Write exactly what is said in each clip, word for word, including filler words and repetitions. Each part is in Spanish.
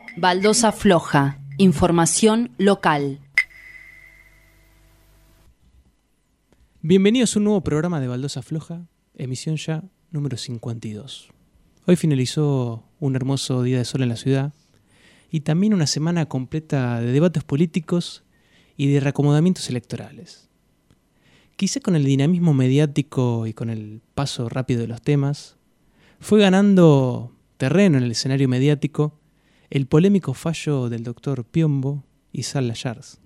Baldosa Floja, información local. Bienvenidos a un nuevo programa de Baldosa Floja, emisión ya número cincuenta y dos. Hoy finalizó un hermoso día de sol en la ciudad y también una semana completa de debates políticos y de reacomodamientos electorales. Quizá con el dinamismo mediático y con el paso rápido de los temas, fue ganando terreno en el escenario mediático el polémico fallo del doctor Piombo y Sal Layars,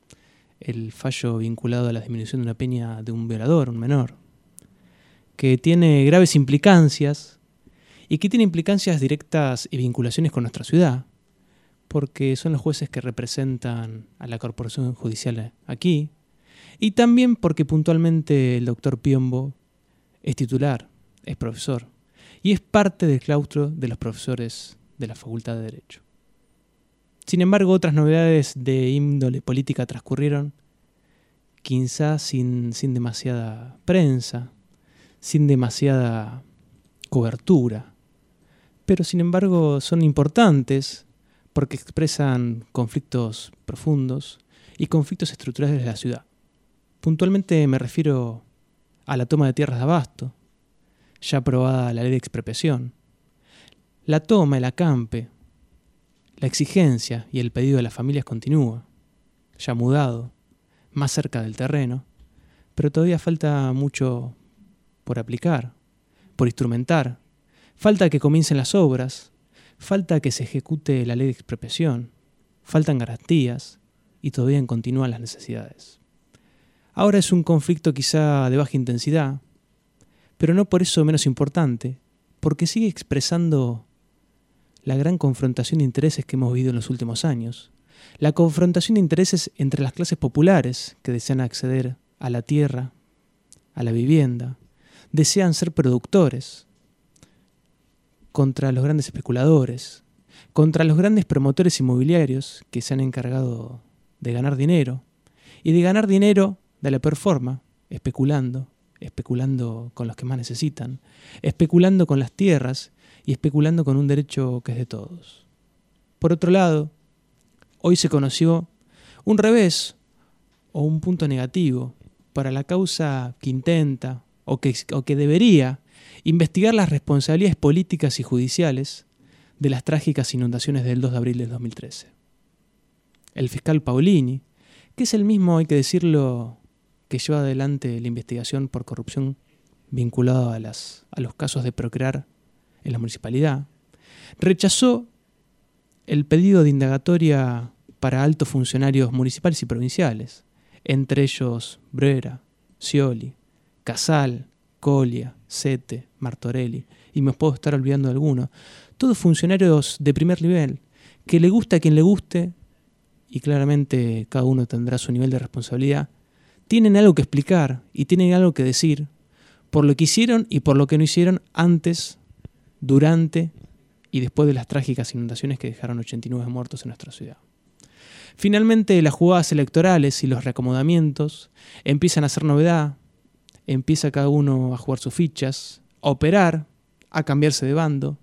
el fallo vinculado a la disminución de una pena de un violador, un menor, que tiene graves implicancias y que tiene implicancias directas y vinculaciones con nuestra ciudad, porque son los jueces que representan a la corporación judicial aquí, y también porque puntualmente el doctor Piombo es titular, es profesor, y es parte del claustro de los profesores de la Facultad de Derecho. Sin embargo, otras novedades de índole política transcurrieron, quizá sin, sin demasiada prensa, sin demasiada cobertura, pero sin embargo son importantes porque expresan conflictos profundos y conflictos estructurales de la ciudad. Puntualmente me refiero a la toma de tierras de abasto, ya aprobada la ley de expropiación, la toma, el acampe, la exigencia y el pedido de las familias continúa, ya mudado, más cerca del terreno, pero todavía falta mucho por aplicar, por instrumentar, falta que comiencen las obras, falta que se ejecute la ley de expropiación, faltan garantías y todavía continúan las necesidades. Ahora es un conflicto quizá de baja intensidad, pero no por eso menos importante, porque sigue expresando la gran confrontación de intereses que hemos vivido en los últimos años, la confrontación de intereses entre las clases populares que desean acceder a la tierra, a la vivienda, desean ser productores, contra los grandes especuladores, contra los grandes promotores inmobiliarios que se han encargado de ganar dinero, y de ganar dinero de la peor forma, especulando, especulando con los que más necesitan, especulando con las tierras y especulando con un derecho que es de todos. Por otro lado, hoy se conoció un revés o un punto negativo para la causa que intenta o que, o que debería investigar las responsabilidades políticas y judiciales de las trágicas inundaciones del dos de abril del dos mil trece. El fiscal Paolini, que es el mismo, hay que decirlo, que lleva adelante la investigación por corrupción vinculada a, las, a los casos de Procrear en la municipalidad, rechazó el pedido de indagatoria para altos funcionarios municipales y provinciales, entre ellos Brera, Scioli, Casal, Colia, Sete, Martorelli, y me puedo estar olvidando de alguno, todos funcionarios de primer nivel, que le gusta a quien le guste, y claramente cada uno tendrá su nivel de responsabilidad, tienen algo que explicar y tienen algo que decir por lo que hicieron y por lo que no hicieron antes, durante y después de las trágicas inundaciones que dejaron ochenta y nueve muertos en nuestra ciudad. Finalmente, las jugadas electorales y los reacomodamientos empiezan a ser novedad, empieza cada uno a jugar sus fichas, a operar, a cambiarse de bando,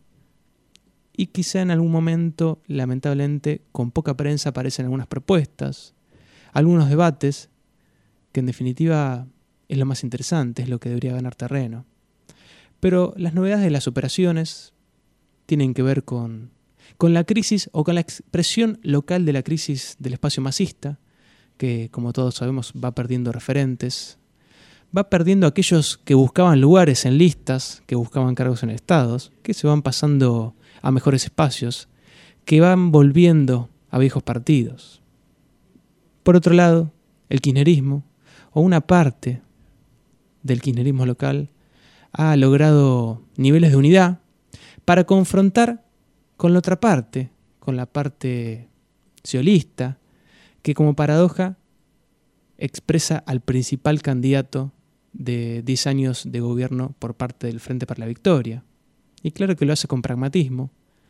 y quizá en algún momento, lamentablemente, con poca prensa aparecen algunas propuestas, algunos debates, que en definitiva es lo más interesante, es lo que debería ganar terreno. Pero las novedades de las operaciones tienen que ver con, con la crisis o con la expresión local de la crisis del espacio masista, que como todos sabemos va perdiendo referentes, va perdiendo aquellos que buscaban lugares en listas, que buscaban cargos en estados, que se van pasando a mejores espacios, que van volviendo a viejos partidos. Por otro lado, el kirchnerismo, o una parte del kirchnerismo local, ha logrado niveles de unidad para confrontar con la otra parte, con la parte sciolista, que como paradoja expresa al principal candidato de diez años de gobierno por parte del Frente para la Victoria. Y claro que lo hace con pragmatismo.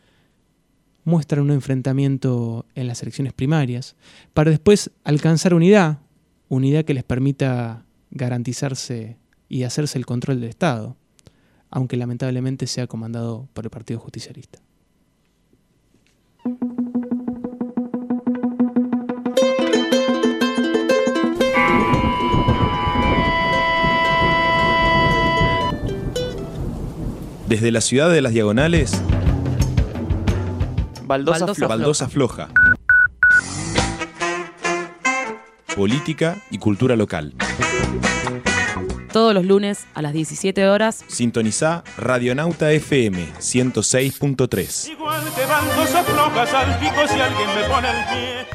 Muestra un enfrentamiento en las elecciones primarias para después alcanzar unidad, unidad que les permita garantizarse y hacerse el control del Estado, aunque lamentablemente sea comandado por el Partido Justicialista. Desde la ciudad de las Diagonales, Baldosa, Baldosa Floja. Baldosa Floja. Política y cultura local. Todos los lunes a las diecisiete horas. Sintonizá Radionauta F M ciento seis punto tres. Igual que baldosas flojas, salpico si alguien me pone el pie.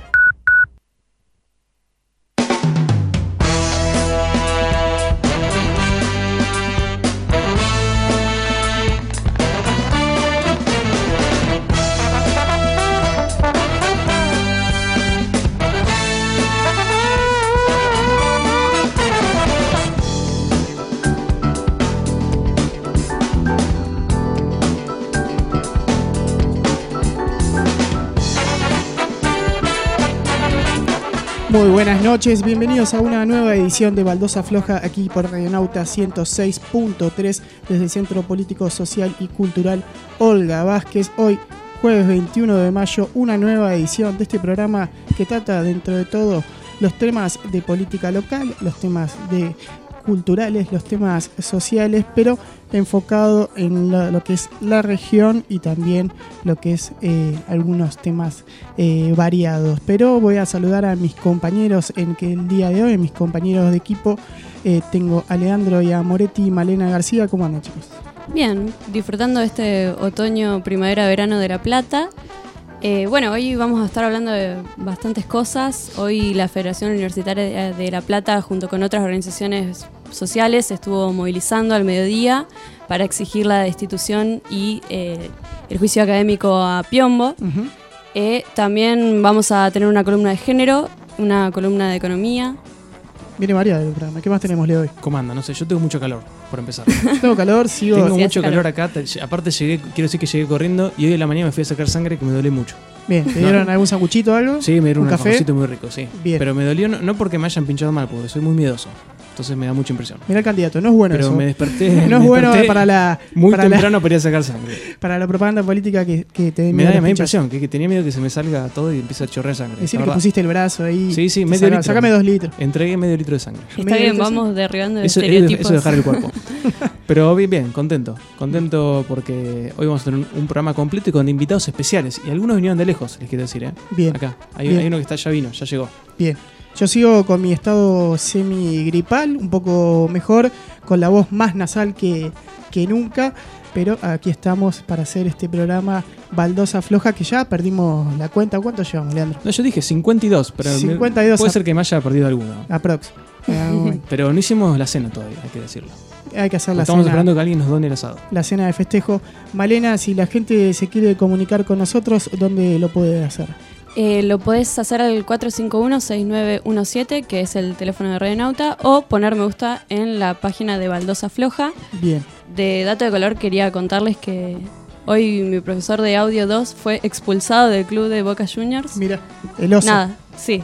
Muy buenas noches, bienvenidos a una nueva edición de Baldosa Floja aquí por Radionauta ciento seis punto tres desde el Centro Político, Social y Cultural Olga Vázquez. Hoy, jueves veintiuno de mayo, una nueva edición de este programa que trata dentro de todo los temas de política local, los temas de culturales, los temas sociales, pero enfocado en lo, lo que es la región y también lo que es eh, algunos temas eh, variados. Pero voy a saludar a mis compañeros en que el día de hoy, mis compañeros de equipo. Eh, tengo a Leandro y a Moretti y Malena García. ¿Cómo andan, chicos? Bien, disfrutando de este otoño, primavera, verano de La Plata. Eh, bueno, hoy vamos a estar hablando de bastantes cosas. Hoy la Federación Universitaria de La Plata, junto con otras organizaciones sociales, estuvo movilizando al mediodía para exigir la destitución y eh, el juicio académico a Piombo. Uh-huh. Eh, también vamos a tener una columna de género, una columna de economía. Viene variado el programa. ¿Qué más tenemos, Leo, hoy? ¿Cómo anda? No sé, yo tengo mucho calor, por empezar. Tengo calor, sigo... Tengo Sí, mucho hace calor calor. acá. te- Aparte, llegué, quiero decir que llegué corriendo y hoy en la mañana me fui a sacar sangre que me duele mucho. Bien, ¿te dieron algún sanguchito o algo? Sí, me dieron ¿Un un café? cafecito muy rico, sí. Bien. Pero me dolió no, no porque me hayan pinchado mal, porque soy muy miedoso. Entonces me da mucha impresión. Mirá el candidato, no es bueno Pero eso. me desperté. No me es bueno desperté para la, Muy para, la, temprano para ir a sacar sangre. para la propaganda política que, que te den Me miedo da los me da pinchazos. impresión, que, que tenía miedo que se me salga todo y empiece a chorrear sangre. Decir la que verdad. pusiste el brazo ahí. Sí, sí, te medio saca- litro. Sácame dos litros. Entregué medio litro de sangre. Está Medio bien, litro, vamos derribando Eso, estereotipos. eso es dejar el cuerpo. Pero bien, bien, contento. Contento porque hoy vamos a tener un, un programa completo y con invitados especiales. Y algunos vinieron de lejos, les quiero decir, ¿eh? Bien, Acá. Hay, Bien. hay uno que está ya vino, ya llegó. bien. Yo sigo con mi estado semi-gripal, un poco mejor, con la voz más nasal que, que nunca. Pero aquí estamos para hacer este programa Baldosa Floja, que ya perdimos la cuenta. ¿Cuánto llevamos, Leandro? No, yo dije cincuenta y dos, pero me- cincuenta y dos puede a- ser que me haya perdido alguno. Aprox. En algún momento. Pero no hicimos la cena todavía, hay que decirlo. Hay que hacer la Estamos cena, esperando que alguien nos done el asado. la cena de festejo. Malena, si la gente se quiere comunicar con nosotros, ¿dónde lo puede hacer? Eh, lo podés hacer al cuatro cinco uno, seis nueve uno siete, que es el teléfono de Radionauta, o poner me gusta en la página de Baldosa Floja. Bien. De dato de color quería contarles que hoy mi profesor de audio dos fue expulsado del club de Boca Juniors. Mira, el oso. Nada, sí.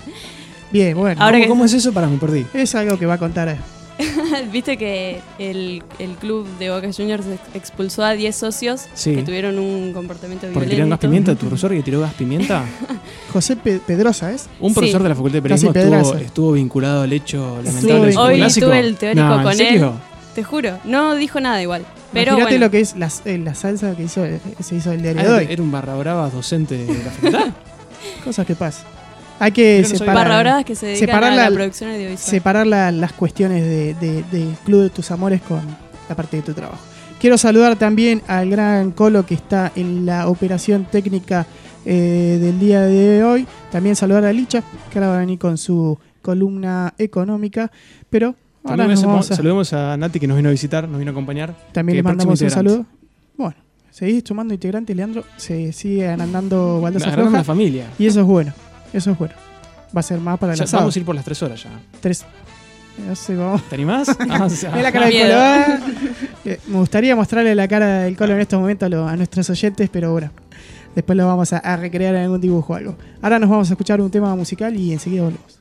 Bien, bueno. Ahora ¿Cómo, que- cómo es eso? Para, me perdí. Es algo que va a contar. eh. Viste que el, el club de Boca Juniors ex- expulsó a diez socios Sí. que tuvieron un comportamiento Porque tiraron gas violento. pimienta, tu profesor que tiró gas pimienta. José Pe- Pedrosa, ¿es? Un Sí. profesor de la Facultad de Casi Periodismo estuvo, pedrazo. estuvo vinculado al hecho lamentable Estuvo del Hoy clásico. tuve el teórico No, ¿en con serio? Te juro, no dijo nada igual. Pero Imagínate bueno, lo que es la, eh, la salsa que hizo, eh, se hizo el diario de Ah, hoy. era un barra brava docente de la facultad. Cosas que pasan. Hay que Yo no soy separar, barra bravas que se dedican separar a la- la producción audiovisual. separar la- las cuestiones de, de- del Club de tus Amores con la parte de tu trabajo. Quiero saludar también al gran Colo que está en la operación técnica eh, del día de hoy. También saludar a Licha, que ahora va a venir con su columna económica. Pero ahora También nos se- vamos a, saludemos a Nati que nos vino a visitar, nos vino a acompañar. también que le es próximo mandamos un integrante. saludo. Bueno, seguís sumando integrantes, Leandro. Se sigue andando Baldosa Agarramos Floja. la familia. Y eso es bueno. Eso es bueno. Va a ser más para el Ya asado. vamos a ir por las tres horas ya. Tres. No sé cómo. ¿Te animás? Ah, o sea, Ve la cara del miedo. Colo. ah. Eh, Me gustaría mostrarle la cara del Colo en estos momentos a, lo- a nuestros oyentes, pero bueno, después lo vamos a, a recrear en algún dibujo o algo. Ahora nos vamos a escuchar un tema musical y enseguida volvemos.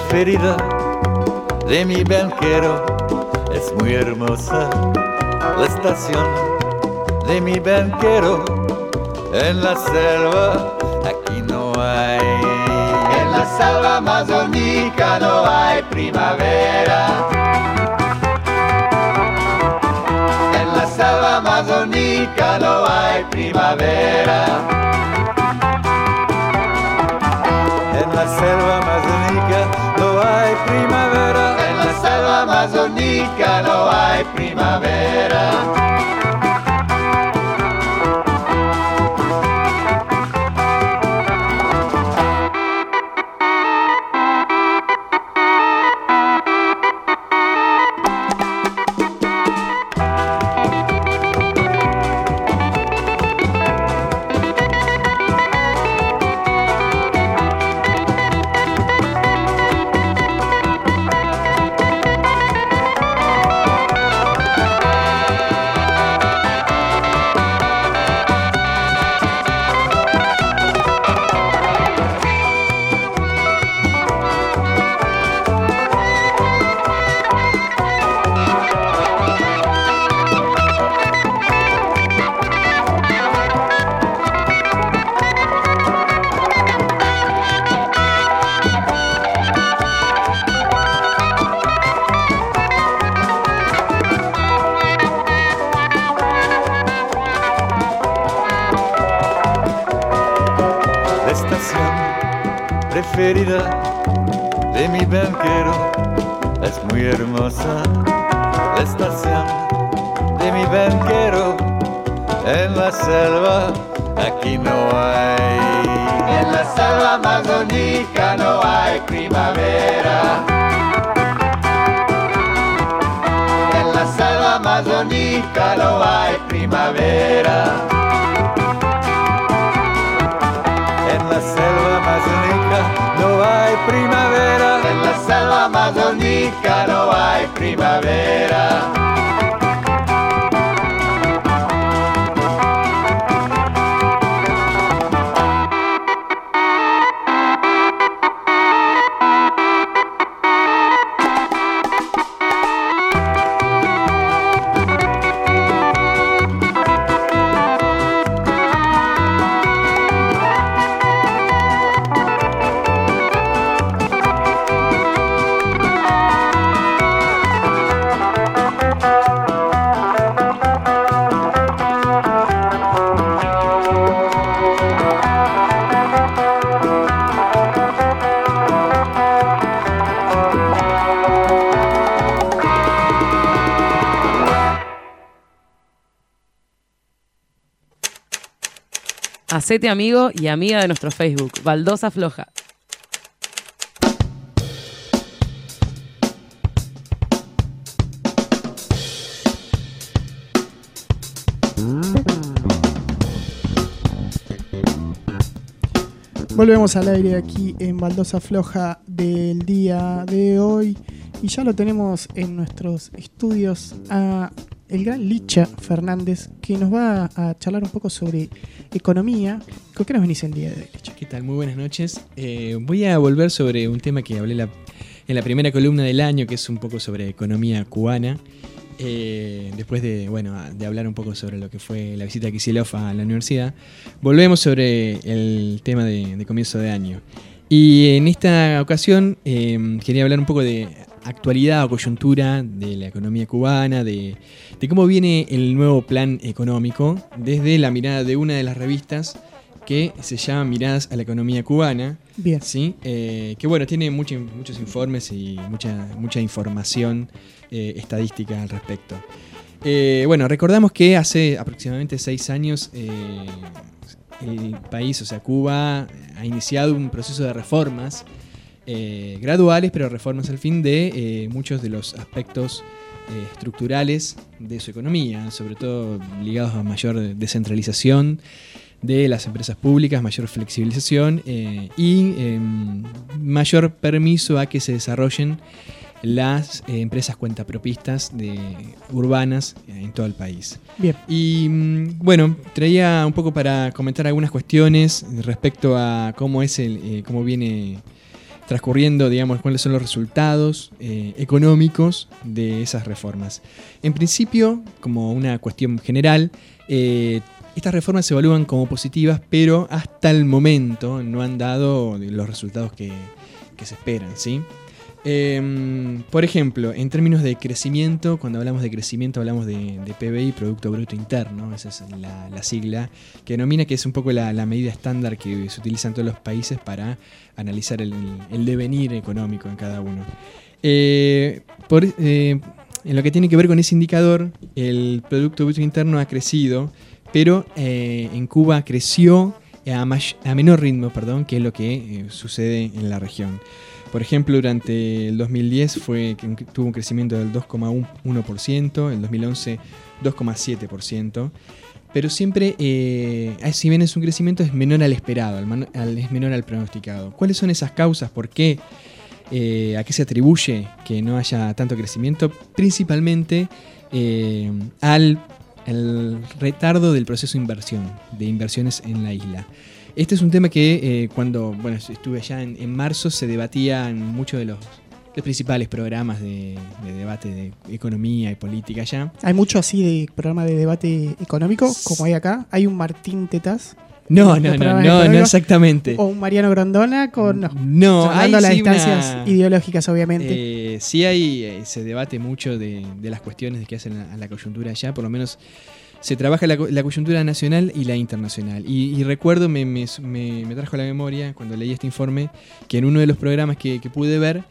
preferida de mi banquero. Es muy hermosa la estación de mi banquero. En la selva aquí no hay, en la selva amazónica no hay primavera. En la selva amazónica no hay primavera. En la selva amazónica no hay primavera. En la selva amazónica no hay primavera. Preferida de mi banquero. Es muy hermosa la estación de mi banquero. En la selva aquí no hay, en la selva amazónica no hay primavera. En la selva amazónica no hay primavera. En la selva amazónica no hay primavera. En la selva amazónica no hay primavera. Hacete amigo y amiga de nuestro Facebook, Baldosa Floja. Volvemos al aire aquí en Baldosa Floja del día de hoy y ya lo tenemos en nuestros estudios a el gran Licha Fernández, que nos va a charlar un poco sobre economía. ¿Con qué nos venís el día de hoy, Licha? ¿Qué tal? Muy buenas noches. Eh, voy a volver sobre un tema que hablé la, en la primera columna del año, que es un poco sobre economía cubana. Eh, después de, bueno, de hablar un poco sobre lo que fue la visita de Kicillof a la universidad, volvemos sobre el tema de, de comienzo de año. Y en esta ocasión eh, quería hablar un poco de actualidad o coyuntura de la economía cubana, de, de cómo viene el nuevo plan económico desde la mirada de una de las revistas que se llama Miradas a la Economía Cubana. Bien. ¿Sí? Eh, que bueno, tiene mucho, muchos informes y mucha, mucha información eh, estadística al respecto. Eh, bueno, recordamos que hace aproximadamente seis años eh, el país, o sea, Cuba, ha iniciado un proceso de reformas eh, graduales, pero reformas al fin de eh, muchos de los aspectos eh, estructurales de su economía, sobre todo ligados a mayor descentralización de las empresas públicas, mayor flexibilización eh, y eh, mayor permiso a que se desarrollen las eh, empresas cuentapropistas de, urbanas en todo el país. Bien. Y bueno, traía un poco para comentar algunas cuestiones respecto a cómo es el, eh, cómo viene transcurriendo, digamos, cuáles son los resultados eh, económicos de esas reformas. En principio, como una cuestión general, eh, estas reformas se evalúan como positivas, pero hasta el momento no han dado los resultados que, que se esperan, ¿sí? Eh, por ejemplo, en términos de crecimiento, cuando hablamos de crecimiento hablamos de, de P B I, Producto Bruto Interno, esa es la, la sigla que denomina, que es un poco la, la medida estándar que se utiliza en todos los países para analizar el, el devenir económico en cada uno. Eh, por, eh, en lo que tiene que ver con ese indicador, el Producto Bruto Interno ha crecido, pero eh, en Cuba creció a, may- a menor ritmo, perdón, que es lo que eh, sucede en la región. Por ejemplo, durante el dos mil diez fue, tuvo un crecimiento del dos coma uno por ciento, en dos mil once dos coma siete por ciento, pero siempre, eh, si bien es un crecimiento, es menor al esperado, al man, al, es menor al pronosticado. ¿Cuáles son esas causas? ¿Por qué? Eh, ¿A qué se atribuye que no haya tanto crecimiento? Principalmente eh, al el retardo del proceso de inversión, de inversiones en la isla. Este es un tema que eh, cuando bueno, estuve allá en, en marzo se debatía en muchos de los, los principales programas de, de debate de economía y política allá. ¿Hay mucho así de programa de debate económico como hay acá? ¿Hay un Martín Tetaz? No, no, no, no, no exactamente. ¿O un Mariano Grondona? Con, no, no hay las sí distancias una, ideológicas, obviamente. Eh, sí hay, eh, se debate mucho de, de las cuestiones que hacen a la coyuntura allá, por lo menos se trabaja la, la coyuntura nacional y la internacional. Y, y recuerdo, me, me, me, me trajo a la memoria, cuando leí este informe, que en uno de los programas que, que pude ver,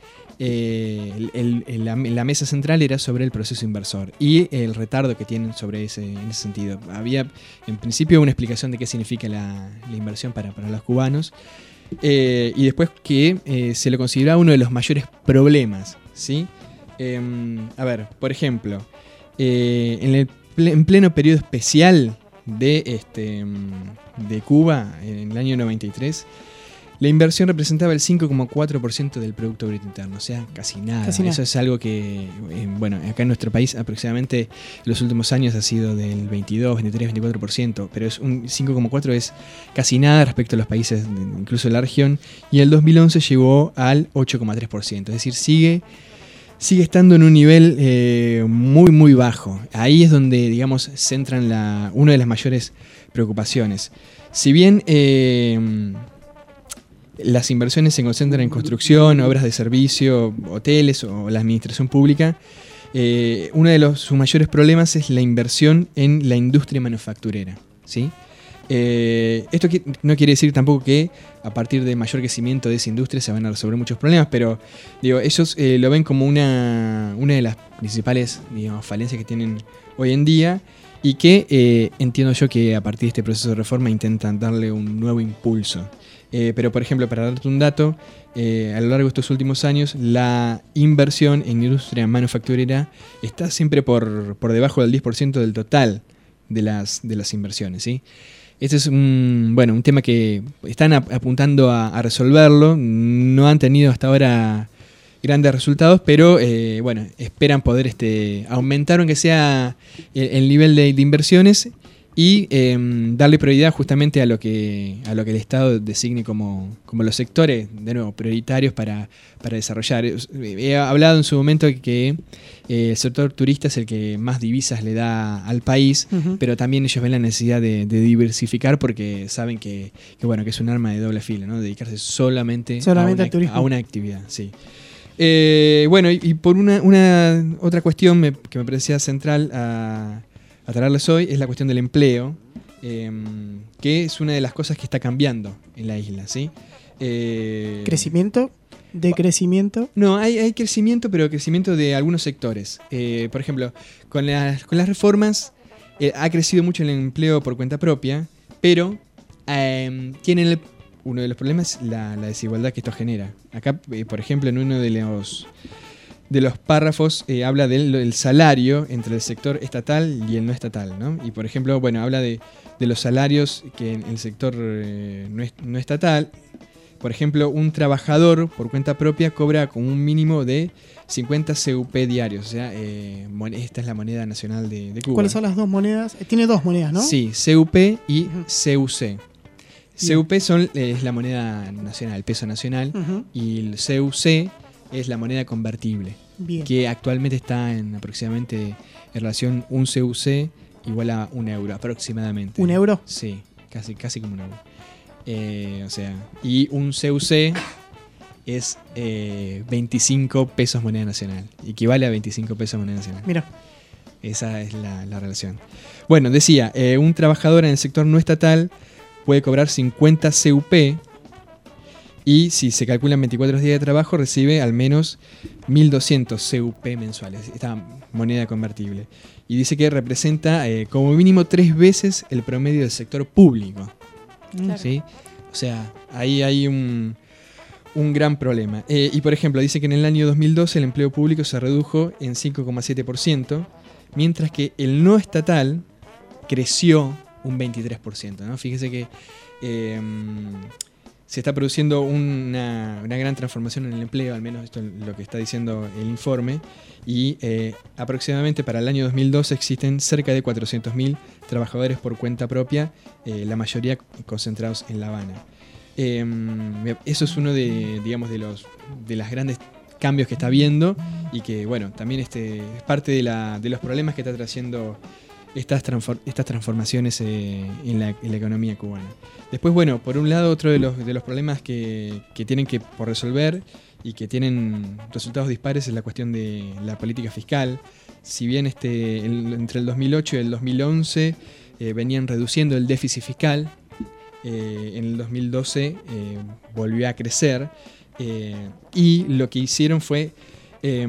eh, el, el, la, la mesa central era sobre el proceso inversor y el retardo que tienen sobre ese, en ese sentido. Había, en principio, una explicación de qué significa la, la inversión para, para los cubanos, eh, y después que eh, se lo consideraba uno de los mayores problemas, ¿sí? Eh, a ver, por ejemplo, eh, en el en pleno periodo especial de, este, de Cuba, en el año noventa y tres, la inversión representaba el cinco coma cuatro por ciento del Producto Bruto Interno, o sea, casi nada. Casi nada. Eso es algo que, eh, bueno, acá en nuestro país aproximadamente en los últimos años ha sido del veintidós, veintitrés, veinticuatro por ciento, pero es un cinco coma cuatro por ciento es casi nada respecto a los países, incluso de la región, y el dos mil once llegó al ocho coma tres por ciento, es decir, sigue... sigue estando en un nivel eh, muy muy bajo. Ahí es donde, digamos, centran la, una de las mayores preocupaciones. Si bien eh, las inversiones se concentran en construcción, obras de servicio, hoteles o la administración pública, eh, uno de los, sus mayores problemas es la inversión en la industria manufacturera, ¿sí? Eh, esto que, no quiere decir tampoco que a partir de mayor crecimiento de esa industria se van a resolver muchos problemas, pero digo, ellos eh, lo ven como una, una de las principales, digamos, falencias que tienen hoy en día y que eh, entiendo yo que a partir de este proceso de reforma intentan darle un nuevo impulso. Eh, pero por ejemplo, para darte un dato, eh, a lo largo de estos últimos años la inversión en industria manufacturera está siempre por, por debajo del diez por ciento del total de las, de las inversiones, ¿sí? Este es un, bueno, un tema que están ap- apuntando a, a resolverlo. No han tenido hasta ahora grandes resultados, pero eh, bueno, esperan poder este, aumentar aunque sea el, el nivel de, de inversiones y eh, darle prioridad justamente a lo que a lo que el Estado designe como, como los sectores, de nuevo, prioritarios para, para desarrollar. He hablado en su momento que eh, el sector turista es el que más divisas le da al país, uh-huh. pero también ellos ven la necesidad de, de diversificar porque saben que, que, bueno, que es un arma de doble filo, ¿no? Dedicarse solamente, solamente a, al turismo. Una, a una actividad, sí. Eh, bueno, y, y por una, una otra cuestión me, que me parecía central a... a traerles hoy es la cuestión del empleo, eh, que es una de las cosas que está cambiando en la isla, ¿sí? Eh, ¿Crecimiento? ¿Decrecimiento? No, hay, hay crecimiento, pero crecimiento de algunos sectores. Eh, por ejemplo, con las, con las reformas eh, ha crecido mucho el empleo por cuenta propia, pero eh, tienen el, uno de los problemas la, la desigualdad que esto genera. Acá, eh, por ejemplo, en uno de los... de los párrafos eh, habla del, del salario entre el sector estatal y el no estatal, ¿no? Y por ejemplo, bueno, habla de, de los salarios que en el sector eh, no, es, no estatal. Por ejemplo, un trabajador por cuenta propia cobra con un mínimo de cincuenta C U P diarios, o sea, eh, esta es la moneda nacional de, de Cuba. ¿Cuáles son las dos monedas? Tiene dos monedas, ¿no? Sí, C U P y uh-huh. C U C. C U P son, eh, es la moneda nacional, el peso nacional, Ujú. y el C U C es la moneda convertible, Bien. que actualmente está en aproximadamente en relación un C U C igual a un euro aproximadamente. ¿Un euro? Sí, casi, casi como un euro. Eh, o sea, y un C U C es eh, veinticinco pesos moneda nacional, equivale a veinticinco pesos moneda nacional. Mira. Esa es la, la relación. Bueno, decía, eh, un trabajador en el sector no estatal puede cobrar cincuenta C U P y si se calculan veinticuatro días de trabajo recibe al menos mil doscientos C U P mensuales, esta moneda convertible. Y dice que representa eh, como mínimo tres veces el promedio del sector público. Claro. ¿Sí? O sea, ahí hay un, un gran problema. Eh, y por ejemplo, dice que en el año dos mil doce el empleo público se redujo en cinco coma siete por ciento, mientras que el no estatal creció un veintitrés por ciento, ¿no? Fíjese que eh, se está produciendo una, una gran transformación en el empleo, al menos esto es lo que está diciendo el informe, y eh, aproximadamente para el año dos mil doce existen cerca de cuatrocientos mil trabajadores por cuenta propia, eh, la mayoría concentrados en La Habana. Eh, eso es uno de, digamos, de los de las grandes cambios que está habiendo y que, bueno, también este, es parte de, la, de los problemas que está trayendo estas, transfor estas transformaciones eh, en, la, en la economía cubana. Después, bueno, por un lado, otro de los, de los problemas que, que tienen que por resolver y que tienen resultados dispares es la cuestión de la política fiscal. Si bien este, el, entre el dos mil ocho y el dos mil once eh, venían reduciendo el déficit fiscal, eh, en el dos mil doce eh, volvió a crecer. Eh, y lo que hicieron fue eh,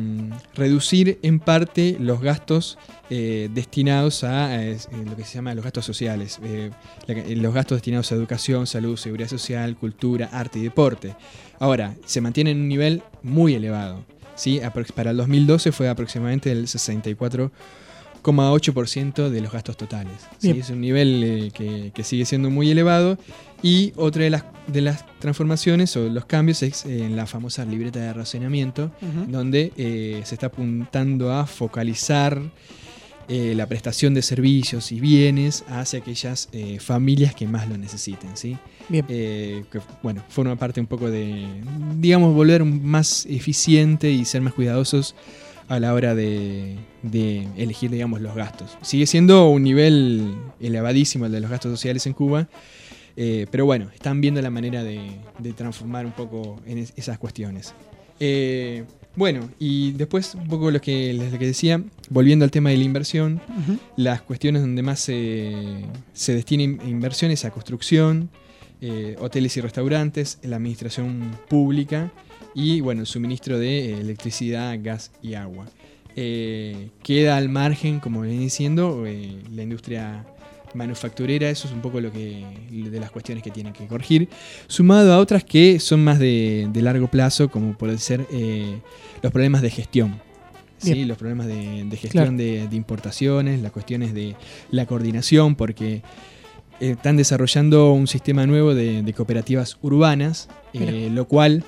reducir en parte los gastos eh, destinados a eh, lo que se llama los gastos sociales, eh, la, los gastos destinados a educación, salud, seguridad social, cultura, arte y deporte. Ahora, se mantiene en un nivel muy elevado, ¿sí? Para el dos mil doce fue aproximadamente el sesenta y cuatro coma ocho por ciento de los gastos totales, ¿sí? Es un nivel eh, que, que sigue siendo muy elevado. Y otra de las, de las transformaciones o los cambios es eh, en la famosa libreta de racionamiento, uh-huh. donde eh, se está apuntando a focalizar eh, la prestación de servicios y bienes hacia aquellas eh, familias que más lo necesiten, ¿sí? Bien. Eh, que, bueno, forma parte un poco de, digamos, volver más eficiente y ser más cuidadosos a la hora de, de elegir, digamos, los gastos. Sigue siendo un nivel elevadísimo el de los gastos sociales en Cuba. Eh, pero bueno, están viendo la manera de, de transformar un poco en es, esas cuestiones. Eh, bueno, y después un poco lo que, lo que decía, volviendo al tema de la inversión, uh-huh. las cuestiones donde más se, se destinan inversiones a construcción, eh, hoteles y restaurantes, la administración pública y bueno, el suministro de electricidad, gas y agua. Eh, queda al margen, como venía diciendo, eh, la industria manufacturera. Eso es un poco lo que de las cuestiones que tienen que corregir, sumado a otras que son más de, de largo plazo, como puede ser eh, los problemas de gestión, ¿sí? Los problemas de, de gestión claro. de, de importaciones, las cuestiones de la coordinación, porque eh, están desarrollando un sistema nuevo de, de cooperativas urbanas, eh, lo cual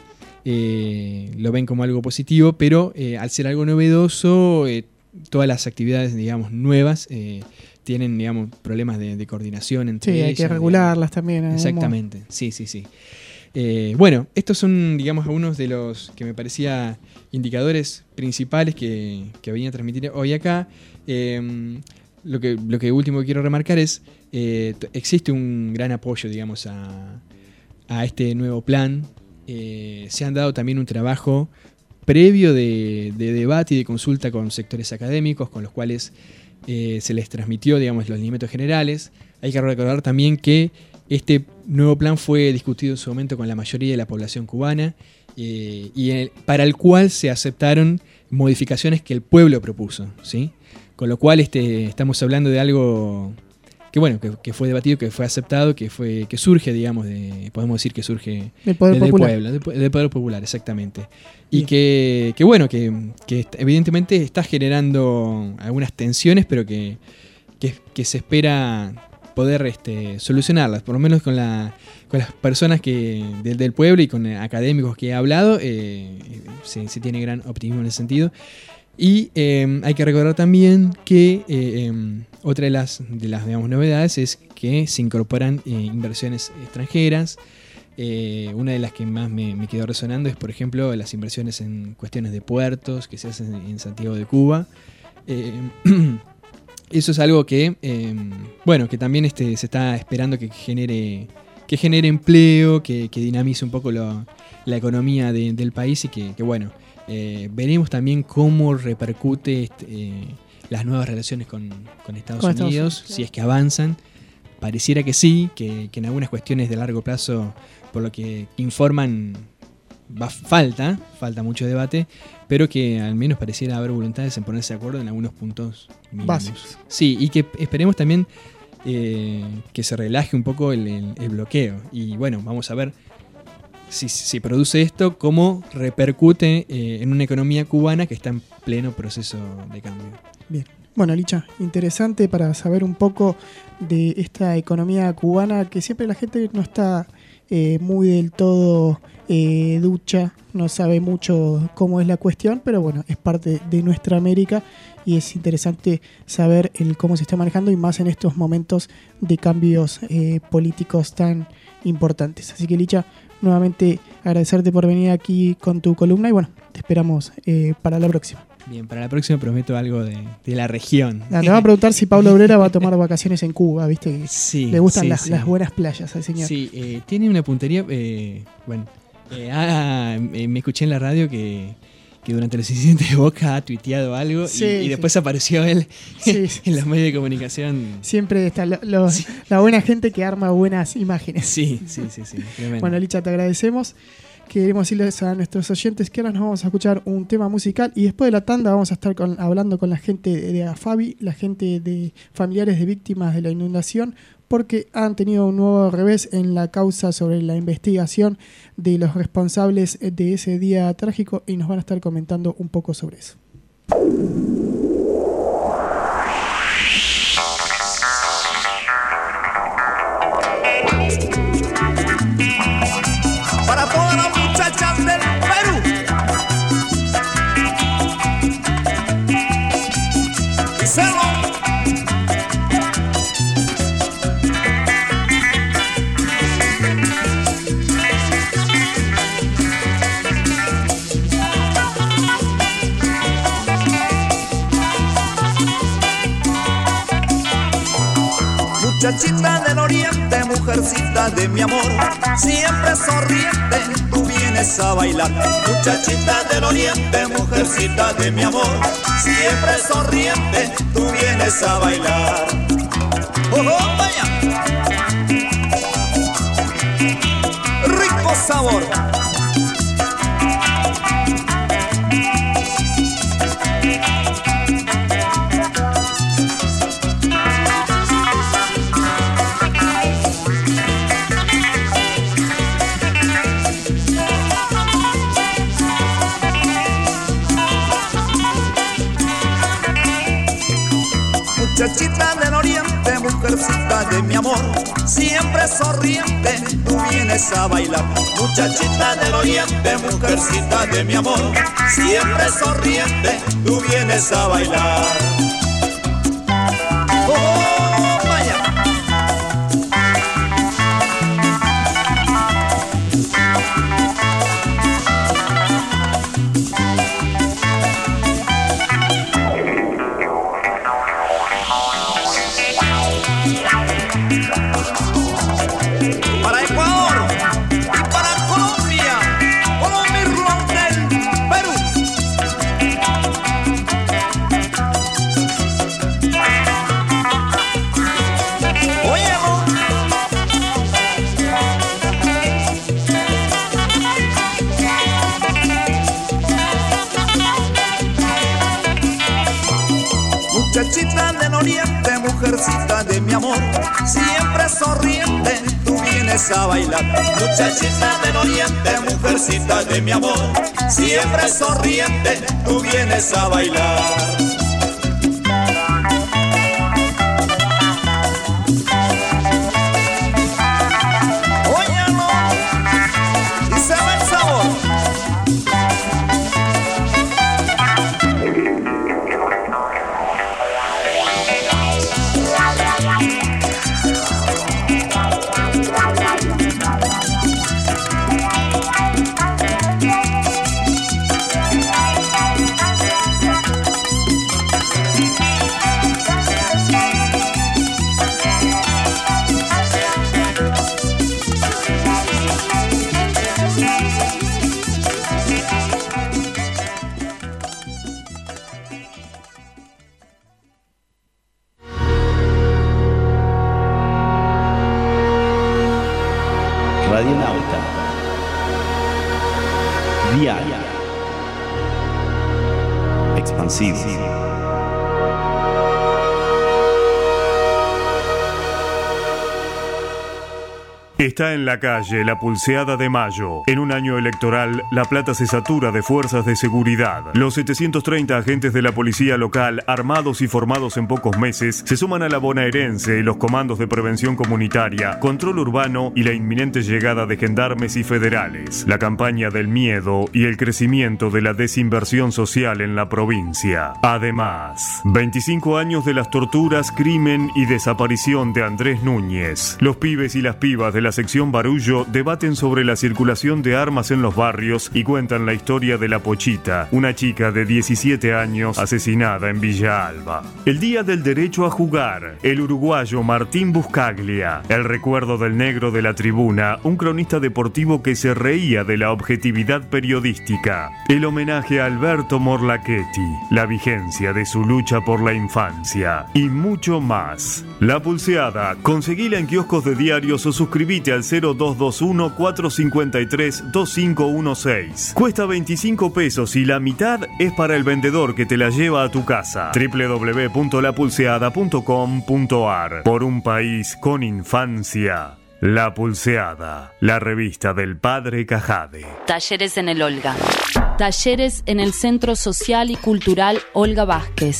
eh, lo ven como algo positivo, pero eh, al ser algo novedoso, eh, todas las actividades, digamos, nuevas eh, tienen, digamos, problemas de, de coordinación entre sí, ellas. Sí, hay que regularlas digamos. también. Exactamente, sí, sí, sí. Eh, bueno, estos son, digamos, algunos de los que me parecía indicadores principales que, que venía a transmitir hoy acá. Eh, lo, que, lo que último que quiero remarcar es, eh, existe un gran apoyo, digamos, a, a este nuevo plan. Eh, se han dado también un trabajo previo de, de debate y de consulta con sectores académicos, con los cuales Eh, se les transmitió, digamos, los lineamientos generales. Hay que recordar también que este nuevo plan fue discutido en su momento con la mayoría de la población cubana eh, y el, para el cual se aceptaron modificaciones que el pueblo propuso, ¿sí? Con lo cual este, estamos hablando de algo que, bueno, que, que fue debatido, que fue aceptado, que fue que surge, digamos, de, podemos decir que surge del poder del popular. pueblo, del, del poder popular, exactamente. Y que, que, bueno, que, que evidentemente está generando algunas tensiones, pero que, que, que se espera poder este, solucionarlas, por lo menos con, la, con las personas que del, del pueblo y con académicos que he hablado, eh, se, se tiene gran optimismo en ese sentido. Y eh, hay que recordar también que eh, eh, otra de las, de las digamos, novedades es que se incorporan eh, inversiones extranjeras. Eh, una de las que más me, me quedó resonando es, por ejemplo, las inversiones en cuestiones de puertos que se hacen en Santiago de Cuba. Eh, eso es algo que, eh, bueno, que también este, se está esperando que genere, que genere empleo, que, que dinamice un poco lo, la economía de, del país y que, que bueno, eh, veremos también cómo repercute este, eh, las nuevas relaciones con, con Estados Con Unidos, Estados Unidos, claro. Si es que avanzan. Pareciera que sí, que, que en algunas cuestiones de largo plazo, por lo que informan, va, falta, falta mucho debate, pero que al menos pareciera haber voluntades en ponerse de acuerdo en algunos puntos mínimos. Básicos. Sí, y que esperemos también eh, que se relaje un poco el, el, el bloqueo. Y bueno, vamos a ver si se produce esto, cómo repercute eh, en una economía cubana que está en pleno proceso de cambio. Bien. Bueno, Licha, interesante para saber un poco de esta economía cubana que siempre la gente no está eh, muy del todo eh, ducha, no sabe mucho cómo es la cuestión, pero bueno, es parte de nuestra América y es interesante saber el cómo se está manejando y más en estos momentos de cambios eh, políticos tan importantes. Así que, Licha, nuevamente agradecerte por venir aquí con tu columna y bueno, te esperamos eh, para la próxima. Bien, para la próxima prometo algo de, de la región. Ah, te va a preguntar si Pablo Obrera va a tomar vacaciones en Cuba, ¿viste? Sí, le gustan sí, las, sí. las buenas playas al señor. Sí, eh, tiene una puntería. Eh, bueno, eh, ah, eh, me escuché en la radio que, que durante los incidentes de Boca ha tuiteado algo Sí, y, y sí. después apareció él Sí, en los medios de comunicación. Siempre está lo- lo- Sí. la buena gente que arma buenas imágenes. Sí, sí, sí, sí. Tremendo. Bueno, Licha, te agradecemos. Queremos decirles a nuestros oyentes que ahora nos vamos a escuchar un tema musical y después de la tanda vamos a estar con- hablando con la gente de, de AFABI, la gente de familiares de víctimas de la inundación, porque han tenido un nuevo revés en la causa sobre la investigación de los responsables de ese día trágico y nos van a estar comentando un poco sobre eso. Para todas las muchachas del Perú. Díselo. Muchachita del oriente, mujercita de mi amor, siempre sonriente, tú vienes a bailar. Muchachita del oriente, mujercita de mi amor, siempre sonriente, tú vienes a bailar. ¡Oh, oh, vaya! Rico sabor. Muchachita del oriente, mujercita de mi amor, siempre sonriente, tú vienes a bailar. Muchachita del oriente, mujercita de mi amor, siempre sonriente, tú vienes a bailar. ¡Oh, vaya! Para Ecuador y para Colombia, Colombia y Ron del Perú. Óyelo. Muchachita del oriente, mujercita de mi amor, siempre sonriente, tú vienes a bailar. Muchachita del oriente, mujercita de mi amor, siempre sonriente, tú vienes a bailar. Óyalo, y se ve el sabor. expansivo. Está en la calle la pulseada de mayo. En un año electoral, La Plata se satura de fuerzas de seguridad. Los setecientos treinta agentes de la policía local, armados y formados en pocos meses, se suman a la bonaerense y los comandos de prevención comunitaria, control urbano y la inminente llegada de gendarmes y federales. La campaña del miedo y el crecimiento de la desinversión social en la provincia. Además, veinticinco años de las torturas, crimen y desaparición de Andrés Núñez. Los pibes y las pibas de la sección Barullo debaten sobre la circulación de armas en los barrios y cuentan la historia de la Pochita, una chica de diecisiete años asesinada en Villa Alba. El Día del Derecho a Jugar, el uruguayo Martín Buscaglia, el recuerdo del negro de la tribuna, un cronista deportivo que se reía de la objetividad periodística, el homenaje a Alberto Morlachetti, la vigencia de su lucha por la infancia y mucho más. La Pulseada, conseguila en kioscos de diarios o suscribite al cero dos dos uno, cuatro cinco tres, dos cinco uno seis. Cuesta veinticinco pesos y la mitad es para el vendedor que te la lleva a tu casa. doble u doble u doble u punto la pulseada punto com punto a r. Por un país con infancia. La Pulseada, la revista del padre Cajade. Talleres en el Olga. Talleres en el Centro Social y Cultural Olga Vázquez.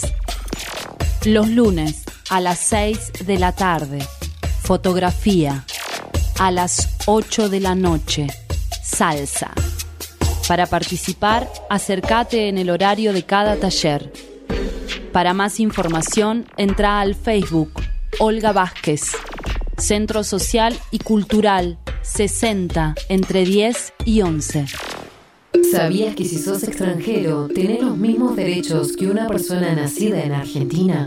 Los lunes a las seis de la tarde. Fotografía. A las ocho de la noche, salsa. Para participar, acércate en el horario de cada taller. Para más información, entra al Facebook Olga Vázquez, Centro Social y Cultural, sesenta, entre diez y once. ¿Sabías que si sos extranjero, tenés los mismos derechos que una persona nacida en Argentina?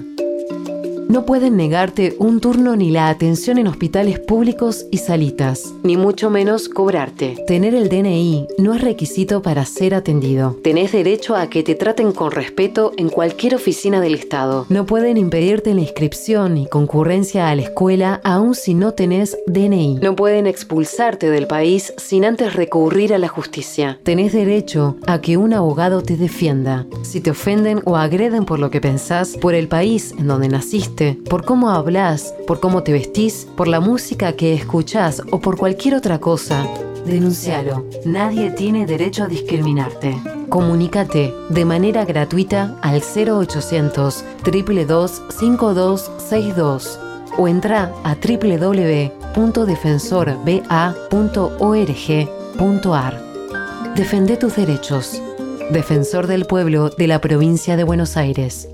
No pueden negarte un turno ni la atención en hospitales públicos y salitas, ni mucho menos cobrarte. Tener el D N I no es requisito para ser atendido. Tenés derecho a que te traten con respeto en cualquier oficina del Estado. No pueden impedirte la inscripción ni concurrencia a la escuela aun si no tenés D N I. No pueden expulsarte del país sin antes recurrir a la justicia. Tenés derecho a que un abogado te defienda. Si te ofenden o agreden por lo que pensás, por el país en donde naciste, por cómo hablas, por cómo te vestís, por la música que escuchás o por cualquier otra cosa, denuncialo. Nadie tiene derecho a discriminarte. Comunícate de manera gratuita al cero ochocientos, dos dos dos, cinco dos seis dos o entra a doble u doble u doble u punto defensor b a punto org punto a r. Defende tus derechos. Defensor del Pueblo de la Provincia de Buenos Aires.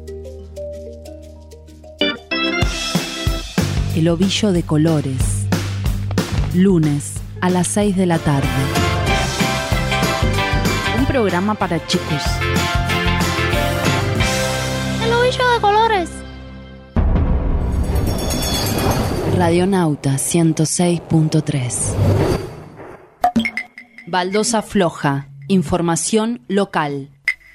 El Ovillo de Colores. Lunes a las seis de la tarde. Un programa para chicos. El Ovillo de Colores. Radionauta ciento seis punto tres. Baldosa Floja. Información local.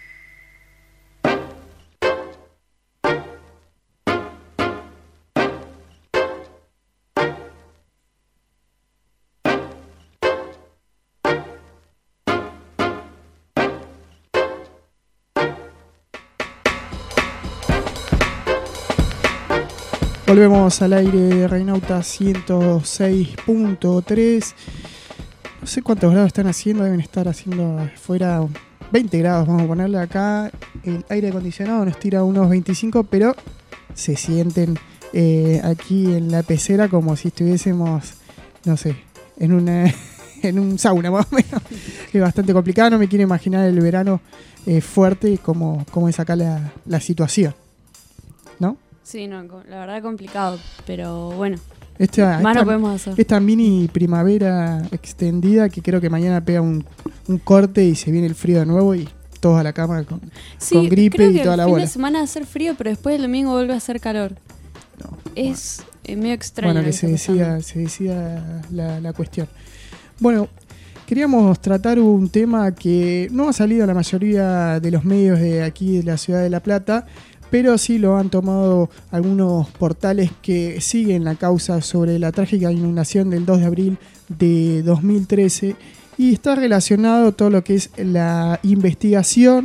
Volvemos al aire de Radionauta ciento seis punto tres. No sé cuántos grados están haciendo, deben estar haciendo afuera veinte grados, vamos a ponerle acá. El aire acondicionado nos tira unos veinticinco, pero se sienten eh, aquí en la pecera como si estuviésemos, no sé, en una en un sauna más o menos. Es bastante complicado, no me quiero imaginar el verano eh, fuerte como, como es acá la, la situación, ¿no? Sí, no, la verdad complicado, pero bueno. Esta, más esta, no podemos hacer. Esta mini primavera extendida que creo que mañana pega un, un corte y se viene el frío de nuevo y todos a la cama con, sí, con gripe creo que y toda la bola. El fin de semana va a hacer frío, pero después el domingo vuelve a hacer calor. No, es bueno. medio extraño. Bueno, que, que se decida, se decida la, la cuestión. Bueno, queríamos tratar un tema que no ha salido a la mayoría de los medios de aquí de la ciudad de La Plata, pero sí lo han tomado algunos portales que siguen la causa sobre la trágica inundación del dos de abril de dos mil trece y está relacionado todo lo que es la investigación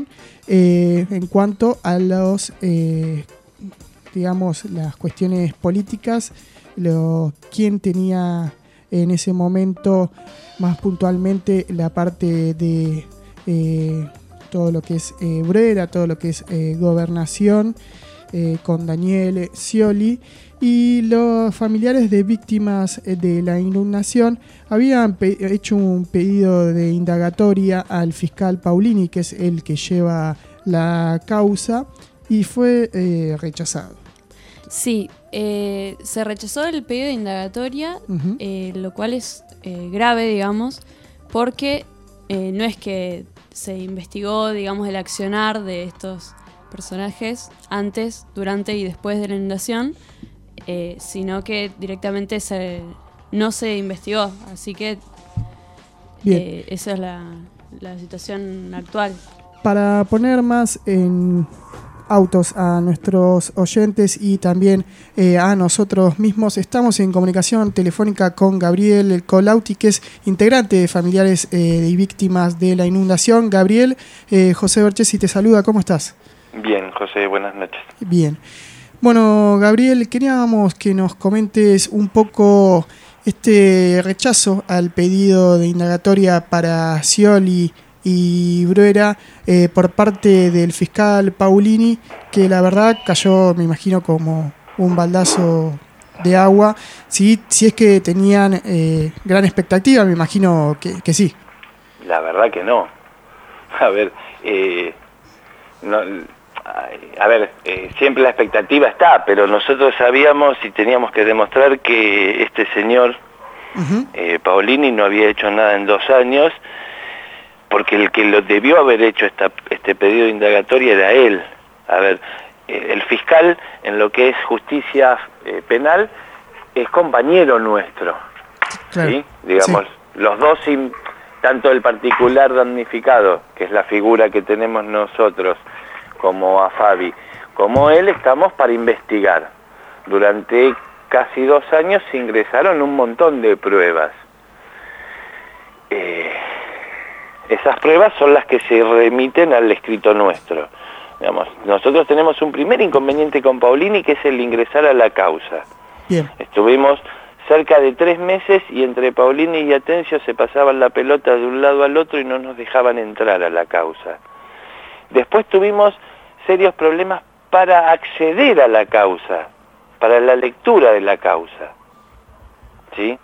eh, en cuanto a los, eh, digamos, las cuestiones políticas, lo, quién tenía en ese momento más puntualmente la parte de eh, todo lo que es eh, Bruera, todo lo que es eh, gobernación, eh, con Daniel Scioli, y los familiares de víctimas de la inundación habían pe- hecho un pedido de indagatoria al fiscal Paulini, que es el que lleva la causa, y fue eh, rechazado. Sí, eh, se rechazó el pedido de indagatoria, Uh-huh. eh, lo cual es eh, grave, digamos, porque eh, no es que se investigó, digamos, el accionar de estos personajes antes, durante y después de la inundación, eh, sino que directamente se, no se investigó. Así que eh, esa es la, la situación actual. Para poner más en autos a nuestros oyentes y también eh, a nosotros mismos, estamos en comunicación telefónica con Gabriel Colauti, que es integrante de familiares eh, y víctimas de la inundación. Gabriel, eh, José Berchesi te saluda, ¿cómo estás? Bien, José, buenas noches. Bien. Bueno, Gabriel, queríamos que nos comentes un poco este rechazo al pedido de indagatoria para Scioli y Bruera eh, por parte del fiscal Paulini, que la verdad cayó, me imagino, como un baldazo de agua. Sí, si es que tenían eh, gran expectativa, me imagino que, que sí. La verdad que no. A ver, eh, no, a ver, eh, siempre la expectativa está, pero nosotros sabíamos y teníamos que demostrar que este señor uh-huh. eh, Paulini no había hecho nada en dos años, porque el que lo debió haber hecho esta, este pedido de indagatoria era él. A ver, eh, el fiscal en lo que es justicia eh, penal es compañero nuestro, claro. ¿Sí? Digamos, sí. Los dos, tanto el particular damnificado, que es la figura que tenemos nosotros, como a Fabi, como él, estamos para investigar. Durante casi dos años se ingresaron un montón de pruebas. Eh, esas pruebas son las que se remiten al escrito nuestro. Digamos, nosotros tenemos un primer inconveniente con Paulini, que es el ingresar a la causa. Bien. Estuvimos cerca de tres meses y entre Paulini y Atencio se pasaban la pelota de un lado al otro y no nos dejaban entrar a la causa. Después tuvimos serios problemas para acceder a la causa, para la lectura de la causa, ¿sí?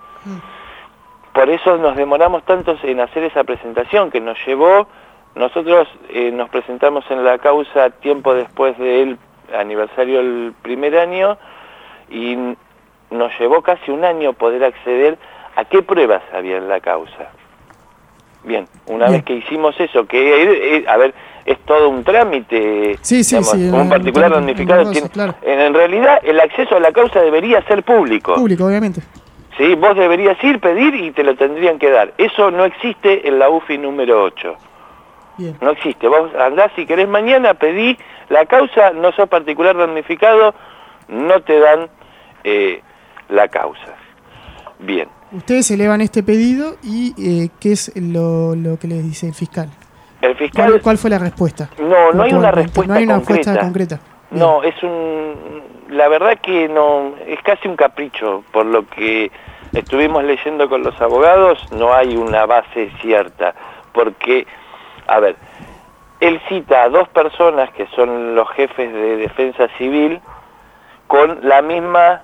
Por eso nos demoramos tanto en hacer esa presentación, que nos llevó, nosotros eh, nos presentamos en la causa tiempo después del aniversario del primer año, y nos llevó casi un año poder acceder a qué pruebas había en la causa. Bien, una Bien. vez que hicimos eso, que, eh, a ver, es todo un trámite, sí, sí, digamos, sí, un particular damnificado cosa, tiene, claro. En realidad el acceso a la causa debería ser público. Público, obviamente. Sí, vos deberías ir, pedir y te lo tendrían que dar. Eso no existe en la U F I número ocho. Bien. No existe. Vos andás, si querés mañana, pedí la causa, no sos particular damnificado, no te dan eh, la causa. Bien. Ustedes elevan este pedido y eh, ¿qué es lo, lo que les dice el fiscal? El fiscal... ¿Cuál, cuál fue la respuesta? No, no hay una respuesta No hay una concreta. respuesta concreta. Bien. No, es un... La verdad que no... Es casi un capricho. Por lo que estuvimos leyendo con los abogados, no hay una base cierta. Porque, a ver, él cita a dos personas que son los jefes de defensa civil con la misma...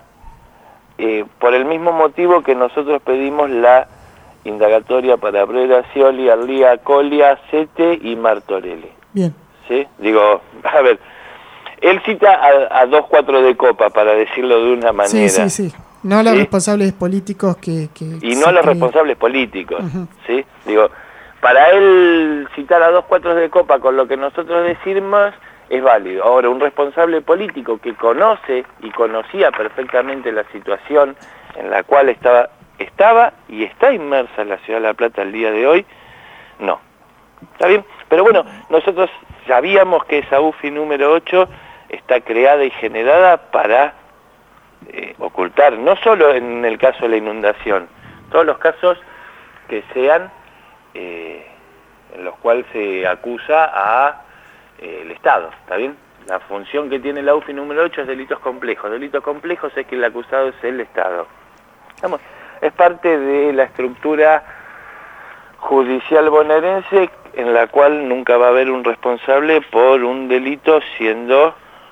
Eh, por el mismo motivo que nosotros pedimos la indagatoria para Bruera, Scioli, Arlía, Colia, Sete y Martorelli. Bien. ¿Sí? Digo, a ver, él cita a, a dos cuatro de copa, para decirlo de una manera. Sí, sí, sí. No a los ¿sí? responsables políticos que... que y no a los creen. responsables políticos, uh-huh. ¿sí? Digo, para él citar a dos cuatro de copa con lo que nosotros decimos es válido. Ahora, un responsable político que conoce y conocía perfectamente la situación en la cual estaba, estaba y está inmersa la ciudad de La Plata el día de hoy, no. ¿Está bien? Pero bueno, nosotros sabíamos que esa U F I número ocho está creada y generada para eh, ocultar, no solo en el caso de la inundación, todos los casos que sean eh, en los cuales se acusa a eh, el Estado, ¿está bien? La función que tiene la U F I número ocho es delitos complejos. Delitos complejos es que el acusado es el Estado. Digamos, es parte de la estructura judicial bonaerense en la cual nunca va a haber un responsable por un delito siendo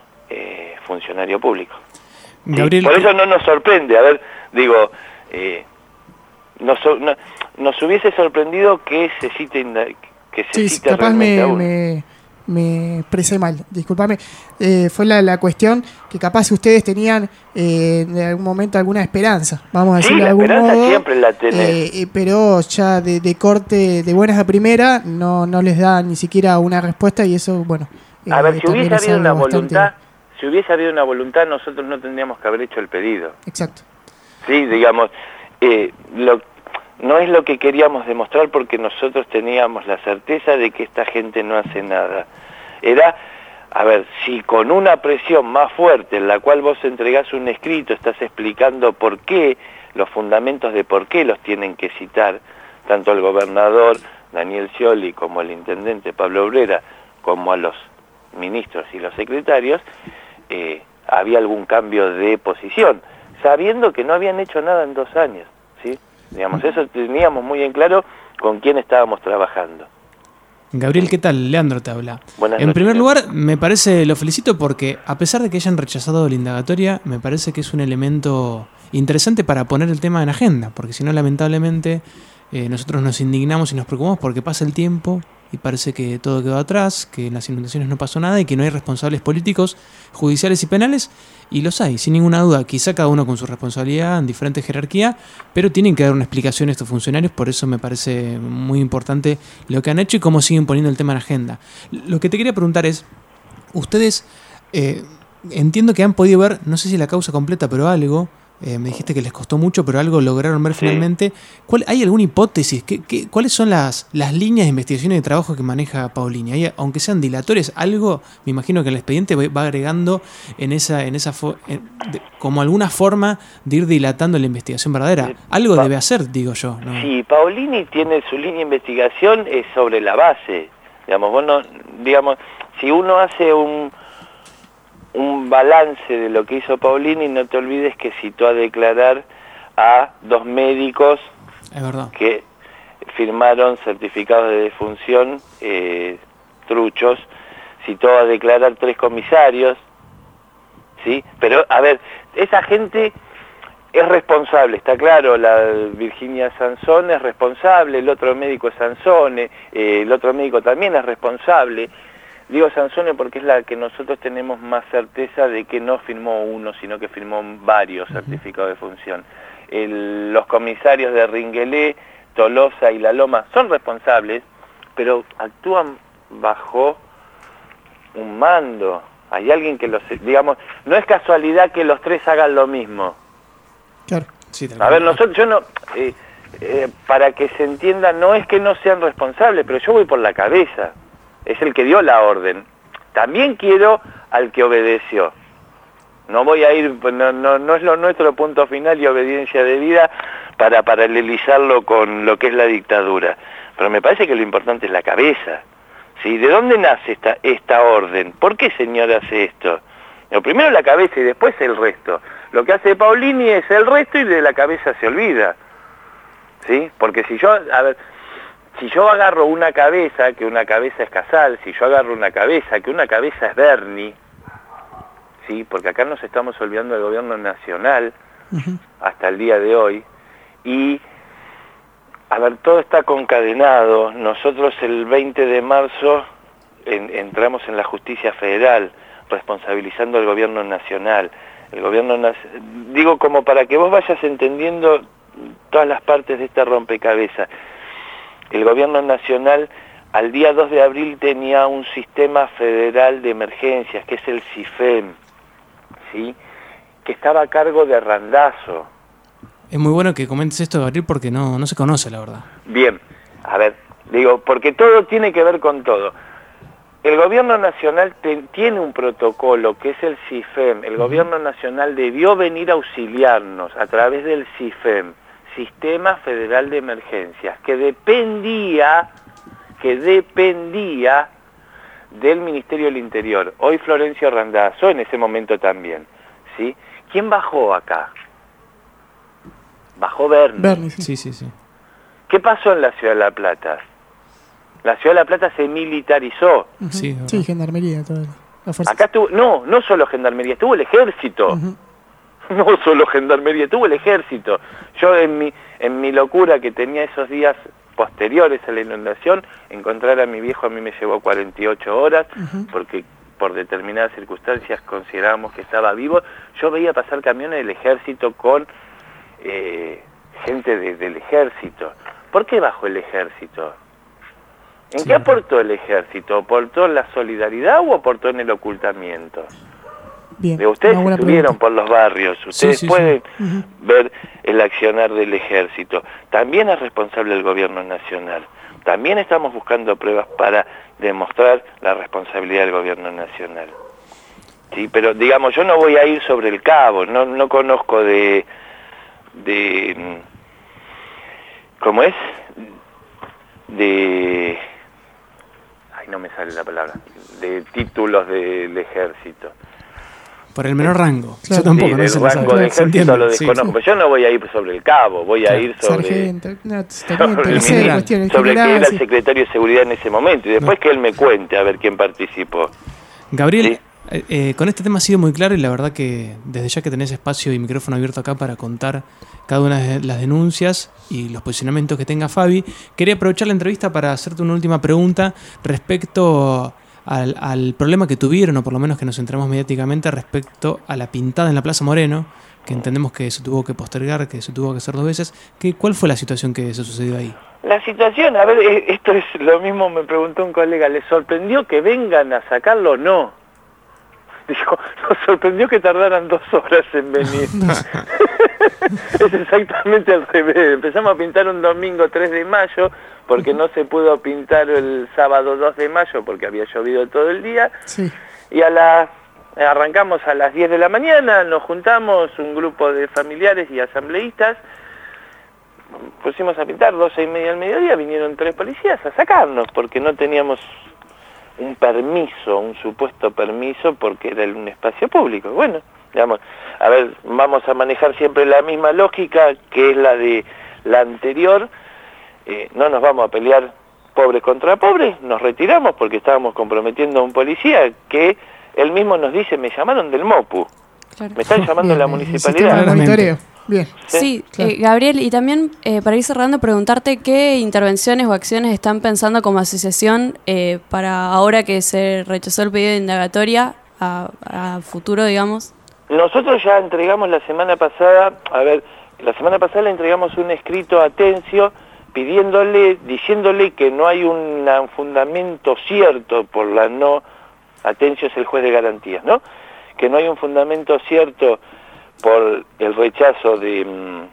eh, funcionario público. Gabriel, sí, por eso no nos sorprende, a ver, digo, eh, nos, no, nos hubiese sorprendido que se cite, que se sí, cite capaz realmente me, a uno. me, me expresé mal, discúlpame. Eh, fue la, la cuestión que capaz ustedes tenían eh, en algún momento alguna esperanza, vamos a Sí, decirlo de la algún esperanza modo, siempre la tenés. eh, eh, pero ya de, de corte de buenas a primera no, no les da ni siquiera una respuesta y eso, bueno, A ver, eh, si también hubiese es habido algo una bastante- voluntad, si hubiese habido una voluntad, nosotros no tendríamos que haber hecho el pedido. Exacto. Sí, digamos, eh, lo, no es lo que queríamos demostrar porque nosotros teníamos la certeza de que esta gente no hace nada. Era, a ver, si con una presión más fuerte en la cual vos entregás un escrito, estás explicando por qué, los fundamentos de por qué los tienen que citar, tanto el gobernador Daniel Scioli como el intendente Pablo Obrera, como a los ministros y los secretarios, eh, había algún cambio de posición, sabiendo que no habían hecho nada en dos años, ¿sí? Digamos, eso teníamos muy en claro con quién estábamos trabajando. Gabriel, ¿qué tal? Leandro te habla. Buenas en noches, primer Leandro. lugar, me parece, lo felicito porque a pesar de que hayan rechazado la indagatoria, me parece que es un elemento interesante para poner el tema en agenda, porque si no, lamentablemente, eh, nosotros nos indignamos y nos preocupamos porque pasa el tiempo y parece que todo quedó atrás, que en las inundaciones no pasó nada y que no hay responsables políticos, judiciales y penales, y los hay, sin ninguna duda, quizá cada uno con su responsabilidad en diferente jerarquía, pero tienen que dar una explicación a estos funcionarios, por eso me parece muy importante lo que han hecho y cómo siguen poniendo el tema en agenda. Lo que te quería preguntar es, ustedes, eh, entiendo que han podido ver, no sé si la causa completa, pero algo, eh, me dijiste que les costó mucho, pero algo lograron ver Sí. finalmente. ¿Cuál, ¿Hay alguna hipótesis? ¿Qué, qué, ¿Cuáles son las, las líneas de investigación y de trabajo que maneja Paulini? ¿Hay, aunque sean dilatorias, algo, me imagino que el expediente va va agregando en esa, en esa fo- en- de- como alguna forma de ir dilatando la investigación verdadera? Algo debe hacer, digo yo, ¿no? Si Paulini tiene su línea de investigación es sobre la base, digamos, vos no, digamos, si uno hace un un balance de lo que hizo Paulini, no te olvides que citó a declarar a dos médicos Es verdad. que firmaron certificados de defunción eh, truchos, citó a declarar tres comisarios, ¿sí? Pero, a ver, esa gente es responsable, está claro, la Virginia Sansone es responsable, el otro médico es Sansone, eh, el otro médico también es responsable. Digo Sansone porque es la que nosotros tenemos más certeza de que no firmó uno, sino que firmó varios certificados de función. El, los comisarios de Ringuelé, Tolosa y La Loma son responsables, pero actúan bajo un mando. Hay alguien que los, digamos, no es casualidad que los tres hagan lo mismo. Claro. Sí, A ver, nosotros, yo no, eh, eh, para que se entienda, no es que no sean responsables, pero yo voy por la cabeza. Es el que dio la orden. También quiero al que obedeció. No voy a ir, no, no, no es lo nuestro punto final y obediencia de vida para paralelizarlo con lo que es la dictadura. Pero me parece que lo importante es la cabeza. ¿Sí? ¿De dónde nace esta, esta orden? ¿Por qué señor hace esto? Lo primero la cabeza y después el resto. Lo que hace Paulini es el resto y de la cabeza se olvida. ¿Sí? Porque si yo, a ver, si yo agarro una cabeza, que una cabeza es Casal, si yo agarro una cabeza, que una cabeza es Berni, ¿sí? Porque acá nos estamos olvidando del gobierno nacional Ujú. hasta el día de hoy, y, a ver, todo está concadenado. Nosotros el veinte de marzo en, entramos en la justicia federal, responsabilizando al gobierno nacional. El gobierno nac- digo como para que vos vayas entendiendo todas las partes de esta rompecabezas. El gobierno nacional al día dos de abril tenía un sistema federal de emergencias, que es el CIFEM, ¿sí? Que estaba a cargo de Randazzo. Es muy bueno que comentes esto, Gabriel, porque no, no se conoce, la verdad. Bien, a ver, digo, porque todo tiene que ver con todo. El gobierno nacional te- tiene un protocolo que es el CIFEM. El gobierno nacional debió venir a auxiliarnos a través del CIFEM, Sistema Federal de Emergencias, que dependía, que dependía del Ministerio del Interior, hoy Florencio Randazzo, en ese momento también, ¿sí? ¿Quién bajó acá? Bajó Berni. Berni, sí. Sí, sí, sí. ¿Qué pasó en la Ciudad de La Plata? La Ciudad de La Plata se militarizó. Uh-huh. Sí, sí, gendarmería, toda la fuerza. Acá estuvo, no, no solo gendarmería, estuvo el ejército. Uh-huh. No solo gendarmería, estuvo el ejército. Yo en mi, en mi locura que tenía esos días posteriores a la inundación, encontrar a mi viejo a mí me llevó cuarenta y ocho horas, Uh-huh. porque por determinadas circunstancias considerábamos que estaba vivo. Yo veía pasar camiones del ejército con eh, gente de, del ejército. ¿Por qué bajó el ejército? ¿En Sí. qué aportó el ejército? ¿Aportó en la solidaridad o aportó en el ocultamiento? Bien, De ustedes una buena estuvieron pregunta. por los barrios, ustedes Sí, sí, pueden sí. Uh-huh. ver el accionar del ejército. También es responsable el gobierno nacional. También estamos buscando pruebas para demostrar la responsabilidad del gobierno nacional. Sí, pero digamos, yo no voy a ir sobre el cabo, no, no conozco de, de, ¿cómo es? De, ay, no me sale la palabra, de títulos del ejército. Por el menor rango. Claro. Yo tampoco, Sí, no del sé rango sabe. del Se entiende, ejército lo sí, desconozco, sí. pero yo no voy a ir sobre el cabo, voy a Claro. ir sobre, Sargento, no, sobre teniente, el no sé, ministro, cuestiones sobre que generales, era sí. el secretario de seguridad en ese momento, y después que él me cuente a ver quién participó. Gabriel, Sí. eh, eh, con este tema ha sido muy claro y la verdad que desde ya que tenés espacio y micrófono abierto acá para contar cada una de las denuncias y los posicionamientos que tenga Fabi, quería aprovechar la entrevista para hacerte una última pregunta respecto al, al problema que tuvieron, o por lo menos que nos centramos mediáticamente, respecto a la pintada en la Plaza Moreno, que entendemos que se tuvo que postergar, que se tuvo que hacer dos veces. ¿Qué, ¿Cuál fue la situación que se sucedió ahí? La situación, a ver, eh, esto es lo mismo, me preguntó un colega, ¿les sorprendió que vengan a sacarlo o no? Dijo, nos sorprendió que tardaran dos horas en venir. Es exactamente al revés. Empezamos a pintar un domingo tres de mayo, porque no se pudo pintar el sábado dos de mayo, porque había llovido todo el día. Sí. Y a la, arrancamos a las diez de la mañana, nos juntamos un grupo de familiares y asambleístas, pusimos a pintar, doce y media al mediodía, vinieron tres policías a sacarnos, porque no teníamos un permiso, un supuesto permiso, porque era un espacio público. Bueno, digamos, a ver, vamos a manejar siempre la misma lógica, que es la de la anterior. Eh, no nos vamos a pelear pobre contra pobre, nos retiramos porque estábamos comprometiendo a un policía que él mismo nos dice, me llamaron del MOPU. Claro. Me están llamando de la Bien, el municipalidad. sistema de Claramente. monitoreo. Bien. Sí, claro. eh, Gabriel, y también eh, para ir cerrando, preguntarte qué intervenciones o acciones están pensando como asociación eh, para ahora que se rechazó el pedido de indagatoria a, a futuro, digamos. Nosotros ya entregamos la semana pasada, a ver, la semana pasada le entregamos un escrito a Atencio pidiéndole, diciéndole que no hay un fundamento cierto por la no, Atencio es el juez de garantías, ¿no? Que no hay un fundamento cierto por el rechazo de,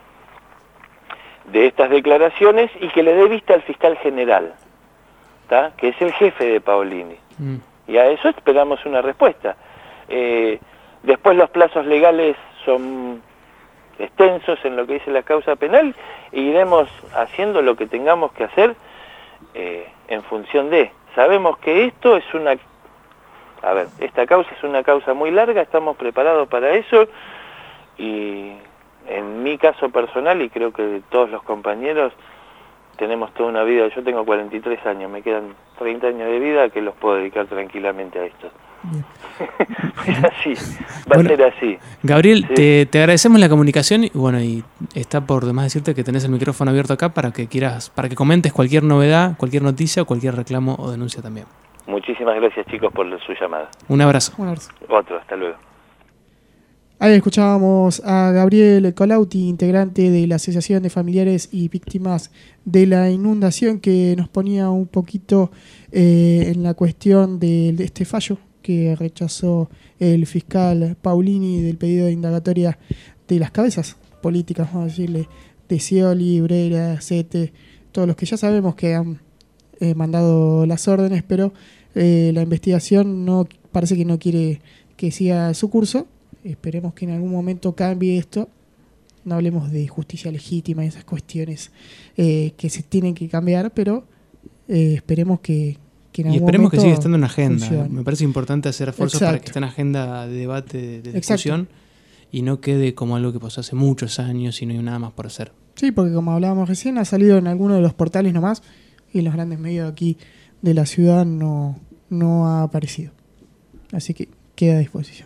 de estas declaraciones y que le dé vista al fiscal general, ¿tá? Que es el jefe de Paolini. Mm. Y a eso esperamos una respuesta. Eh, después los plazos legales son extensos en lo que dice la causa penal e iremos haciendo lo que tengamos que hacer eh, en función de. Sabemos que esto es una... A ver, esta causa es una causa muy larga, estamos preparados para eso y en mi caso personal, y creo que de todos los compañeros, tenemos toda una vida. Yo tengo cuarenta y tres años, me quedan treinta años de vida que los puedo dedicar tranquilamente a esto. Es así, va Bueno, a ser así. Gabriel, Sí. te, te agradecemos la comunicación y bueno, y está por demás decirte que tenés el micrófono abierto acá para que quieras, para que comentes cualquier novedad, cualquier noticia o cualquier reclamo o denuncia también. Muchísimas gracias, chicos, por su llamada. Un abrazo. Un abrazo. Otro, hasta luego. Ahí escuchábamos a Gabriel Colauti, integrante de la Asociación de Familiares y Víctimas de la Inundación, que nos ponía un poquito eh, en la cuestión de, de este fallo que rechazó el fiscal Paolini del pedido de indagatoria de las cabezas políticas, vamos a decirle, de Scioli, Brera, Sete, todos los que ya sabemos que han eh, mandado las órdenes, pero eh, la investigación no parece que no quiere que siga su curso. Esperemos que en algún momento cambie esto. No hablemos de justicia legítima y esas cuestiones eh, que se tienen que cambiar, pero eh, esperemos que, que en y algún esperemos que momento siga estando en agenda. funcione. Me parece importante hacer esfuerzos Exacto. para que esté en agenda de debate, de, de Exacto. discusión, y no quede como algo que pasó hace muchos años y no hay nada más por hacer. Sí, porque como hablábamos recién, ha salido en alguno de los portales nomás y en los grandes medios aquí de la ciudad no, no ha aparecido. Así que queda a disposición.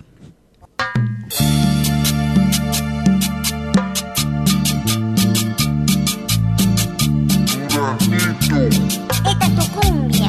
Esta es tu cumbia.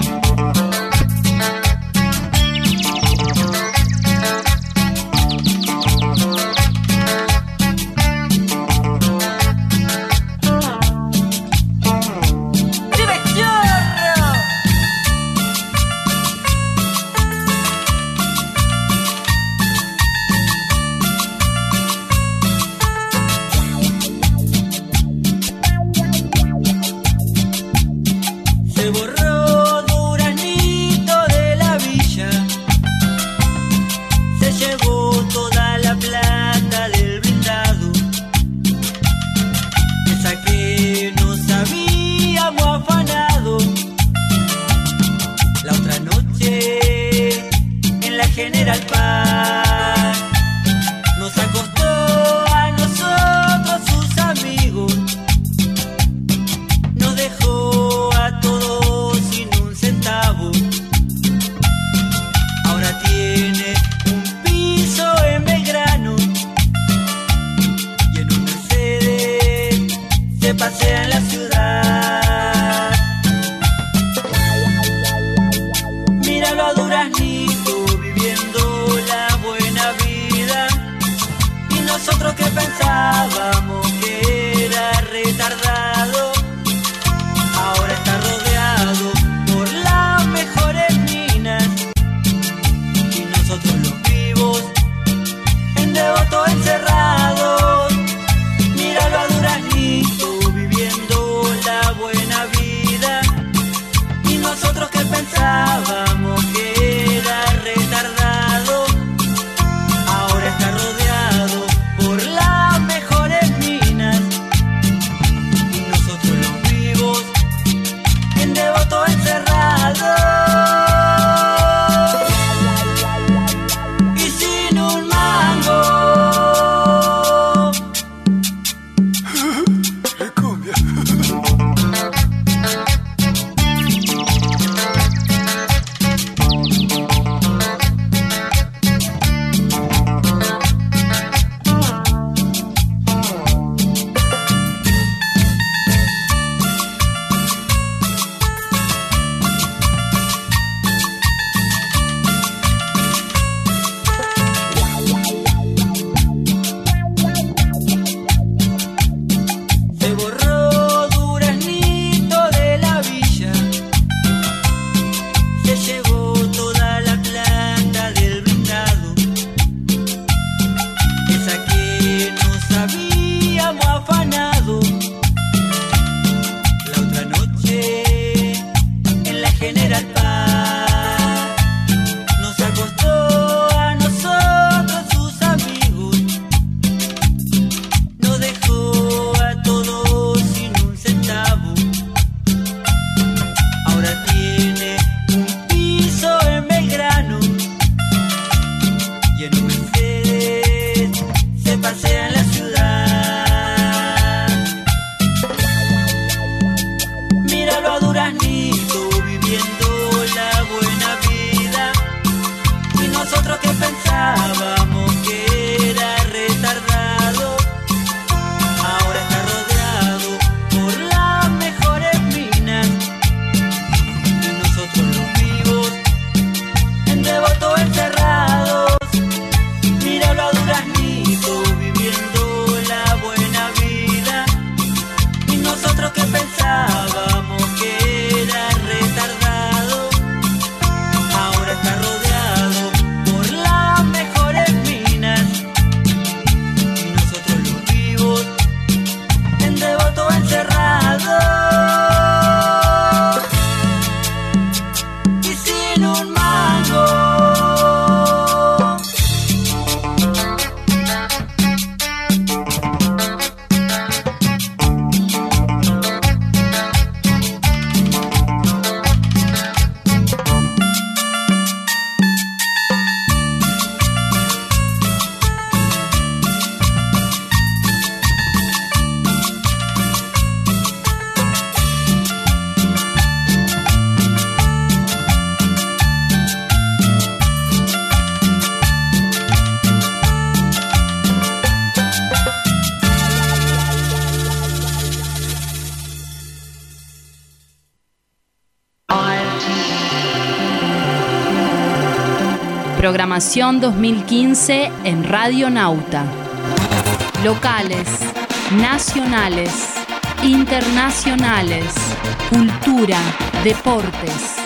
Programación dos mil quince en Radio Nauta. Locales, nacionales, internacionales, cultura, deportes.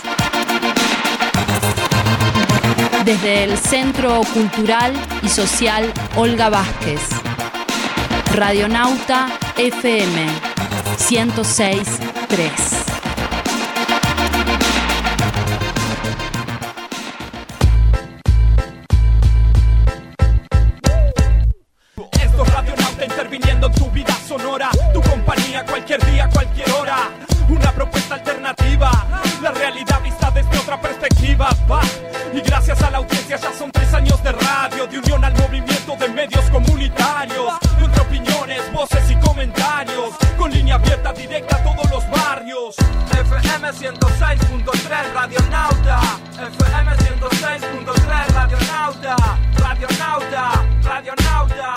Desde el Centro Cultural y Social Olga Vázquez. Radionauta F M ciento seis punto tres. Esto es Radionauta interviniendo en tu vida sonora. Tu compañía cualquier día, cualquier hora. Una propuesta alternativa. La realidad vista desde otra perspectiva. Va. Y gracias a la audiencia ya son tres años de radio, de unión al movimiento de medios comunitarios, de entre opiniones, voces y comentarios, con línea abierta directa a todos los barrios. F M ciento seis punto tres Radionauta, F M ciento seis punto tres Radionauta, Radionauta, Radionauta.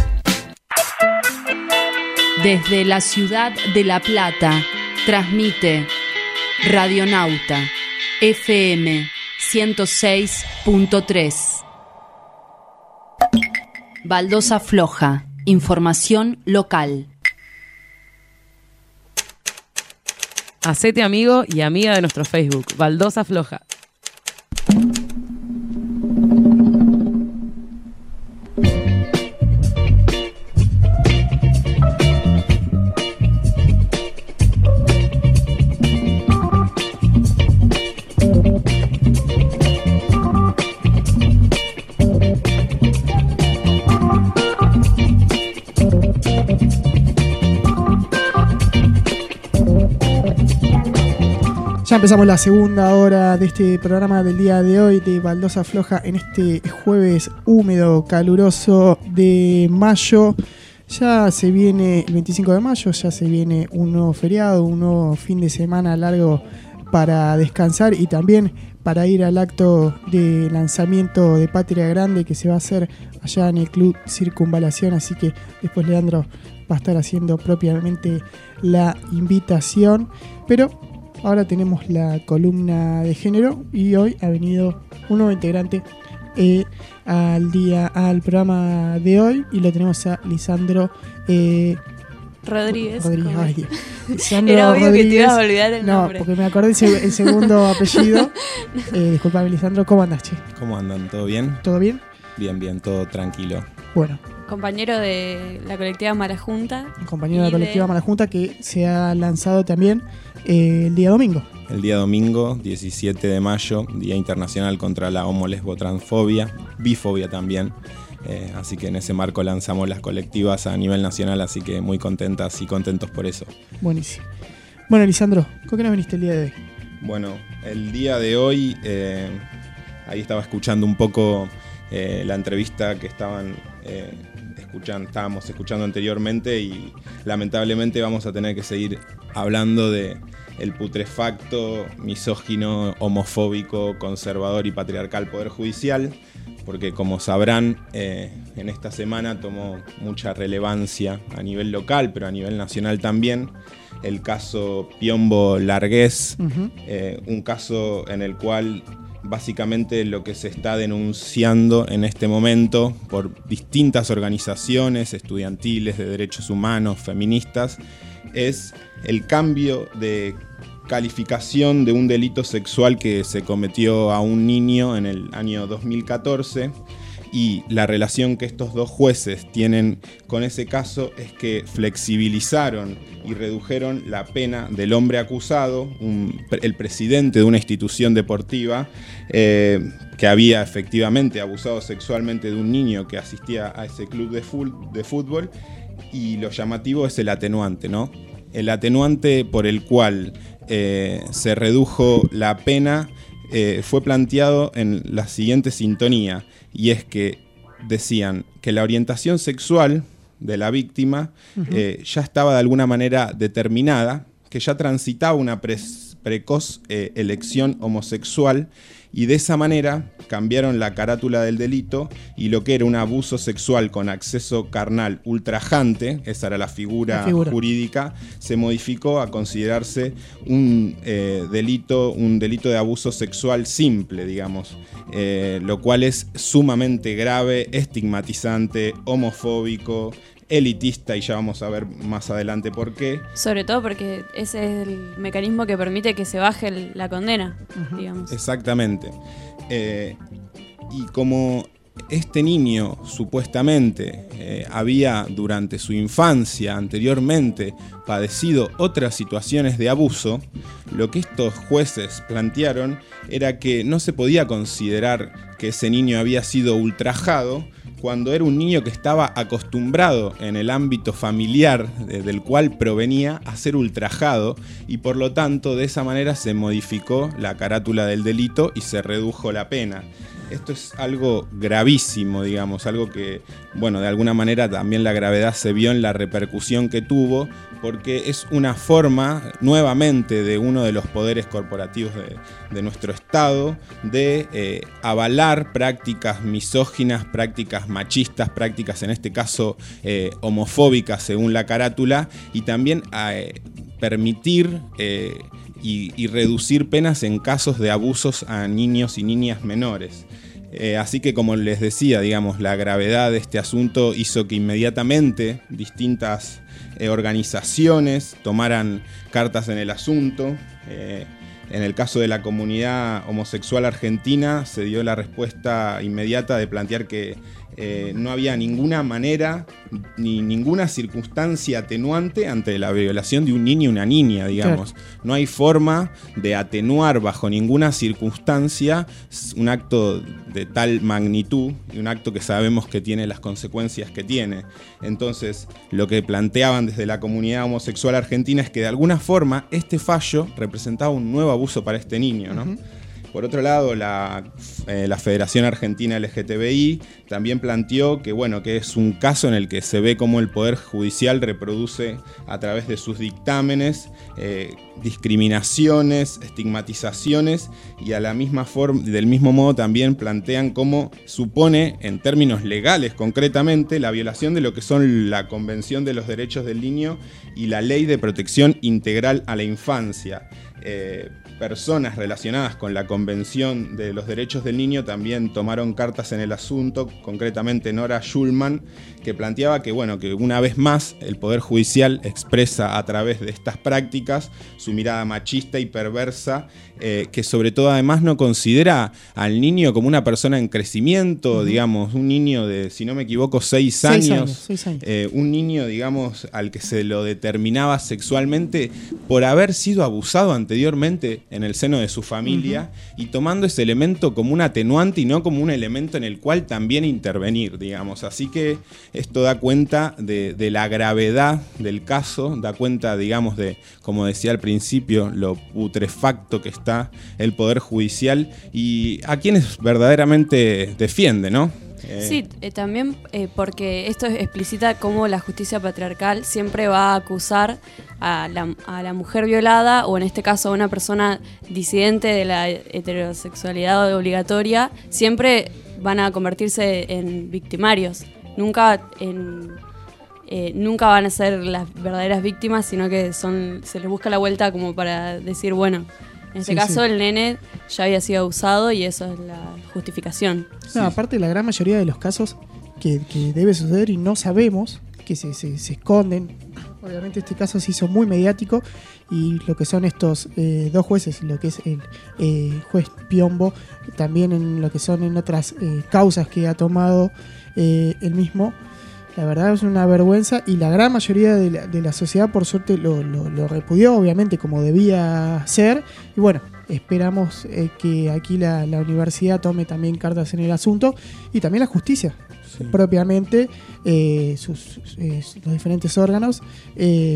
Desde la ciudad de La Plata, transmite Radionauta F M ciento seis punto tres. Baldosa Floja, información local. Hacete amigo y amiga de nuestro Facebook, Baldosa Floja. Ya empezamos la segunda hora de este programa del día de hoy de Baldosa Floja en este jueves húmedo, caluroso de mayo. Ya se viene el veinticinco de mayo, ya se viene un nuevo feriado, un nuevo fin de semana largo para descansar y también para ir al acto de lanzamiento de Patria Grande que se va a hacer allá en el Club Circunvalación, así que después Leandro va a estar haciendo propiamente la invitación, pero ahora tenemos la columna de género y hoy ha venido un nuevo integrante eh, al día al programa de hoy y lo tenemos a Lisandro eh, Rodríguez. Rodríguez ay, Lisandro Era obvio Rodríguez. que te ibas a olvidar el no, nombre. porque me acordé el, seg- el segundo apellido. Eh, disculpame, Lisandro, ¿cómo andás, che? ¿Cómo andan? ¿Todo bien? ¿Todo bien? Bien, bien, todo tranquilo. Bueno. Compañero de la colectiva Marajunta. Compañero de la Y colectiva de- Marajunta que se ha lanzado también eh, el día domingo. El día domingo, diecisiete de mayo, Día Internacional contra la Homo-Lesbo-Transfobia, Bifobia también. Eh, así que en ese marco lanzamos las colectivas a nivel nacional, así que muy contentas y contentos por eso. Buenísimo. Bueno, Lisandro, ¿con qué nos viniste el día de hoy? Bueno, el día de hoy, eh, ahí estaba escuchando un poco eh, la entrevista que estaban eh, escuchando, estábamos escuchando anteriormente y lamentablemente vamos a tener que seguir hablando de el putrefacto, misógino, homofóbico, conservador y patriarcal Poder Judicial, porque como sabrán, eh, en esta semana tomó mucha relevancia a nivel local, pero a nivel nacional también, el caso Piombo Largués, Uh-huh. eh, un caso en el cual básicamente lo que se está denunciando en este momento por distintas organizaciones estudiantiles de derechos humanos, feministas, es el cambio de calificación de un delito sexual que se cometió a un niño en el año dos mil catorce y la relación que estos dos jueces tienen con ese caso es que flexibilizaron y redujeron la pena del hombre acusado, un, el presidente de una institución deportiva eh, que había efectivamente abusado sexualmente de un niño que asistía a ese club de, ful, de fútbol, y lo llamativo es el atenuante, ¿no? El atenuante por el cual eh, se redujo la pena eh, fue planteado en la siguiente sintonía, y es que decían que la orientación sexual de la víctima uh-huh. eh, ya estaba de alguna manera determinada, que ya transitaba una pre- precoz eh, elección homosexual y de esa manera cambiaron la carátula del delito y lo que era un abuso sexual con acceso carnal ultrajante, esa era la figura, la figura. jurídica, se modificó a considerarse un eh, delito, un delito de abuso sexual simple, digamos, eh, lo cual es sumamente grave, estigmatizante, homofóbico, elitista, y ya vamos a ver más adelante por qué. Sobre todo porque ese es el mecanismo que permite que se baje el, la condena, uh-huh. digamos. Exactamente. Eh, y como este niño supuestamente eh, había durante su infancia anteriormente padecido otras situaciones de abuso, lo que estos jueces plantearon era que no se podía considerar que ese niño había sido ultrajado cuando era un niño que estaba acostumbrado en el ámbito familiar eh, del cual provenía a ser ultrajado, y por lo tanto de esa manera se modificó la carátula del delito y se redujo la pena. Esto es algo gravísimo, digamos, algo que, bueno, de alguna manera también la gravedad se vio en la repercusión que tuvo, porque es una forma, nuevamente, de uno de los poderes corporativos de, de nuestro Estado de eh, avalar prácticas misóginas, prácticas machistas, prácticas, en este caso, eh, homofóbicas, según la carátula, y también eh, permitir eh, y, y reducir penas en casos de abusos a niños y niñas menores. Eh, así que, como les decía, digamos, la gravedad de este asunto hizo que inmediatamente distintas eh, organizaciones tomaran cartas en el asunto. Eh, en el caso de la comunidad homosexual argentina se dio la respuesta inmediata de plantear que eh, no había ninguna manera ni ninguna circunstancia atenuante ante la violación de un niño y una niña, digamos. Claro. No hay forma de atenuar bajo ninguna circunstancia un acto de tal magnitud y un acto que sabemos que tiene las consecuencias que tiene. Entonces, lo que planteaban desde la comunidad homosexual argentina es que de alguna forma este fallo representaba un nuevo abuso para este niño, ¿no? Uh-huh. Por otro lado, la, eh, la Federación Argentina L G T B I también planteó que, bueno, que es un caso en el que se ve cómo el Poder Judicial reproduce a través de sus dictámenes eh, discriminaciones, estigmatizaciones, y a la misma forma, del mismo modo también plantean cómo supone, en términos legales concretamente, la violación de lo que son la Convención de los Derechos del Niño y la Ley de Protección Integral a la Infancia. Eh, personas relacionadas con la Convención de los Derechos del Niño también tomaron cartas en el asunto, concretamente Nora Schulman, que planteaba que, bueno, que una vez más el Poder Judicial expresa a través de estas prácticas su mirada machista y perversa, eh, que sobre todo además no considera al niño como una persona en crecimiento, uh-huh. digamos, un niño de, si no me equivoco, seis años, seis años, seis años. Eh, un niño, digamos, al que se lo determinaba sexualmente por haber sido abusado anteriormente en el seno de su familia, uh-huh. y tomando ese elemento como un atenuante y no como un elemento en el cual también intervenir, digamos. Así que esto da cuenta de, de la gravedad del caso, da cuenta, digamos, de, como decía al principio, lo putrefacto que está el Poder Judicial y a quienes verdaderamente defiende, ¿no? Eh. Sí, eh, también eh, porque esto explicita cómo la justicia patriarcal siempre va a acusar a la, a la mujer violada, o en este caso a una persona disidente de la heterosexualidad obligatoria, siempre van a convertirse en victimarios, nunca en... Eh, nunca van a ser las verdaderas víctimas, sino que son se les busca la vuelta como para decir, bueno, en este sí, caso sí. el nene ya había sido abusado y eso es la justificación. No, sí. Aparte, la gran mayoría de los casos que, que debe suceder y no sabemos, que se, se, se esconden. Obviamente este caso se hizo muy mediático, y lo que son estos eh, dos jueces, lo que es el eh, juez Piombo, también en lo que son en otras eh, causas que ha tomado eh, el mismo. La verdad es una vergüenza, y la gran mayoría de la, de la sociedad, por suerte, lo, lo, lo repudió, obviamente, como debía ser. Y bueno, esperamos eh, que aquí la, la universidad tome también cartas en el asunto, y también la justicia, sí. propiamente, eh, sus, eh, los diferentes órganos, eh,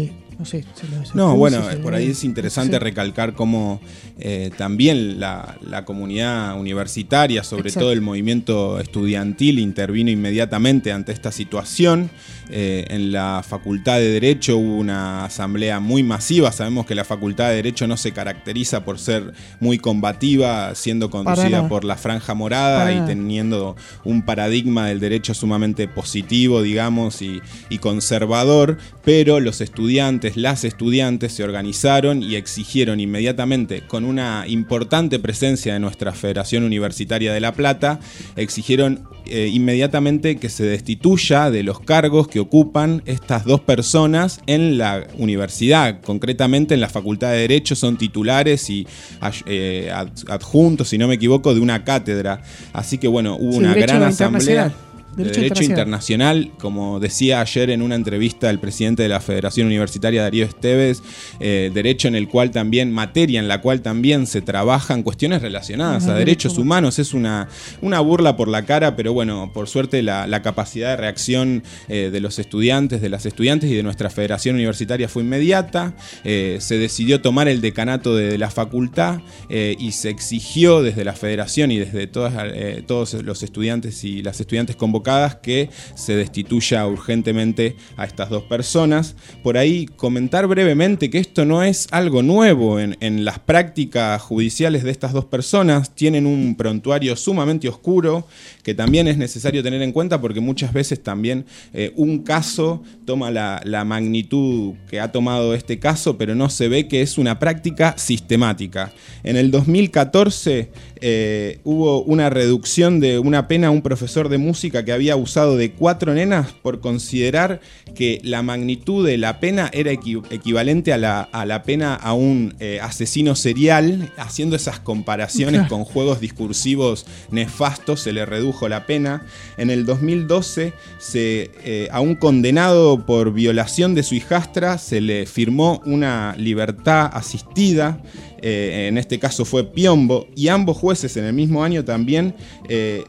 No sé. Se lo, se no, lo bueno, se por lo, ahí es interesante sí. recalcar cómo eh, también la, la comunidad universitaria, sobre Exacto. todo el movimiento estudiantil, intervino inmediatamente ante esta situación. Eh, en la Facultad de Derecho hubo una asamblea muy masiva. Sabemos que la Facultad de Derecho no se caracteriza por ser muy combativa, siendo conducida por la Franja Morada Para y nada. teniendo un paradigma del derecho sumamente positivo, digamos, y, y conservador, pero los estudiantes, las estudiantes se organizaron y exigieron inmediatamente, con una importante presencia de nuestra Federación Universitaria de La Plata, exigieron eh, inmediatamente que se destituya de los cargos que ocupan estas dos personas en la universidad, concretamente en la Facultad de Derecho son titulares y eh, adjuntos, si no me equivoco, de una cátedra. Así que bueno, hubo Sí, una derecho gran internacional. asamblea de Derecho Derecho internacional. Internacional, como decía ayer en una entrevista el presidente de la Federación Universitaria, Darío Esteves, eh, derecho en el cual también, materia en la cual también se trabajan cuestiones relacionadas Ah, a derechos derecho. humanos. Es una, una burla por la cara, pero bueno, por suerte la, la capacidad de reacción eh, de los estudiantes, de las estudiantes y de nuestra Federación Universitaria fue inmediata. Eh, se decidió tomar el decanato de, de la facultad eh, y se exigió desde la Federación y desde todas, eh, todos los estudiantes y las estudiantes convocadas que se destituya urgentemente a estas dos personas. Por ahí comentar brevemente que esto no es algo nuevo en, en las prácticas judiciales de estas dos personas. Tienen un prontuario sumamente oscuro que también es necesario tener en cuenta porque muchas veces también eh, un caso toma la, la magnitud que ha tomado este caso, pero no se ve que es una práctica sistemática. En el dos mil catorce eh, hubo una reducción de una pena a un profesor de música que había abusado de cuatro nenas por considerar que la magnitud de la pena era equi- equivalente a la, a la pena a un eh, asesino serial. Haciendo esas comparaciones con juegos discursivos nefastos, se le redujo la pena. En el dos mil doce, se, eh, a un condenado por violación de su hijastra se le firmó una libertad asistida. Eh, en este caso fue Piombo, y ambos jueces en el mismo año también eh,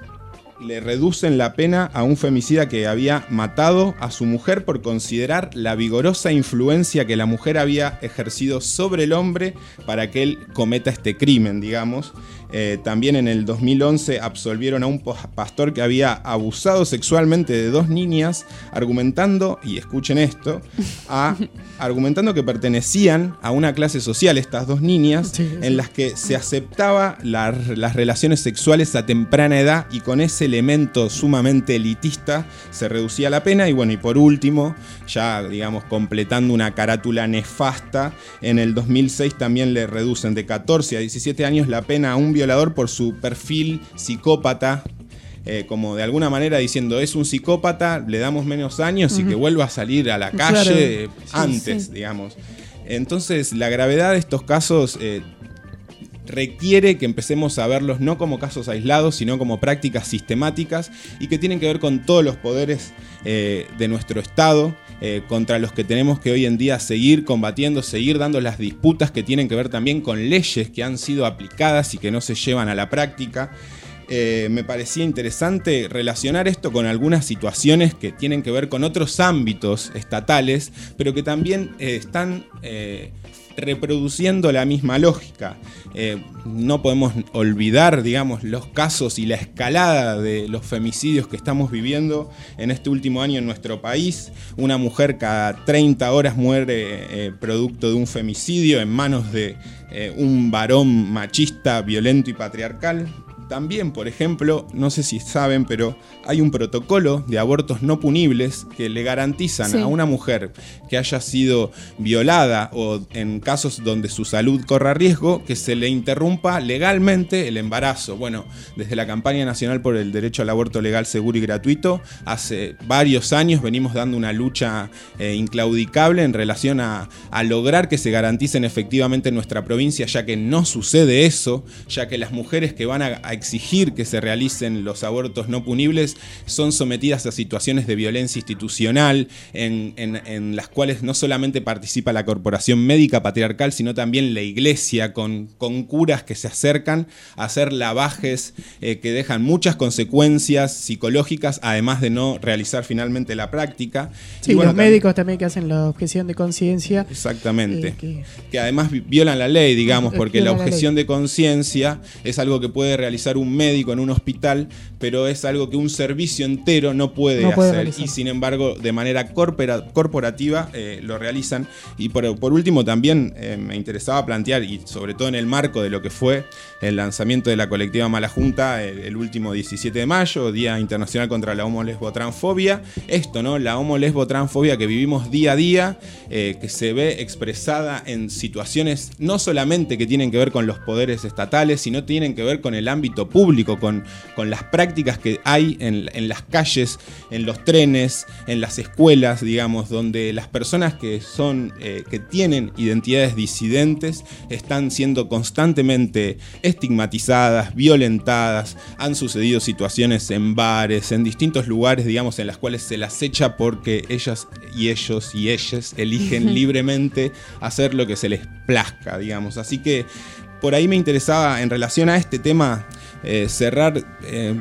le reducen la pena a un femicida que había matado a su mujer por considerar la vigorosa influencia que la mujer había ejercido sobre el hombre para que él cometa este crimen, digamos. Eh, también en el dos mil once absolvieron a un pastor que había abusado sexualmente de dos niñas, argumentando, y escuchen esto, a, argumentando que pertenecían a una clase social, estas dos niñas, sí, sí. en las que se aceptaba la, las relaciones sexuales a temprana edad, y con ese elemento sumamente elitista se reducía la pena. Y bueno, y por último, ya digamos completando una carátula nefasta, en el dos mil seis también le reducen de catorce a diecisiete años la pena a un violador por su perfil psicópata, eh, como de alguna manera diciendo, es un psicópata, le damos menos años uh-huh. y que vuelva a salir a la calle claro. antes, sí, sí. digamos. Entonces, la gravedad de estos casos eh, requiere que empecemos a verlos no como casos aislados, sino como prácticas sistemáticas y que tienen que ver con todos los poderes eh, de nuestro Estado, eh, contra los que tenemos que hoy en día seguir combatiendo, seguir dando las disputas que tienen que ver también con leyes que han sido aplicadas y que no se llevan a la práctica. Eh, me parecía interesante relacionar esto con algunas situaciones que tienen que ver con otros ámbitos estatales, pero que también eh, están eh, reproduciendo la misma lógica. Eh, no podemos olvidar, digamos, los casos y la escalada de los femicidios que estamos viviendo en este último año en nuestro país. Una mujer cada treinta horas muere eh, producto de un femicidio en manos de eh, un varón machista, violento y patriarcal. También, por ejemplo, no sé si saben, pero hay un protocolo de abortos no punibles que le garantizan sí. a una mujer que haya sido violada o en casos donde su salud corra riesgo, que se le interrumpa legalmente el embarazo. Bueno, desde la campaña nacional por el derecho al aborto legal, seguro y gratuito, hace varios años venimos dando una lucha eh, inclaudicable en relación a, a lograr que se garanticen efectivamente en nuestra provincia, ya que no sucede eso, ya que las mujeres que van a, a exigir que se realicen los abortos no punibles son sometidas a situaciones de violencia institucional en, en, en las cuales no solamente participa la corporación médica patriarcal, sino también la iglesia con, con curas que se acercan a hacer lavajes eh, que dejan muchas consecuencias psicológicas, además de no realizar finalmente la práctica. Sí, y bueno, los médicos también que hacen la objeción de conciencia. Exactamente. Eh, que, que además violan la ley, digamos, porque la la objeción de conciencia es algo que puede realizar un médico en un hospital, pero es algo que un servicio entero no puede No puede hacer, realizar. y sin embargo de manera corpora, corporativa eh, lo realizan. Y por, por último también eh, me interesaba plantear, y sobre todo en el marco de lo que fue el lanzamiento de la colectiva Mala Junta el, el último diecisiete de mayo, Día Internacional contra la Homo-Lesbo-Transfobia, esto, ¿no? La homo-lesbo-transfobia que vivimos día a día, eh, que se ve expresada en situaciones no solamente que tienen que ver con los poderes estatales, sino tienen que ver con el ámbito público, con, con las prácticas que hay en, en las calles, en los trenes, en las escuelas, digamos, donde las personas que son, eh, que tienen identidades disidentes están siendo constantemente estigmatizadas, violentadas. Han sucedido situaciones en bares, en distintos lugares, digamos, en las cuales se las echa porque ellas y ellos y ellas eligen libremente hacer lo que se les plazca, digamos. Así que por ahí me interesaba, en relación a este tema, eh, cerrar eh,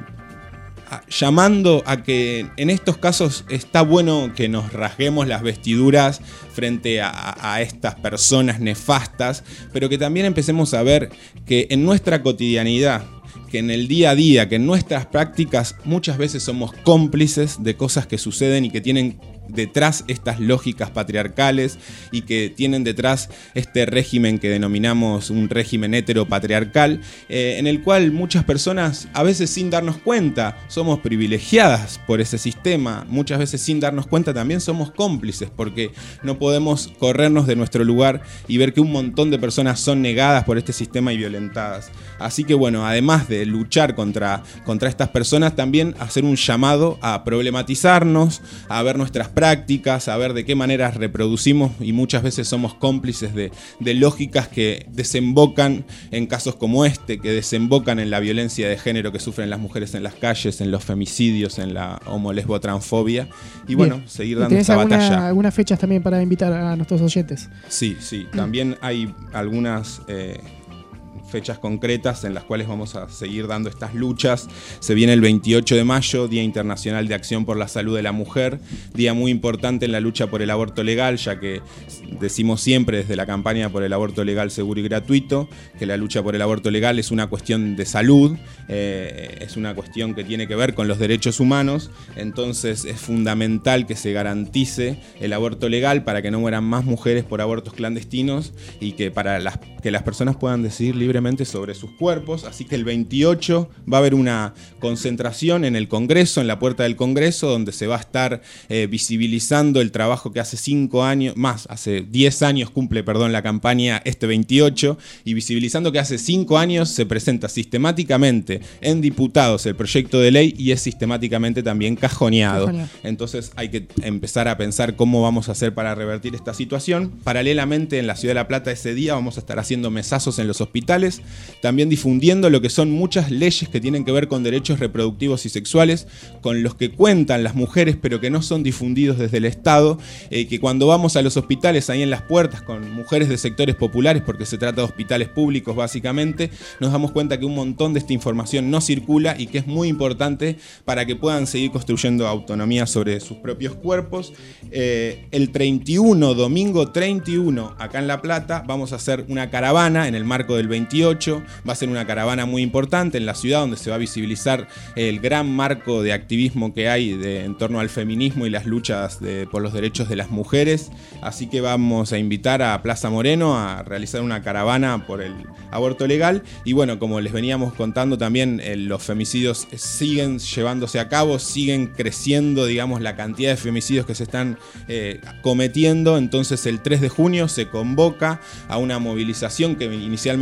a, llamando a que en estos casos está bueno que nos rasguemos las vestiduras frente a, a estas personas nefastas, pero que también empecemos a ver que en nuestra cotidianidad, que en el día a día, que en nuestras prácticas muchas veces somos cómplices de cosas que suceden y que tienen detrás estas lógicas patriarcales y que tienen detrás este régimen que denominamos un régimen heteropatriarcal, eh, en el cual muchas personas, a veces sin darnos cuenta, somos privilegiadas por ese sistema, muchas veces sin darnos cuenta también somos cómplices, porque no podemos corrernos de nuestro lugar y ver que un montón de personas son negadas por este sistema y violentadas. Así que bueno, además de luchar contra, contra estas personas, también hacer un llamado a problematizarnos, a ver nuestras prácticas, a ver de qué maneras reproducimos y muchas veces somos cómplices de, de lógicas que desembocan en casos como este, que desembocan en la violencia de género que sufren las mujeres en las calles, en los femicidios, en la homo-lesbo-transfobia. Y bueno, Bien. seguir ¿Y dando tenés esta alguna, batalla. algunas fechas también para invitar a nuestros oyentes? Sí, sí. También hay algunas eh, fechas concretas en las cuales vamos a seguir dando estas luchas. Se viene el veintiocho de mayo, Día Internacional de Acción por la Salud de la Mujer, día muy importante en la lucha por el aborto legal, ya que decimos siempre desde la campaña por el aborto legal, seguro y gratuito, que la lucha por el aborto legal es una cuestión de salud, eh, es una cuestión que tiene que ver con los derechos humanos, entonces es fundamental que se garantice el aborto legal para que no mueran más mujeres por abortos clandestinos y que para las, que las personas puedan decidir libremente sobre sus cuerpos. Así que el veintiocho va a haber una concentración en el Congreso, en la puerta del Congreso, donde se va a estar eh, visibilizando el trabajo que hace cinco años, más, hace diez años cumple, perdón, la campaña este veintiocho, y visibilizando que hace cinco años se presenta sistemáticamente en diputados el proyecto de ley y es sistemáticamente también cajoneado. Cajoneado. Entonces hay que empezar a pensar cómo vamos a hacer para revertir esta situación. Paralelamente, en la Ciudad de La Plata ese día vamos a estar haciendo mesazos en los hospitales, también difundiendo lo que son muchas leyes que tienen que ver con derechos reproductivos y sexuales, con los que cuentan las mujeres pero que no son difundidos desde el Estado, eh, que cuando vamos a los hospitales ahí en las puertas con mujeres de sectores populares, porque se trata de hospitales públicos básicamente, nos damos cuenta que un montón de esta información no circula y que es muy importante para que puedan seguir construyendo autonomía sobre sus propios cuerpos. Eh, el treinta y uno, domingo treinta y uno, acá en La Plata, vamos a hacer una caravana en el marco del veintiocho, va a ser una caravana muy importante en la ciudad donde se va a visibilizar el gran marco de activismo que hay de, en torno al feminismo y las luchas de, por los derechos de las mujeres, así que vamos a invitar a Plaza Moreno a realizar una caravana por el aborto legal y bueno, como les veníamos contando también, eh, los femicidios siguen llevándose a cabo, siguen creciendo, digamos, la cantidad de femicidios que se están eh, cometiendo, entonces el tres de junio se convoca a una movilización que inicialmente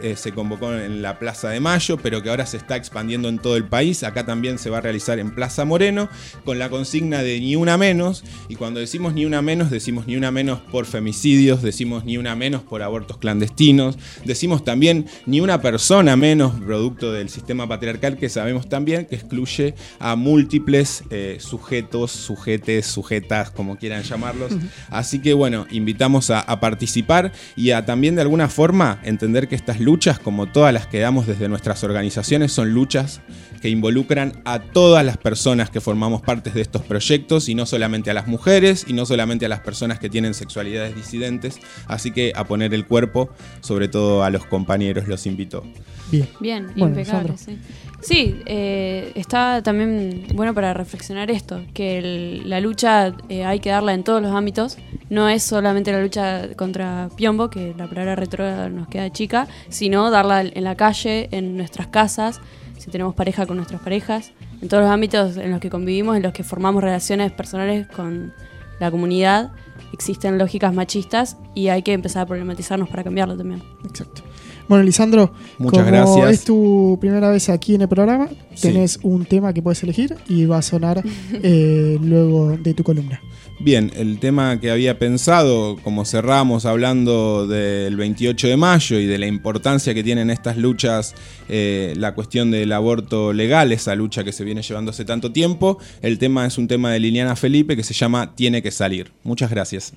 eh, se convocó en la Plaza de Mayo, pero que ahora se está expandiendo en todo el país. Acá también se va a realizar en Plaza Moreno, con la consigna de ni una menos. Y cuando decimos ni una menos, decimos ni una menos por femicidios, decimos ni una menos por abortos clandestinos, decimos también ni una persona menos, producto del sistema patriarcal que sabemos también que excluye a múltiples eh, sujetos, sujetes, sujetas, como quieran llamarlos. Uh-huh. Así que bueno, invitamos a, a participar y a también de alguna forma entender que estas luchas, como todas las que damos desde nuestras organizaciones, son luchas que involucran a todas las personas que formamos parte de estos proyectos y no solamente a las mujeres y no solamente a las personas que tienen sexualidades disidentes. Así que a poner el cuerpo, sobre todo a los compañeros, los invito. Bien, Bien, bueno, impecable, sí. Sí, eh, está también bueno para reflexionar esto, que el, la lucha eh, hay que darla en todos los ámbitos, no es solamente la lucha contra Piombo, que la palabra retrógrada nos queda chica, sino darla en la calle, en nuestras casas, si tenemos pareja con nuestras parejas, en todos los ámbitos en los que convivimos, en los que formamos relaciones personales con la comunidad, existen lógicas machistas y hay que empezar a problematizarnos para cambiarlo también. Exacto. Bueno, Lisandro, muchas como gracias. Es tu primera vez aquí en el programa, sí. Tenés un tema que puedes elegir y va a sonar eh, luego de tu columna. Bien, el tema que había pensado, como cerramos hablando del veintiocho de mayo y de la importancia que tienen estas luchas, eh, la cuestión del aborto legal, esa lucha que se viene llevando hace tanto tiempo, el tema es un tema de Liliana Felipe que se llama Tiene que salir. Muchas gracias.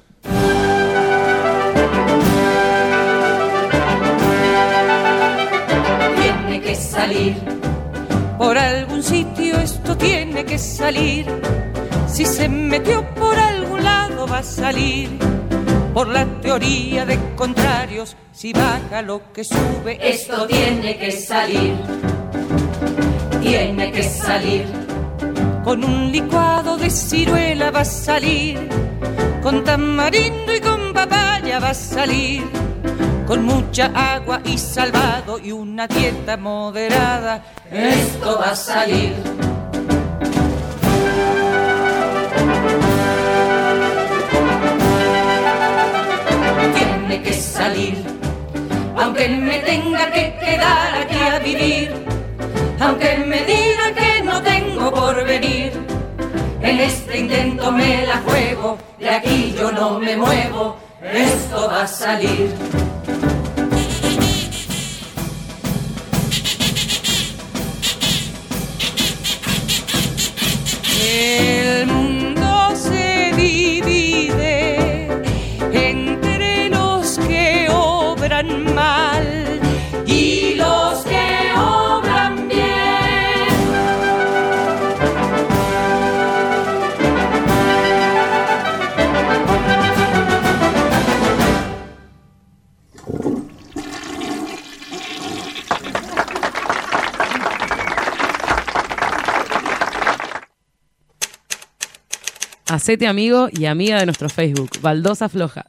Tiene que salir, por algún sitio esto tiene que salir. Si se metió por algún lado va a salir. Por la teoría de contrarios, si baja lo que sube, esto tiene que salir. Tiene que salir. Con un licuado de ciruela va a salir. Con tamarindo y con papaya va a salir. Con mucha agua y salvado y una dieta moderada, esto va a salir. Tiene que salir, aunque me tenga que quedar aquí a vivir, aunque me digan que no tengo porvenir. En este intento me la juego, de aquí yo no me muevo, esto va a salir. El mundo se divide entre los que obran mal y los que obran bien. Hacete amigo y amiga de nuestro Facebook, Baldosa Floja.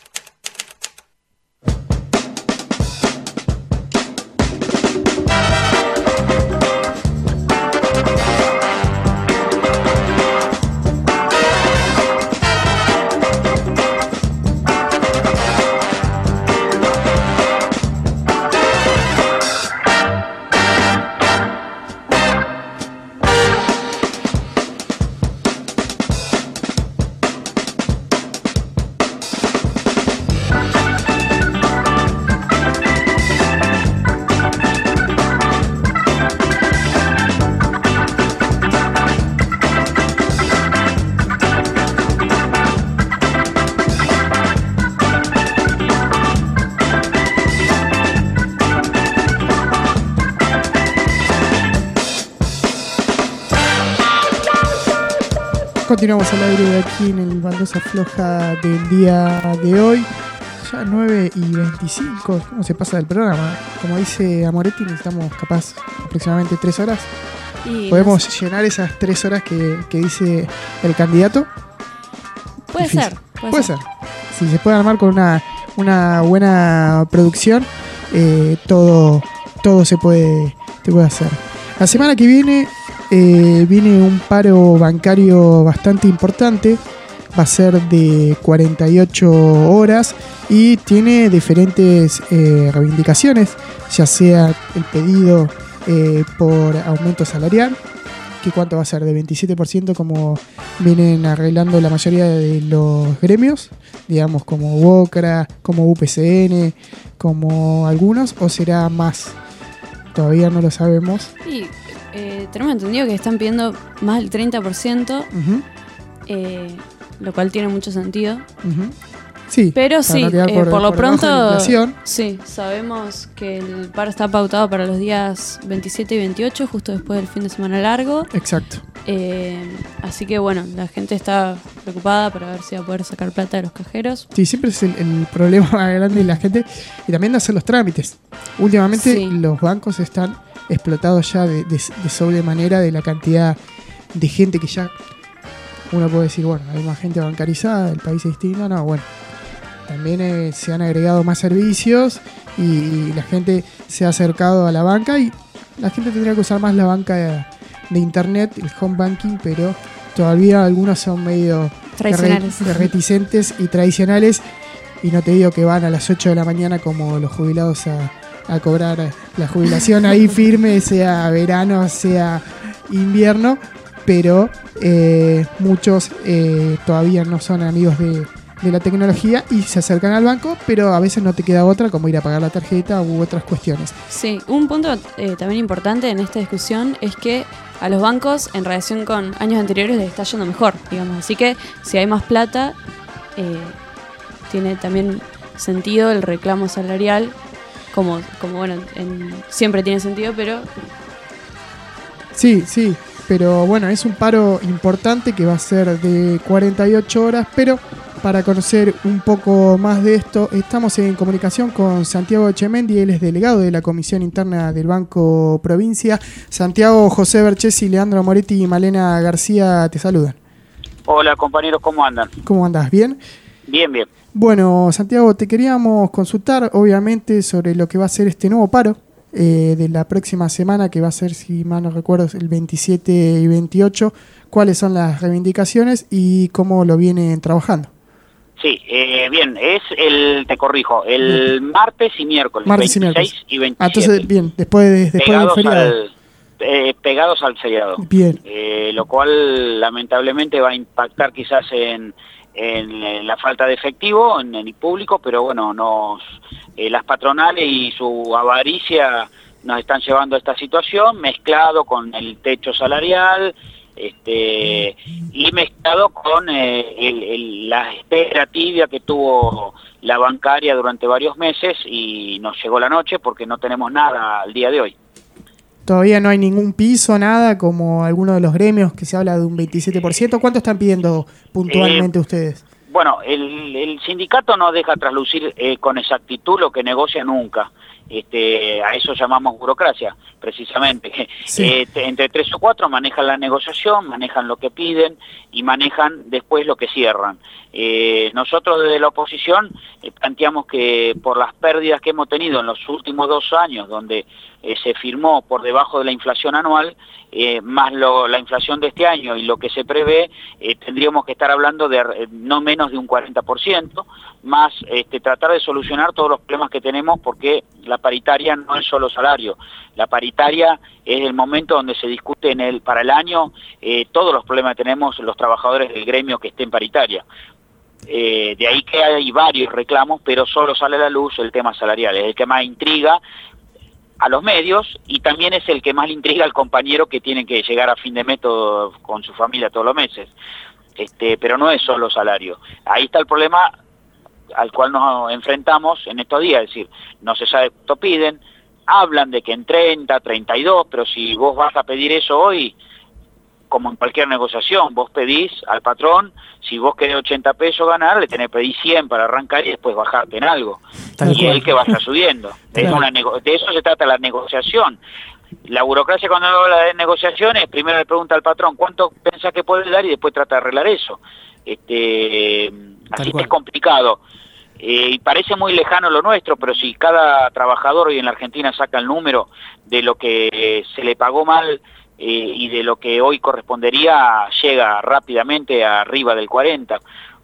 Continuamos al aire aquí en el Baldosa Floja del día de hoy. Ya nueve y veinticinco, ¿cómo se pasa del programa? Como dice Amoretti, necesitamos capaz aproximadamente tres horas. Y ¿Podemos no sé. llenar esas tres horas que, que dice el candidato? Puede Difícil. ser. Puede, Puede ser. ser. Si se puede armar con una, una buena producción, eh, todo, todo se puede, se puede hacer. La semana que viene eh, viene un paro bancario bastante importante va a ser de cuarenta y ocho horas y tiene diferentes eh, reivindicaciones, ya sea el pedido eh, por aumento salarial, que cuánto va a ser, de veintisiete por ciento como vienen arreglando la mayoría de los gremios, digamos como WOCRA, como U P C N, como algunos, o será más, todavía no lo sabemos. Sí, eh, tenemos entendido que están pidiendo más del treinta por ciento, uh-huh. eh, lo cual tiene mucho sentido. Uh-huh. Sí, pero sí, por, eh, por, por lo por pronto, sí, sabemos que el paro está pautado para los días veintisiete y veintiocho, justo después del fin de semana largo. Exacto. Eh, así que bueno, la gente está preocupada para ver si va a poder sacar plata de los cajeros. Sí, siempre es el, el problema más grande de la gente, y también de hacer los trámites. Últimamente sí. Los bancos están explotados ya de, de, de sobremanera de la cantidad de gente que ya, uno puede decir, bueno, hay más gente bancarizada, el país es distinto, no, bueno. También eh, se han agregado más servicios y, y la gente se ha acercado a la banca, y la gente tendría que usar más la banca de, de internet, el home banking, pero todavía algunos son medio tradicionales, re, reticentes y tradicionales, y no te digo que van a las ocho de la mañana como los jubilados a, a cobrar la jubilación ahí firme, sea verano, sea invierno, pero eh, muchos eh, todavía no son amigos de de la tecnología y se acercan al banco, pero a veces no te queda otra como ir a pagar la tarjeta u otras cuestiones. Sí, un punto eh, también importante en esta discusión es que a los bancos en relación con años anteriores les está yendo mejor, digamos, así que si hay más plata eh, tiene también sentido el reclamo salarial, como, como bueno, en, siempre tiene sentido, pero... Sí, sí, pero bueno, es un paro importante que va a ser de cuarenta y ocho horas, pero... Para conocer un poco más de esto, estamos en comunicación con Santiago Echemendi, él es delegado de la Comisión Interna del Banco Provincia. Santiago, José Berchesi, Leandro Moretti y Malena García te saludan. Hola compañeros, ¿cómo andan? ¿Cómo andás? ¿Bien? Bien, bien. Bueno, Santiago, te queríamos consultar obviamente sobre lo que va a ser este nuevo paro eh, de la próxima semana, que va a ser, si mal no recuerdo, el veintisiete y veintiocho. ¿Cuáles son las reivindicaciones y cómo lo vienen trabajando? Sí, eh, bien, es el, te corrijo, el bien. martes y miércoles, martes veintiséis y, y veintisiete. Ah, entonces, bien, después, de, después pegados del feriado. Al, eh, pegados al feriado. Bien. Eh, lo cual, lamentablemente, va a impactar quizás en, en, en la falta de efectivo, en, en el público, pero bueno, nos eh, las patronales y su avaricia nos están llevando a esta situación, mezclado con el techo salarial, este y mezclado con eh, el, el, la espera tibia que tuvo la bancaria durante varios meses, y nos llegó la noche porque no tenemos nada al día de hoy. Todavía no hay ningún piso, nada, como alguno de los gremios que se habla de un veintisiete por ciento. ¿Cuánto están pidiendo puntualmente eh, ustedes? Bueno, el, el sindicato no deja traslucir eh, con exactitud lo que negocia nunca. Este, a eso llamamos burocracia, precisamente. Sí. Eh, entre tres o cuatro manejan la negociación, manejan lo que piden y manejan después lo que cierran. Eh, nosotros desde la oposición eh, planteamos que por las pérdidas que hemos tenido en los últimos dos años, donde eh, se firmó por debajo de la inflación anual, eh, más lo, la inflación de este año y lo que se prevé, eh, tendríamos que estar hablando de eh, no menos de un cuarenta por ciento, más este, tratar de solucionar todos los problemas que tenemos, porque la paritaria no es solo salario. La paritaria es el momento donde se discute en el, para el año eh, todos los problemas que tenemos los trabajadores del gremio que estén paritaria. Eh, de ahí que hay varios reclamos, pero solo sale a la luz el tema salarial, es el que más intriga a los medios y también es el que más le intriga al compañero que tiene que llegar a fin de mes todo, con su familia todos los meses. Este, pero no es solo salario. Ahí está el problema al cual nos enfrentamos en estos días, es decir, no se sabe cuánto piden, hablan de que en treinta, treinta y dos, pero si vos vas a pedir eso hoy, como en cualquier negociación, vos pedís al patrón, si vos querés ochenta pesos ganar, le tenés que pedir cien para arrancar y después bajarte en algo. Tal y es que va a estar subiendo. Es una nego- de eso se trata la negociación. La burocracia cuando habla de negociaciones, primero le pregunta al patrón cuánto pensás que puede dar y después trata de arreglar eso. Este, así que es complicado. Eh, y parece muy lejano lo nuestro, pero si cada trabajador hoy en la Argentina saca el número de lo que se le pagó mal eh, y de lo que hoy correspondería llega rápidamente arriba del cuarenta.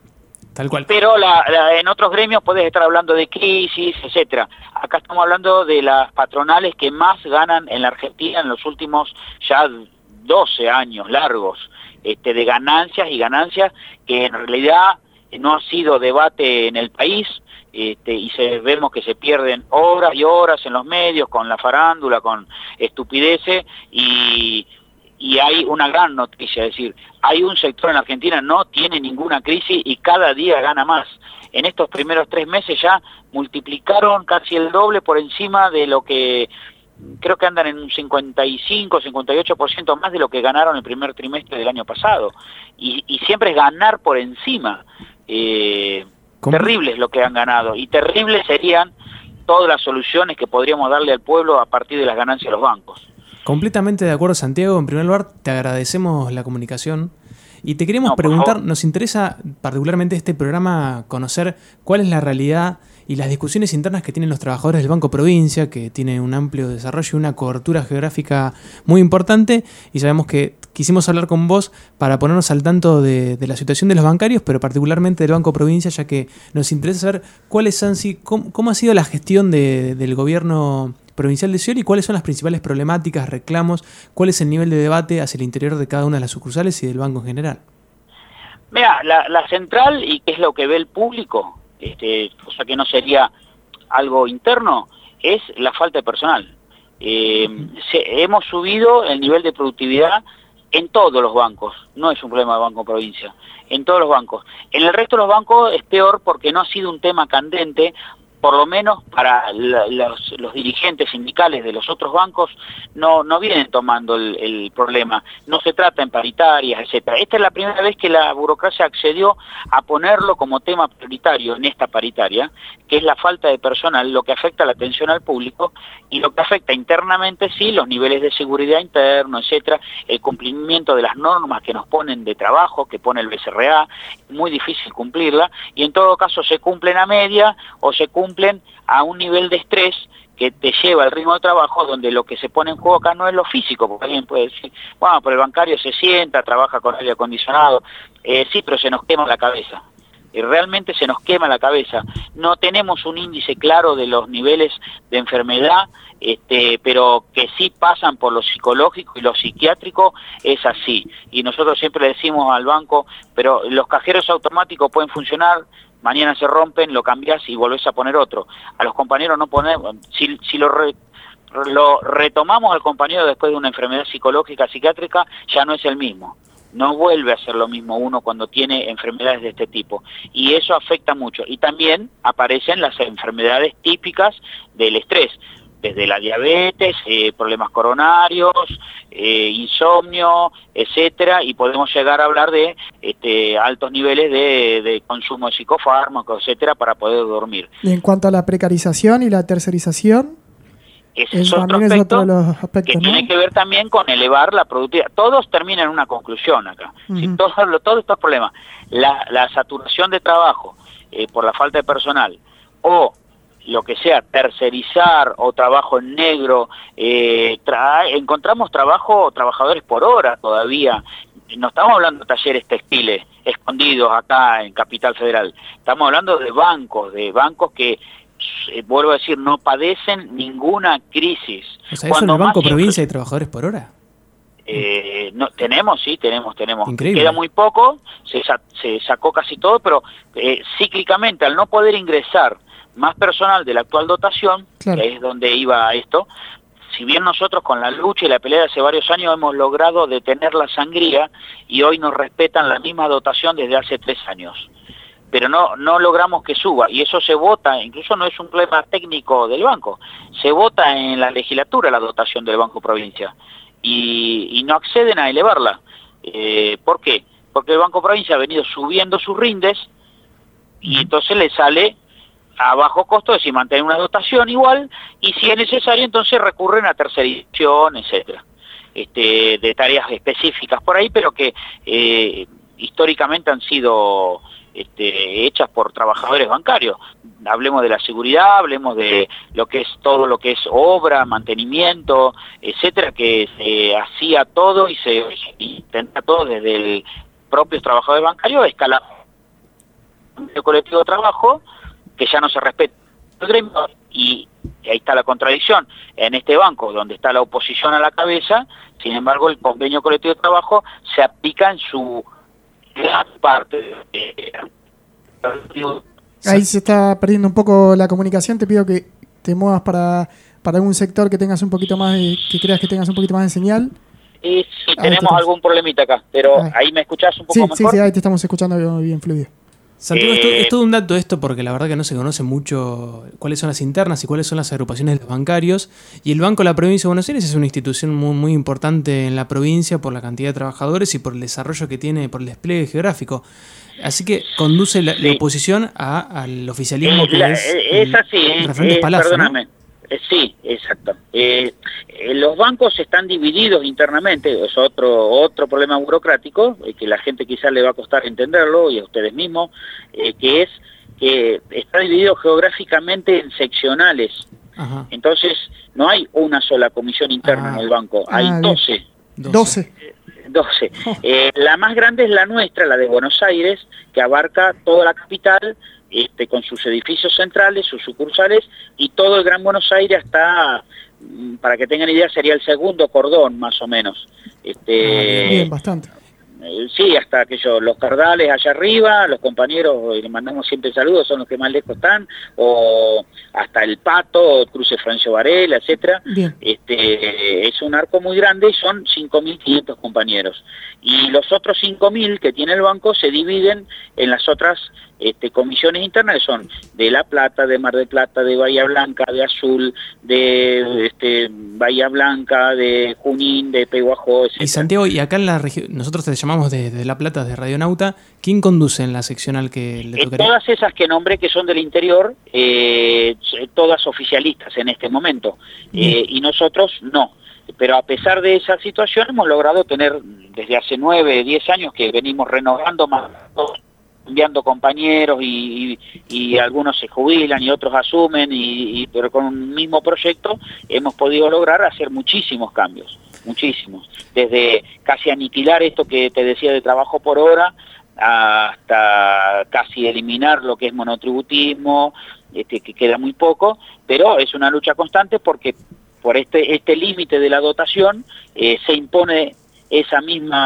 Tal cual. Pero la, la, en otros gremios podés estar hablando de crisis, etcétera. Acá estamos hablando de las patronales que más ganan en la Argentina en los últimos ya doce años largos, este, de ganancias y ganancias que en realidad no ha sido debate en el país, este, y se, vemos que se pierden horas y horas en los medios con la farándula, con estupideces, y... y hay una gran noticia, es decir, hay un sector en Argentina no tiene ninguna crisis y cada día gana más. En estos primeros tres meses ya multiplicaron casi el doble por encima de lo que, creo que andan en un cincuenta y cinco, cincuenta y ocho por ciento más de lo que ganaron el primer trimestre del año pasado. Y, y siempre es ganar por encima. Eh, terrible es lo que han ganado y terribles serían todas las soluciones que podríamos darle al pueblo a partir de las ganancias de los bancos. Completamente de acuerdo, Santiago. En primer lugar, te agradecemos la comunicación y te queremos No, preguntar, nos interesa particularmente este programa conocer cuál es la realidad y las discusiones internas que tienen los trabajadores del Banco Provincia, que tiene un amplio desarrollo y una cobertura geográfica muy importante, y sabemos que quisimos hablar con vos para ponernos al tanto de, de la situación de los bancarios, pero particularmente del Banco Provincia, ya que nos interesa saber cuáles han sido, cómo, cómo ha sido la gestión de, del gobierno provincial de Ciudad y cuáles son las principales problemáticas, reclamos, cuál es el nivel de debate hacia el interior de cada una de las sucursales y del banco en general. Mira, la, la central, y qué es lo que ve el público, este, o sea que no sería algo interno, es la falta de personal. Eh, se, hemos subido el nivel de productividad en todos los bancos, no es un problema de Banco Provincia, en todos los bancos. En el resto de los bancos es peor porque no ha sido un tema candente, por lo menos para la, los, los dirigentes sindicales de los otros bancos no, no vienen tomando el, el problema, no se trata en paritarias, etcétera. Esta es la primera vez que la burocracia accedió a ponerlo como tema prioritario en esta paritaria, que es la falta de personal, lo que afecta a la atención al público y lo que afecta internamente, sí, los niveles de seguridad interno, etcétera, el cumplimiento de las normas que nos ponen de trabajo, que pone el B C R A, muy difícil cumplirla, y en todo caso se cumplen a media o se cumplen a un nivel de estrés que te lleva al ritmo de trabajo, donde lo que se pone en juego acá no es lo físico, porque alguien puede decir, bueno, pero el bancario se sienta, trabaja con aire acondicionado, eh, sí, pero se nos quema la cabeza. Y realmente se nos quema la cabeza. No tenemos un índice claro de los niveles de enfermedad, este, pero que sí pasan por lo psicológico y lo psiquiátrico, es así. Y nosotros siempre le decimos al banco, pero los cajeros automáticos pueden funcionar, mañana se rompen, lo cambias y volvés a poner otro. A los compañeros no ponemos, si, si lo, re, lo retomamos al compañero después de una enfermedad psicológica, psiquiátrica, ya no es el mismo. No vuelve a ser lo mismo uno cuando tiene enfermedades de este tipo. Y eso afecta mucho. Y también aparecen las enfermedades típicas del estrés, desde la diabetes, eh, problemas coronarios, eh, insomnio, etcétera, y podemos llegar a hablar de este, altos niveles de, de consumo de psicofármacos, etcétera, para poder dormir. Y en cuanto a la precarización y la tercerización, ese es otro es aspecto, otro de los aspectos, que ¿no? tiene que ver también con elevar la productividad. Todos terminan en una conclusión acá. Uh-huh. Si todos, todos estos problemas, la, la saturación de trabajo eh, por la falta de personal, o lo que sea, tercerizar o trabajo en negro, eh, tra encontramos trabajo, trabajadores por hora todavía. No estamos hablando de talleres textiles escondidos acá en Capital Federal, estamos hablando de bancos, de bancos que, eh, vuelvo a decir, no padecen ninguna crisis. O sea, ¿eso en el Banco Provincia hay trabajadores por hora? Eh, no, tenemos, sí, tenemos, tenemos. Increíble. Queda muy poco, se, sa se sacó casi todo, pero eh, cíclicamente, al no poder ingresar más personal de la actual dotación, claro, que es donde iba esto, si bien nosotros con la lucha y la pelea de hace varios años hemos logrado detener la sangría y hoy nos respetan la misma dotación desde hace tres años, pero no, no logramos que suba, y eso se vota, incluso no es un problema técnico del banco, se vota en la legislatura la dotación del Banco Provincia, y, y no acceden a elevarla. Eh, ¿Por qué? Porque el Banco Provincia ha venido subiendo sus rindes, y entonces le sale a bajo costo, es decir, mantener una dotación igual, y si es necesario entonces recurren a tercerización, etcétera, este, de tareas específicas por ahí, pero que eh, históricamente han sido este, hechas por trabajadores bancarios. Hablemos de la seguridad, hablemos de lo que es todo lo que es obra, mantenimiento, etcétera, que se hacía todo y se intenta todo desde el propios trabajadores bancarios, escala el colectivo de trabajo, que ya no se respeta el gremio, y ahí está la contradicción. En este banco, donde está la oposición a la cabeza, sin embargo, el convenio colectivo de trabajo se aplica en su gran parte. Eh, Ahí se está perdiendo un poco la comunicación. Te pido que te muevas para, para algún sector que tengas un poquito más de, que creas que tengas un poquito más de señal. Y sí, tenemos algún problemita acá, pero ahí, ahí me escuchás un poco sí, mejor. Sí, sí, ahí te estamos escuchando bien fluido. Santiago, Eh, es, todo, es todo un dato esto porque la verdad que no se conoce mucho cuáles son las internas y cuáles son las agrupaciones de los bancarios. Y el Banco de la Provincia de Buenos Aires es una institución muy, muy importante en la provincia por la cantidad de trabajadores y por el desarrollo que tiene, por el despliegue geográfico. Así que conduce la, sí. la oposición a, al oficialismo eh, que la, es es así, el referente eh, Palazzo, perdóname. ¿no? Eh, sí, exacto. Eh, eh, los bancos están divididos internamente, es otro otro problema burocrático, eh, que la gente quizás le va a costar entenderlo, y a ustedes mismos, eh, que es que está dividido geográficamente en seccionales. Ajá. Entonces, no hay una sola comisión interna ah. en el banco, hay ah, doce. doce. doce. Eh, la más grande es la nuestra, la de Buenos Aires, que abarca toda la capital, este, con sus edificios centrales, sus sucursales, y todo el Gran Buenos Aires está, para que tengan idea, sería el segundo cordón, más o menos. Este, ah, bien, bien, bastante. Eh, sí, hasta aquellos, los Cardales allá arriba, los compañeros, les mandamos siempre saludos, son los que más lejos están, o hasta el Pato, Cruce Francio Varela, etcétera. Este, es un arco muy grande y son cinco mil quinientos compañeros. Y los otros cinco mil que tiene el banco se dividen en las otras este, comisiones internas, que son de La Plata, de Mar del Plata, de Bahía Blanca, de Azul, de este, Bahía Blanca, de Junín, de Peguajó, etcétera. Y Santiago, y acá en la región, nosotros te llamamos de, de La Plata, de Radionauta, ¿quién conduce en la seccional que le tocaría? Eh, todas esas que nombré que son del interior, eh, todas oficialistas en este momento, eh, y nosotros no. Pero a pesar de esa situación hemos logrado tener desde hace nueve, diez años que venimos renovando más, enviando compañeros y, y, y algunos se jubilan y otros asumen, y, y pero con un mismo proyecto hemos podido lograr hacer muchísimos cambios, muchísimos. Desde casi aniquilar esto que te decía de trabajo por hora, hasta casi eliminar lo que es monotributismo, este, que queda muy poco, pero es una lucha constante porque por este este límite de la dotación eh, se impone esa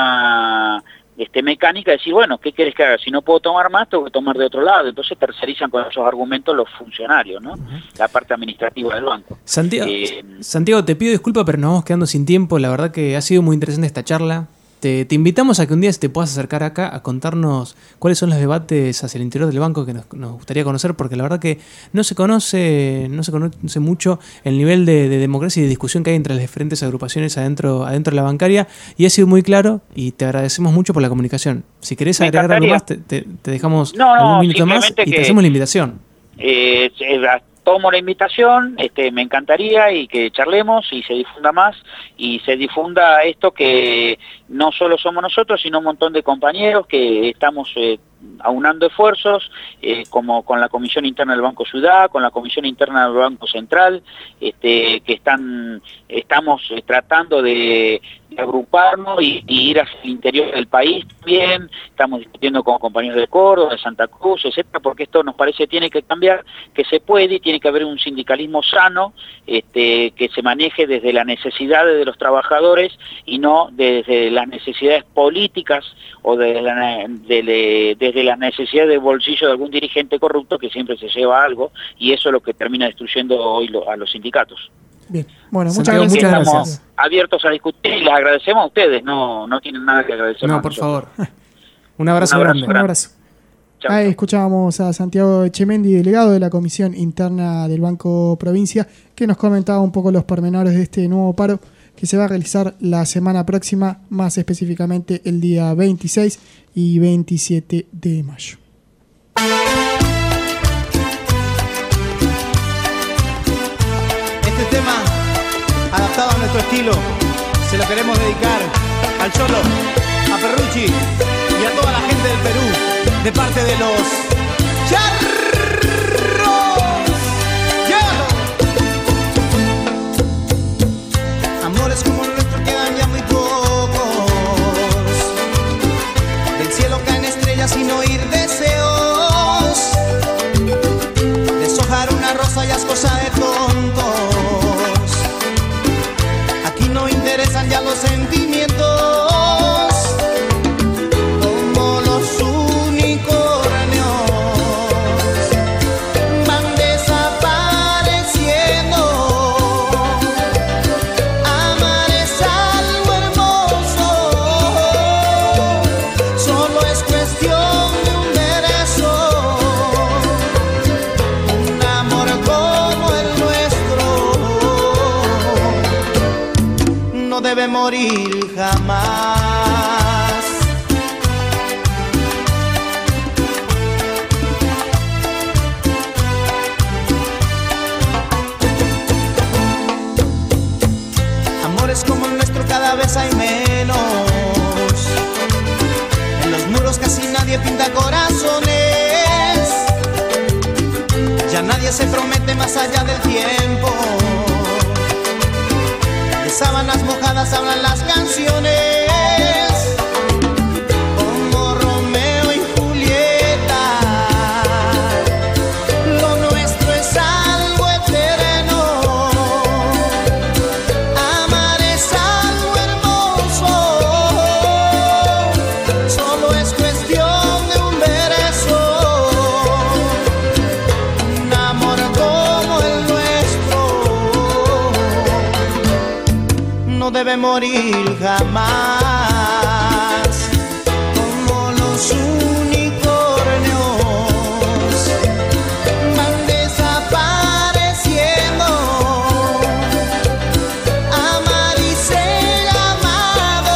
misma este mecánica de decir, bueno, ¿qué querés que haga? Si no puedo tomar más, tengo que tomar de otro lado. Entonces tercerizan con esos argumentos los funcionarios, ¿no? Uh-huh. La parte administrativa del banco. Santiago, eh, Santiago, te pido disculpas, pero nos vamos quedando sin tiempo. La verdad que ha sido muy interesante esta charla. Te, te invitamos a que un día te puedas acercar acá a contarnos cuáles son los debates hacia el interior del banco que nos, nos gustaría conocer, porque la verdad que no se conoce no se conoce mucho el nivel de, de democracia y de discusión que hay entre las diferentes agrupaciones adentro adentro de la bancaria, y ha sido muy claro y te agradecemos mucho por la comunicación. Si querés Me agregar encantaría. algo más, te, te, te dejamos no, no, algún minuto más y que, te hacemos la invitación. Eh, tomo la invitación, este, me encantaría y que charlemos y se difunda más y se difunda esto, que no solo somos nosotros, sino un montón de compañeros que estamos eh, aunando esfuerzos, eh, como con la Comisión Interna del Banco Ciudad, con la Comisión Interna del Banco Central, este, que están estamos eh, tratando de, de agruparnos y, y ir hacia el interior del país también. Estamos discutiendo con compañeros de Córdoba, de Santa Cruz, etcétera, porque esto nos parece tiene que cambiar, que se puede y tiene que haber un sindicalismo sano, este, que se maneje desde las necesidades de los trabajadores y no desde las necesidades políticas o desde la, de, de, desde las necesidades del bolsillo de algún dirigente corrupto que siempre se lleva algo, y eso es lo que termina destruyendo hoy lo, a los sindicatos. Bien, bueno, muchas Santiago, gracias. muchas Estamos gracias. abiertos a discutir y les agradecemos a ustedes, no, no tienen nada que agradecer. No, por favor. Un abrazo, Un abrazo grande. Un abrazo. Chau, Ahí chau. escuchábamos a Santiago Echemendi, delegado de la Comisión Interna del Banco Provincia, que nos comentaba un poco los pormenores de este nuevo paro que se va a realizar la semana próxima, más específicamente el día veintiséis y veintisiete de mayo. Este tema, adaptado a nuestro estilo, se lo queremos dedicar al Cholo, a Ferrucci y a toda la gente del Perú. de parte de los charros. ¡Llévalo! Amores como el nuestro quedan ya muy pocos. Del cielo caen estrellas sin oír deseos. Deshojar una rosa ya es cosa de tontos. Aquí no interesan ya los sentimientos. Debe morir jamás. Amores como el nuestro cada vez hay menos. En los muros casi nadie pinta corazones. Ya nadie se promete más allá del tiempo. Sábanas mojadas hablan las canciones, como Romeo y Julieta. Lo nuestro es algo eterno. Amar es algo hermoso. Solo es cuestión de un beso. Un amor como el nuestro no debe morir jamás, como los unicornios van desapareciendo. Amar y ser amado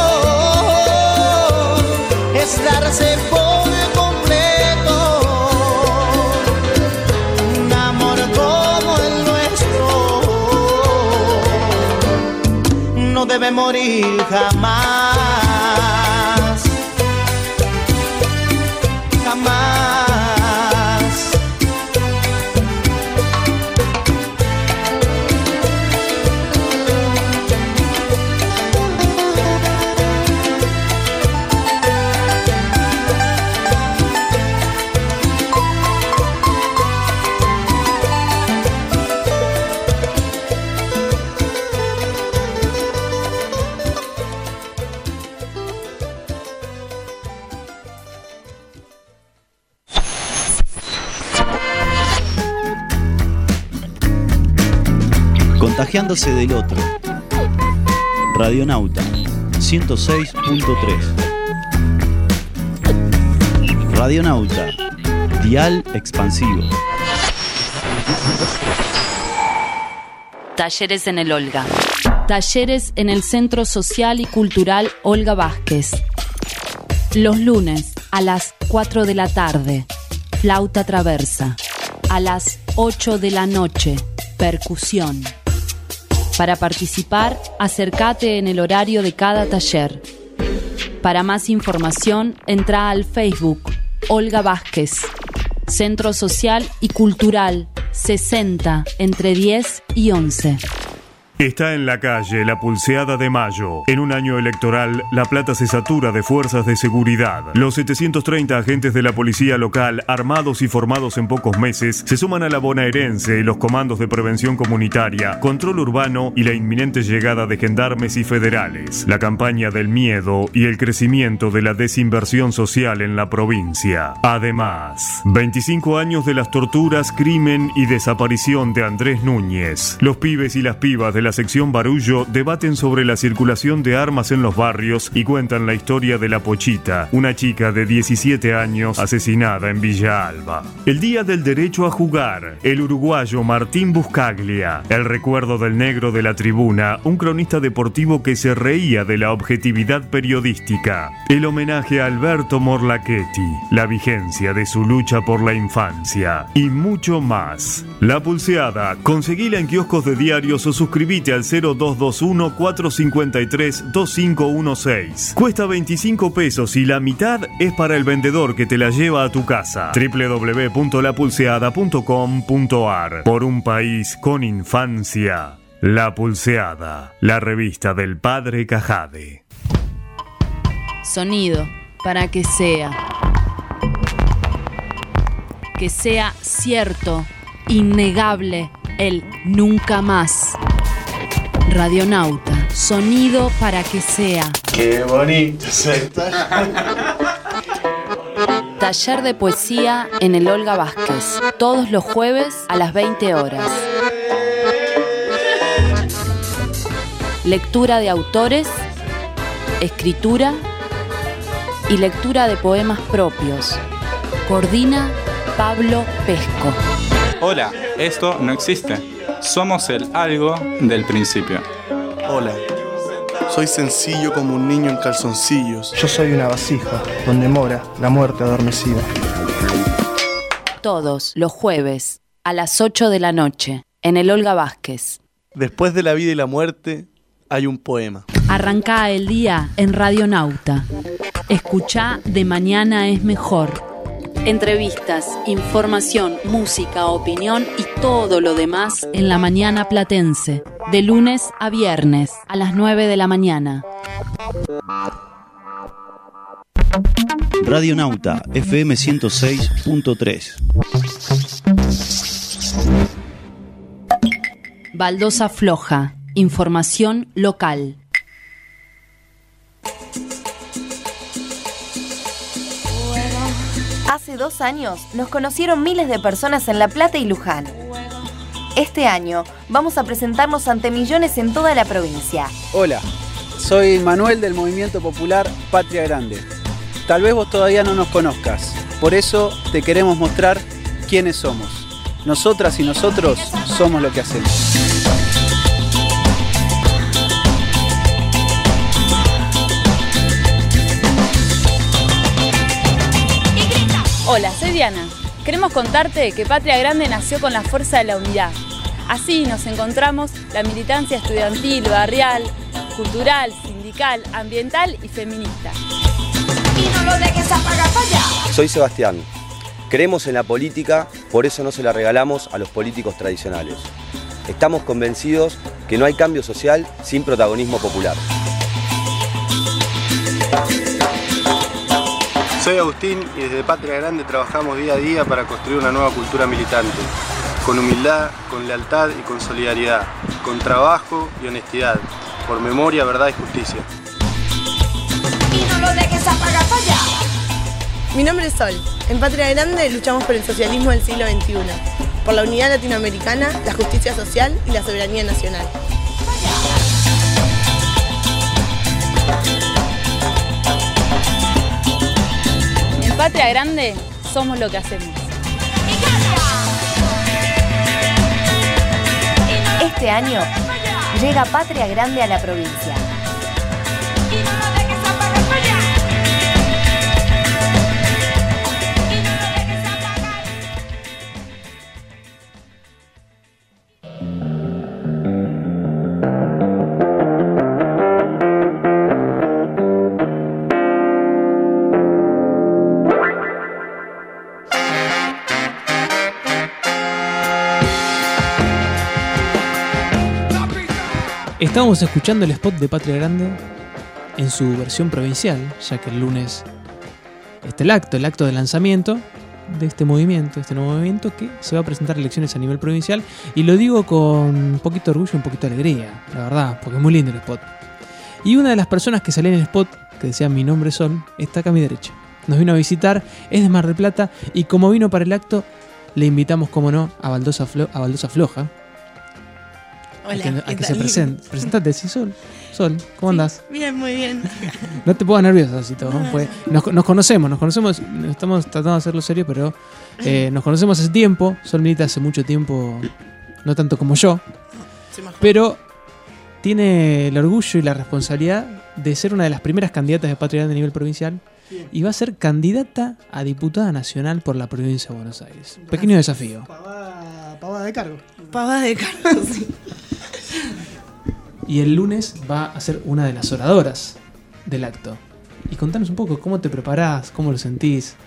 es darse por completo. Un amor como el nuestro no debe morir jamás, jamás. Contagiándose del otro. Radionauta ciento seis punto tres. Radionauta, dial expansivo. Talleres en el Olga. Talleres en el Centro Social y Cultural Olga Vázquez. Los lunes a las cuatro de la tarde, flauta traversa. A las ocho de la noche, percusión. Para participar, acércate en el horario de cada taller. Para más información, entra al Facebook Olga Vázquez, Centro Social y Cultural sesenta, entre diez y once. Está en la calle la Pulseada de Mayo. En un año electoral, La Plata se satura de fuerzas de seguridad. Los setecientos treinta agentes de la policía local, armados y formados en pocos meses, se suman a la bonaerense y los comandos de prevención comunitaria, control urbano y la inminente llegada de gendarmes y federales. La campaña del miedo y el crecimiento de la desinversión social en la provincia. Además, veinticinco años de las torturas, crimen y desaparición de Andrés Núñez. Los pibes y las pibas de la sección Barullo debaten sobre la circulación de armas en los barrios y cuentan la historia de la Pochita, una chica de diecisiete años asesinada en Villa Alba. El Día del Derecho a Jugar, el uruguayo Martín Buscaglia, el recuerdo del negro de la tribuna, un cronista deportivo que se reía de la objetividad periodística, el homenaje a Alberto Morlachetti, la vigencia de su lucha por la infancia y mucho más. La Pulseada, conseguila en kioscos de diarios o suscribí Escribite al cero dos dos uno, cuatro cinco tres, dos cinco uno seis. Cuesta veinticinco pesos y la mitad es para el vendedor que te la lleva a tu casa. doble u doble u doble u punto la pulseada punto com punto a r. Por un país con infancia. La Pulseada, la revista del Padre Cajade. Sonido, para que sea. Que sea cierto, innegable, el nunca más. Radionauta, sonido para que sea. Qué bonito se Taller de poesía en el Olga Vázquez, todos los jueves a las veinte horas. Lectura de autores, escritura y lectura de poemas propios. Coordina Pablo Pesco. Hola, esto no existe. Somos el algo del principio. Hola, soy sencillo como un niño en calzoncillos. Yo soy una vasija donde mora la muerte adormecida. Todos los jueves a las ocho de la noche en el Olga Vázquez. Después de la vida y la muerte hay un poema. Arrancá el día en Radionauta. Escuchá De Mañana es Mejor. Entrevistas, información, música, opinión y todo lo demás en la mañana platense. De lunes a viernes a las nueve de la mañana. Radionauta F M ciento seis punto tres. Baldosa Floja. Información local. Hace dos años nos conocieron miles de personas en La Plata y Luján. Este año vamos a presentarnos ante millones en toda la provincia. Hola, soy Manuel del Movimiento Popular Patria Grande. Tal vez vos todavía no nos conozcas, por eso te queremos mostrar quiénes somos. Nosotras y nosotros somos lo que hacemos. Hola, soy Diana. Queremos contarte que Patria Grande nació con la fuerza de la unidad. Así nos encontramos la militancia estudiantil, barrial, cultural, sindical, ambiental y feminista. Y no lo dejes apagar para allá. Soy Sebastián. Creemos en la política, por eso no se la regalamos a los políticos tradicionales. Estamos convencidos que no hay cambio social sin protagonismo popular. Soy Agustín y desde Patria Grande trabajamos día a día para construir una nueva cultura militante, con humildad, con lealtad y con solidaridad, con trabajo y honestidad, por memoria, verdad y justicia. Y no lo dejes apagar para allá. Mi nombre es Sol. En Patria Grande luchamos por el socialismo del siglo veintiuno, por la unidad latinoamericana, la justicia social y la soberanía nacional. En Patria Grande somos lo que hacemos. Este año llega Patria Grande a la provincia. Estábamos escuchando el spot de Patria Grande en su versión provincial, ya que el lunes está el acto, el acto de lanzamiento de este movimiento, este nuevo movimiento que se va a presentar elecciones a nivel provincial, y lo digo con un poquito de orgullo y un poquito de alegría, la verdad, porque es muy lindo el spot. Y una de las personas que salió en el spot, que decía mi nombre es Sol, está acá a mi derecha. Nos vino a visitar, es de Mar del Plata, y como vino para el acto, le invitamos, como no, a Baldosa, Flo- a Baldosa Floja. Hola, a que, a ¿qué que tal? se presente. Presentate, sí, Sol. Sol, ¿cómo andás? Bien, muy bien. No te pongas nerviosa, así todo. No, Pues, nos, nos conocemos, nos conocemos, estamos tratando de hacerlo serio, pero eh, nos conocemos hace tiempo. Sol milita hace mucho tiempo, no tanto como yo, pero tiene el orgullo y la responsabilidad de ser una de las primeras candidatas de Patria Grande a nivel provincial. Bien. Y va a ser candidata a diputada nacional por la provincia de Buenos Aires. Pequeño desafío. Pavada, pavada de cargo. Pavada de cargo, sí. y el lunes va a ser una de las oradoras del acto. Y contanos un poco cómo te preparás, cómo lo sentís,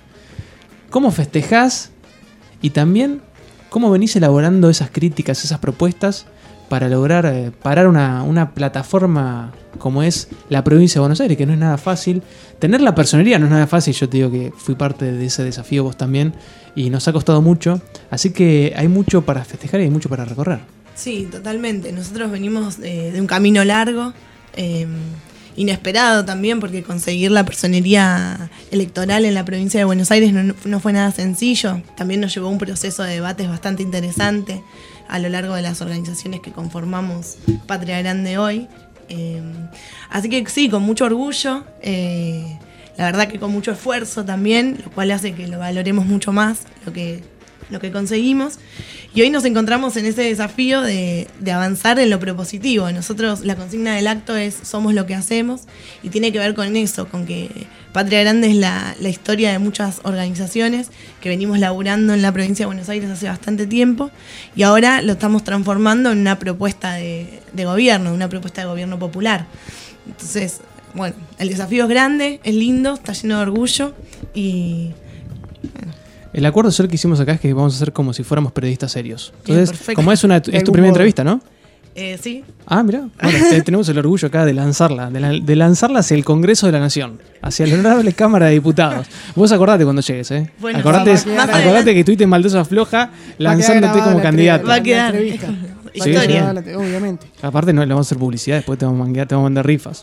cómo festejás y también cómo venís elaborando esas críticas, esas propuestas para lograr eh, parar una, una plataforma como es la provincia de Buenos Aires, que no es nada fácil. Tener la personería no es nada fácil, yo te digo que fui parte de ese desafío, vos también, y nos ha costado mucho, así que hay mucho para festejar y hay mucho para recorrer. Sí, totalmente. Nosotros venimos eh, de un camino largo, eh, inesperado también, porque conseguir la personería electoral en la provincia de Buenos Aires no, no fue nada sencillo. También nos llevó un proceso de debates bastante interesante a lo largo de las organizaciones que conformamos Patria Grande hoy. Eh, así que sí, con mucho orgullo, eh, la verdad que con mucho esfuerzo también, lo cual hace que lo valoremos mucho más, lo que, lo que conseguimos. Y hoy nos encontramos en ese desafío de, de avanzar en lo propositivo. Nosotros, la consigna del acto es somos lo que hacemos, y tiene que ver con eso, con que Patria Grande es la, la historia de muchas organizaciones que venimos laburando en la provincia de Buenos Aires hace bastante tiempo, y ahora lo estamos transformando en una propuesta de, de gobierno, una propuesta de gobierno popular. Entonces, bueno, el desafío es grande, es lindo, está lleno de orgullo y... Bueno. El acuerdo social que hicimos acá es que vamos a hacer como si fuéramos periodistas serios. Entonces, Bien, como es una es tu primera entrevista, ¿no? Eh, sí. Ah, mirá. Bueno, tenemos el orgullo acá de lanzarla, de, la, de lanzarla hacia el Congreso de la Nación, hacia la honorable Cámara de Diputados. Vos acordate cuando llegues, ¿eh? Bueno, acordate, acordate que estuviste en Baldosa Floja lanzándote como candidato. Va a quedar. Sí, historia. Sí. Obviamente. Aparte, no le vamos a hacer publicidad, después te vamos a mandar, te vamos a mandar rifas.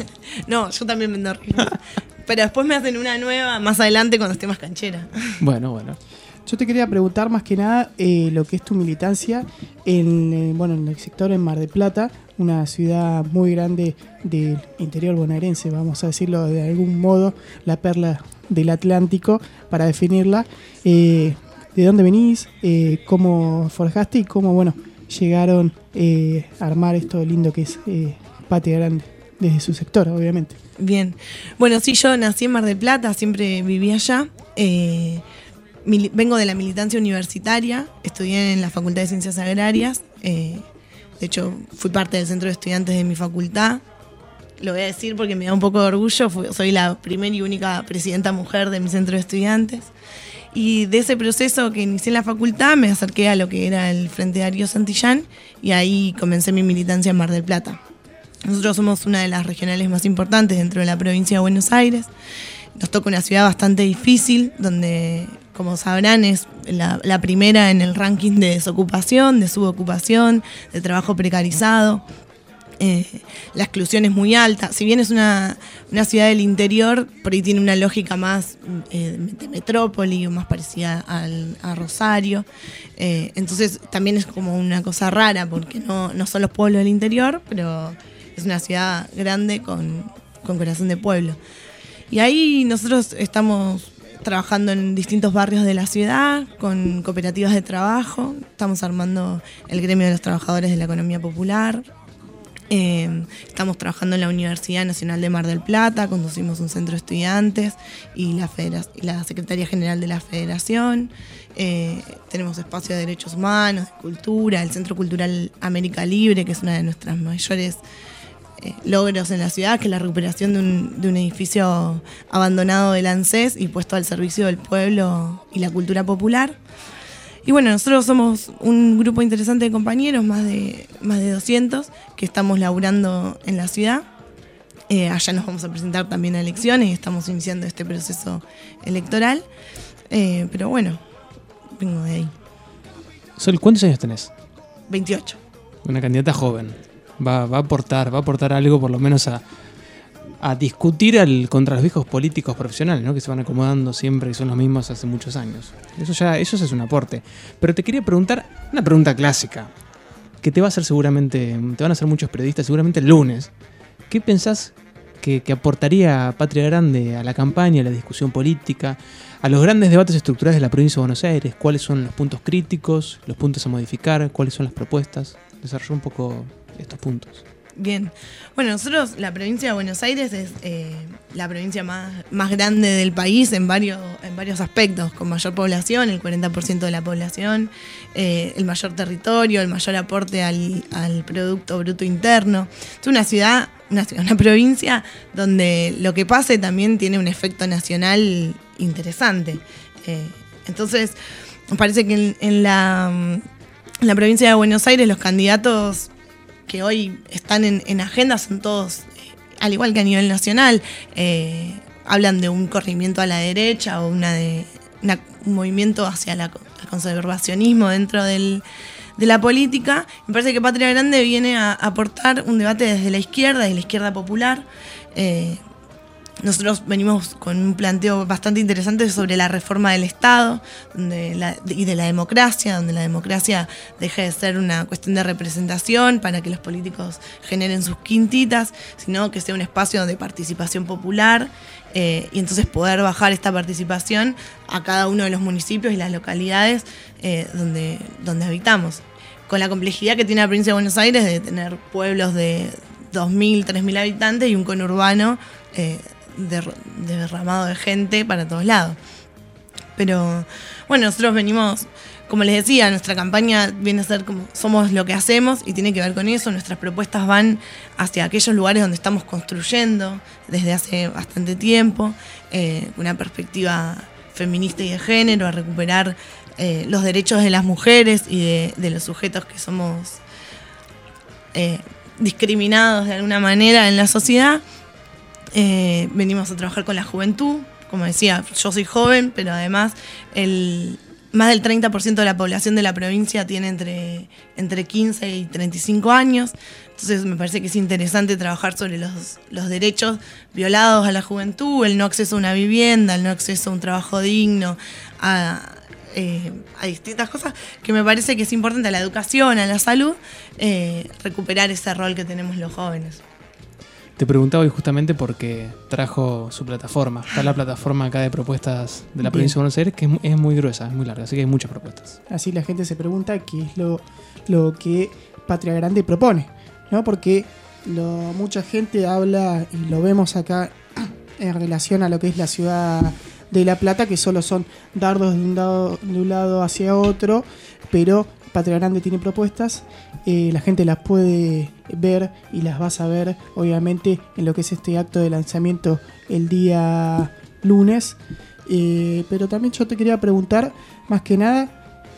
No, yo también vendo rifas. Pero después me hacen una nueva más adelante cuando esté más canchera. Bueno, bueno. Yo te quería preguntar más que nada eh, lo que es tu militancia en, eh, bueno, en el sector en Mar del Plata, una ciudad muy grande del interior bonaerense, vamos a decirlo de algún modo, la perla del Atlántico, para definirla. Eh, ¿De dónde venís? Eh, ¿Cómo forjaste? Y cómo, bueno, llegaron eh, a armar esto lindo que es eh, Patria Grande, desde su sector, obviamente. Bien. Bueno, sí, yo nací en Mar del Plata, siempre viví allá. Eh, mil, vengo de la militancia universitaria, estudié en la Facultad de Ciencias Agrarias. Eh, de hecho, fui parte del centro de estudiantes de mi facultad. Lo voy a decir porque me da un poco de orgullo. Fui, soy la primera y única presidenta mujer de mi centro de estudiantes. Y de ese proceso que inicié en la facultad me acerqué a lo que era el Frente Darío Santillán y ahí comencé mi militancia en Mar del Plata. Nosotros somos una de las regionales más importantes dentro de la provincia de Buenos Aires. Nos toca una ciudad bastante difícil, donde, como sabrán, es la, la primera en el ranking de desocupación, de subocupación, de trabajo precarizado. Eh, la exclusión es muy alta. Si bien es una, una ciudad del interior, por ahí tiene una lógica más eh, de metrópoli o más parecida al, a Rosario. Eh, entonces también es como una cosa rara, porque no, no son los pueblos del interior, pero es una ciudad grande con, con corazón de pueblo. Y ahí nosotros estamos trabajando en distintos barrios de la ciudad, con cooperativas de trabajo. Estamos armando el gremio de los trabajadores de la economía popular. Eh, estamos trabajando en la Universidad Nacional de Mar del Plata, conducimos un centro de estudiantes y la, Federa- y la Secretaría General de la Federación. Eh, tenemos espacio de derechos humanos, de cultura, el Centro Cultural América Libre, que es una de nuestras mayores eh, logros en la ciudad, que es la recuperación de un, de un edificio abandonado del ANSES y puesto al servicio del pueblo y la cultura popular. Y bueno, nosotros somos un grupo interesante de compañeros, más de, más de doscientos, que estamos laburando en la ciudad. Eh, allá nos vamos a presentar también a elecciones y estamos iniciando este proceso electoral. Eh, pero bueno, vengo de ahí. Sol, ¿cuántos años tenés? veintiocho. Una candidata joven. Va, va a aportar, va a aportar algo por lo menos a, a discutir al, contra los viejos políticos profesionales, ¿no? Que se van acomodando siempre y son los mismos hace muchos años. Eso ya, eso es un aporte. Pero te quería preguntar, una pregunta clásica, que te va a hacer seguramente, te van a hacer muchos periodistas seguramente el lunes. ¿Qué pensás que, que aportaría Patria Grande a la campaña, a la discusión política, a los grandes debates estructurales de la provincia de Buenos Aires? ¿Cuáles son los puntos críticos, los puntos a modificar? ¿Cuáles son las propuestas? Desarrolla un poco estos puntos. Bien. Bueno, nosotros, la provincia de Buenos Aires es eh, la provincia más, más grande del país en varios, en varios aspectos, con mayor población, el cuarenta por ciento de la población, eh, el mayor territorio, el mayor aporte al, al Producto Bruto Interno. Es una ciudad, una, ciudad, una provincia donde lo que pase también tiene un efecto nacional interesante. Eh, entonces, me parece que en, en, la, en la provincia de Buenos Aires los candidatos que hoy están en, en agenda son todos, eh, al igual que a nivel nacional, eh, hablan de un corrimiento a la derecha o una de, una, un movimiento hacia la, el conservacionismo dentro del, de la política. Me parece que Patria Grande viene a, a aportar un debate desde la izquierda, desde la izquierda popular. Eh, Nosotros venimos con un planteo bastante interesante sobre la reforma del Estado donde la, y de la democracia, donde la democracia deje de ser una cuestión de representación para que los políticos generen sus quintitas, sino que sea un espacio de participación popular eh, y entonces poder bajar esta participación a cada uno de los municipios y las localidades eh, donde, donde habitamos. Con la complejidad que tiene la provincia de Buenos Aires de tener pueblos de dos mil, tres mil habitantes y un conurbano eh, De, de derramado de gente para todos lados. Pero bueno, nosotros venimos, como les decía, nuestra campaña viene a ser como somos lo que hacemos y tiene que ver con eso. Nuestras propuestas van hacia aquellos lugares donde estamos construyendo desde hace bastante tiempo, eh, una perspectiva feminista y de género, a recuperar eh, los derechos de las mujeres y de, de los sujetos que somos eh, discriminados de alguna manera en la sociedad. Eh, venimos a trabajar con la juventud, como decía, yo soy joven, pero además el, más del treinta por ciento de la población de la provincia tiene entre, entre quince y treinta y cinco años, entonces me parece que es interesante trabajar sobre los, los derechos violados a la juventud, el no acceso a una vivienda, el no acceso a un trabajo digno, a, eh, a distintas cosas, que me parece que es importante, a la educación, a la salud, eh, recuperar ese rol que tenemos los jóvenes. Te preguntaba hoy justamente porque trajo su plataforma. Está la plataforma acá de propuestas de la provincia de Buenos Aires, que es, es muy gruesa, es muy larga, así que hay muchas propuestas. Así la gente se pregunta qué es lo, lo que Patria Grande propone, ¿no? Porque lo, mucha gente habla, y lo vemos acá en relación a lo que es la ciudad de La Plata, que solo son dardos de un, dado, de un lado hacia otro, pero Patria Grande tiene propuestas, eh, la gente las puede ver y las vas a ver obviamente en lo que es este acto de lanzamiento el día lunes, eh, pero también yo te quería preguntar más que nada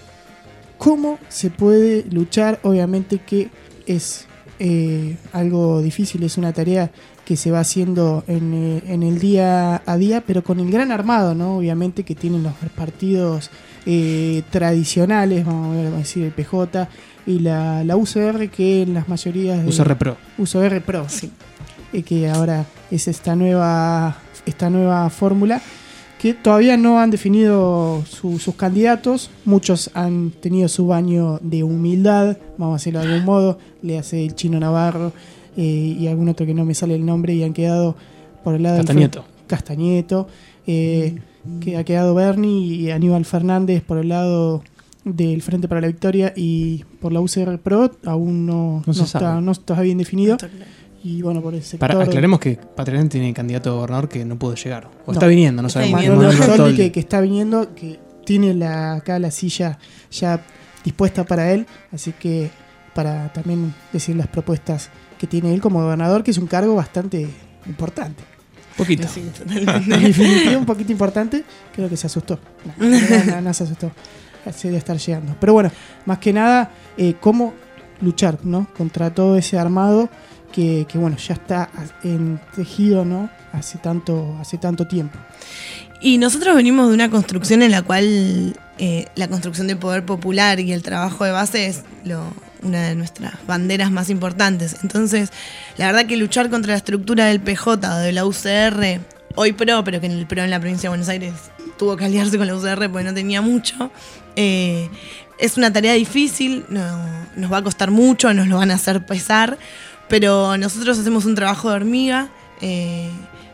cómo se puede luchar, obviamente que es eh, algo difícil, es una tarea que se va haciendo en, eh, en el día a día, pero con el gran armado, ¿no? Obviamente que tienen los partidos eh, tradicionales, vamos a decir el P J y la, la U C R, que en las mayorías de... U C R Pro. U C R Pro, sí. Eh, que ahora es esta nueva, esta nueva fórmula, que todavía no han definido su, sus candidatos. Muchos han tenido su baño de humildad, vamos a decirlo de algún modo, le hace el Chino Navarro, Eh, y algún otro que no me sale el nombre, y han quedado por el lado Castañeto. del Castañeto, eh, que ha quedado Berni y Aníbal Fernández por el lado del Frente para la Victoria, y por la U C R Pro aún no, no, no, está, no está bien definido. Y bueno, por el sector... Para, aclaremos que Patria Grande tiene candidato a gobernador que no pudo llegar, o no, está viniendo, no sabemos. Manuel Bertoldi, que, que está viniendo, que tiene la, acá la silla ya dispuesta para él, así que para también decir las propuestas que tiene él como gobernador, que es un cargo bastante importante. Poquito. Sí, en definitiva, un poquito importante. Creo que se asustó. No, no, no, no se asustó. Se debe estar llegando. Pero bueno, más que nada, eh, cómo luchar, ¿no? Contra todo ese armado que, que bueno, ya está tejido, ¿no? Hace tanto, hace tanto tiempo. Y nosotros venimos de una construcción en la cual eh, la construcción de poder popular y el trabajo de base es lo, una de nuestras banderas más importantes. Entonces, la verdad que luchar contra la estructura del P J o de la U C R, hoy PRO, pero que en el PRO en la provincia de Buenos Aires tuvo que aliarse con la U C R porque no tenía mucho, eh, es una tarea difícil, no, nos va a costar mucho, nos lo van a hacer pesar, pero nosotros hacemos un trabajo de hormiga, eh,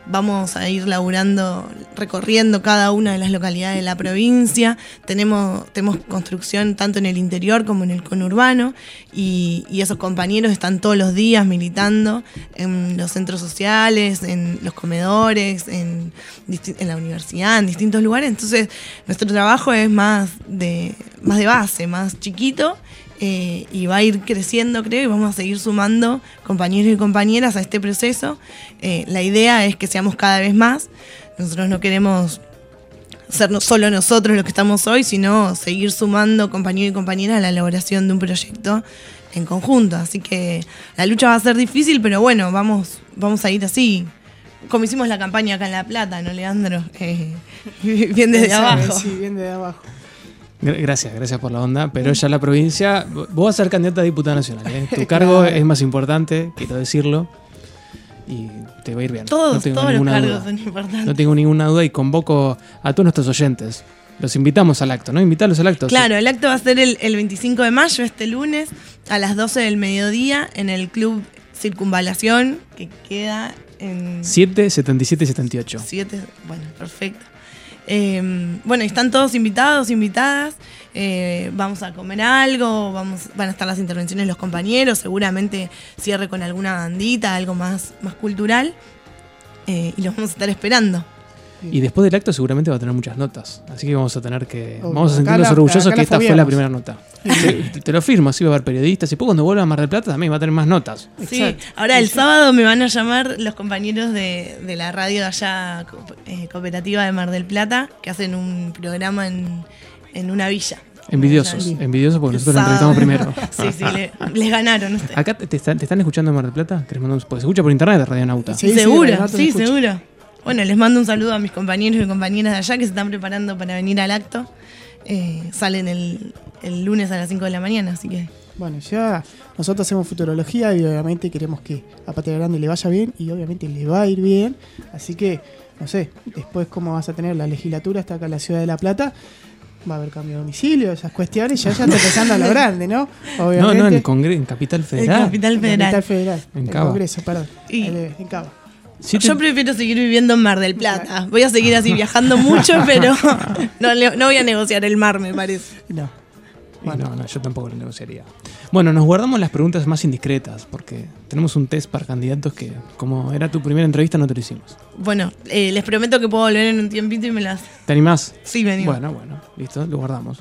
vamos a ir laburando, recorriendo cada una de las localidades de la provincia. Tenemos, tenemos construcción tanto en el interior como en el conurbano y, y esos compañeros están todos los días militando en los centros sociales, en los comedores, en, en la universidad, en distintos lugares. Entonces nuestro trabajo es más de, más de base, más chiquito. Eh, y va a ir creciendo, creo, y vamos a seguir sumando compañeros y compañeras a este proceso. Eh, la idea es que seamos cada vez más. Nosotros no queremos ser no solo nosotros los que estamos hoy, sino seguir sumando compañeros y compañeras a la elaboración de un proyecto en conjunto. Así que la lucha va a ser difícil, pero bueno, vamos, vamos a ir así. Como hicimos la campaña acá en La Plata, ¿no, Leandro? Eh, bien desde abajo. Sí, bien desde abajo. Gracias, gracias por la onda, pero ya la provincia, vos vas a ser candidata a diputada nacional, ¿eh? Tu cargo claro. es más importante, quiero decirlo, y te va a ir bien. Todos, no tengo todos los cargos duda. son importantes. No tengo ninguna duda y convoco a todos nuestros oyentes. Los invitamos al acto, ¿no? Invitarlos al acto. Claro, sí. El acto va a ser el, el veinticinco de mayo, este lunes, a las doce del mediodía, en el Club Circunvalación, que queda en... siete, setenta y siete y setenta y ocho. siete, bueno, perfecto. Eh, bueno, están todos invitados, invitadas. Eh, vamos a comer algo, vamos, van a estar las intervenciones de los compañeros, seguramente cierre con alguna bandita, algo más, más cultural. Eh, y los vamos a estar esperando. Y después del acto seguramente va a tener muchas notas. Así que vamos a tener que. Obvio. Vamos a sentirnos Acá orgullosos la, que esta fue fue la primera nota. te, te lo firmo, así va a haber periodistas. Y después cuando vuelva a Mar del Plata también va a tener más notas. Sí, ahora el sábado me van a llamar los compañeros de, de la radio de allá, eh, cooperativa de Mar del Plata, que hacen un programa en, en una villa. Envidiosos, Sí. envidiosos porque nosotros Sábado. lo entrevistamos primero. Sí, sí, le, les ganaron ustedes. ¿Acá te, te están, te están escuchando en Mar del Plata? ¿Querés mandar un- Porque se escucha por internet de Radionauta. Sí, seguro, sí, seguro. Bueno, les mando un saludo a mis compañeros y compañeras de allá que se están preparando para venir al acto. Eh, salen el, el lunes a las cinco de la mañana, así que... Bueno, ya nosotros hacemos futurología y obviamente queremos que a Patria Grande le vaya bien y obviamente le va a ir bien. Así que, no sé, después cómo vas a tener la legislatura hasta acá en la ciudad de La Plata. Va a haber cambio de domicilio, esas cuestiones, ya ya está empezando a lo grande, ¿no? No, no, en, Congre- en Capital Federal. En Capital Federal. Capital Federal. En En Cava. Congreso, perdón. Y- Eh, En Cava. Yo prefiero seguir viviendo en Mar del Plata. Voy a seguir así viajando mucho, pero no, le- no voy a negociar el mar, me parece. No. Bueno, no, no, yo tampoco lo negociaría. Bueno, nos guardamos las preguntas más indiscretas porque tenemos un test para candidatos que, como era tu primera entrevista, no te lo hicimos. Bueno, eh, les prometo que puedo volver en un tiempito y me las... ¿Te animás? Sí, me animo. Bueno, bueno, listo, lo guardamos.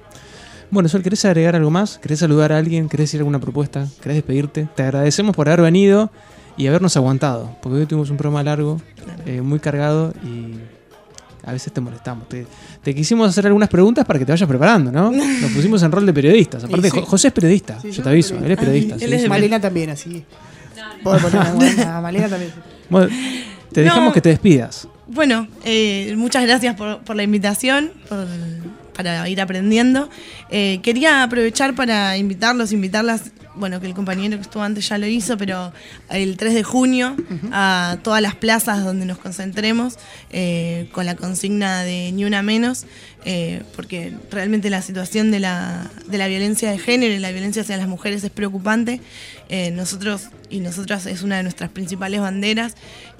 Bueno, Sol, ¿querés agregar algo más? ¿Querés saludar a alguien? ¿Querés decir alguna propuesta? ¿Querés despedirte? Te agradecemos por haber venido y habernos aguantado, porque hoy tuvimos un programa largo, eh, muy cargado y a veces te molestamos. Te, te quisimos hacer algunas preguntas para que te vayas preparando, ¿no? Nos pusimos en rol de periodistas. Aparte, Sí, sí. Jo- José es periodista, Sí, yo yo te aviso, periodista. él es periodista. Ah, sí, él es sí. de Malena también, así. Puedo poner una- Malena también. Bueno, te dejamos No. que te despidas. Bueno, eh, muchas gracias por, por la invitación, por- para ir aprendiendo. Eh, quería aprovechar para invitarlos, invitarlas, bueno, que el compañero que estuvo antes ya lo hizo, pero el tres de junio a todas las plazas donde nos concentremos eh, con la consigna de Ni Una Menos, eh, porque realmente la situación de la, de la violencia de género y la violencia hacia las mujeres es preocupante. Eh, nosotros y nosotras es una de nuestras principales banderas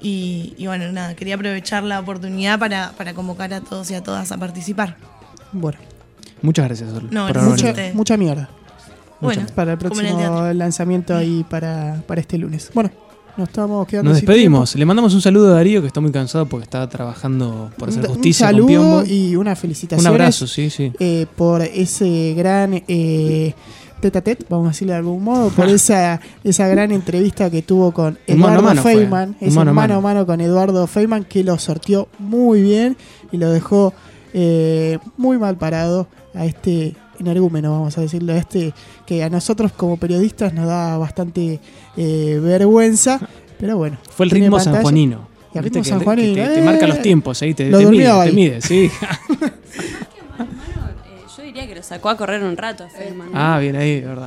y, y bueno, nada, quería aprovechar la oportunidad para, para convocar a todos y a todas a participar. Bueno, Muchas gracias, Sol. No, por gracias haber a mucha, venido. ustedes. mucha mierda Bueno, para el como en el próximo teatro. lanzamiento ahí para, para este lunes. Bueno, nos estamos quedando Nos sin despedimos. Le mandamos un saludo a Darío, que está muy cansado porque está trabajando por hacer tiempo. Un, justicia un con Piombo. saludo y una felicitación. Un abrazo, sí, sí. eh, por ese gran eh, tete a tete, vamos a decirle de algún modo, por esa esa gran entrevista que tuvo con Un mano a Eduardo mano fue, Feynman, un ese mano mano a a mano. mano con Eduardo Feynman, que lo sorteó muy bien y lo dejó eh, muy mal parado a este energúmeno, vamos a decirlo, a este que a nosotros como periodistas nos da bastante eh, vergüenza, pero bueno. Fue el tiene ritmo pantalla. sanjuanino. Y el Viste ritmo que- sanjuanino, que te, te eh, marca los tiempos ahí, te, lo te mide, durmió te ahí. mide, sí. Yo diría que lo sacó a correr un rato a Feynman. ¿no? Ah, bien ahí, de verdad.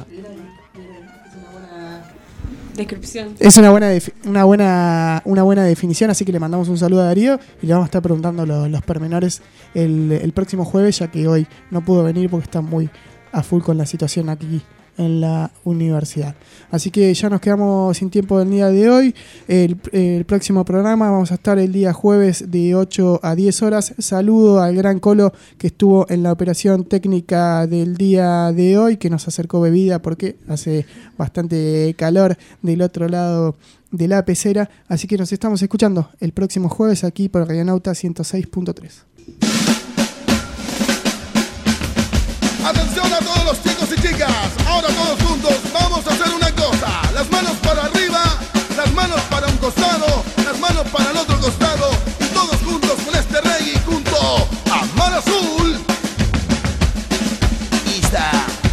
Descripción. Es una buena, defi- una buena una buena definición, así que le mandamos un saludo a Darío y le vamos a estar preguntando lo- los pormenores el, el próximo jueves, ya que hoy no pudo venir porque está muy a full con la situación aquí en la universidad. Así que ya nos quedamos sin tiempo del día de hoy. El, el próximo programa vamos a estar el día jueves de ocho a diez horas. Saludo al gran Colo que estuvo en la operación técnica del día de hoy, que nos acercó bebida porque hace bastante calor del otro lado de la pecera. Así que nos estamos escuchando el próximo jueves aquí por Radionauta ciento seis punto tres. Atención a todos los chicos y chicas, ahora todos juntos vamos a hacer una cosa. Las manos para arriba, las manos para un costado, las manos para el otro costado, y todos juntos con este reggae junto a Mar Azul. Y está.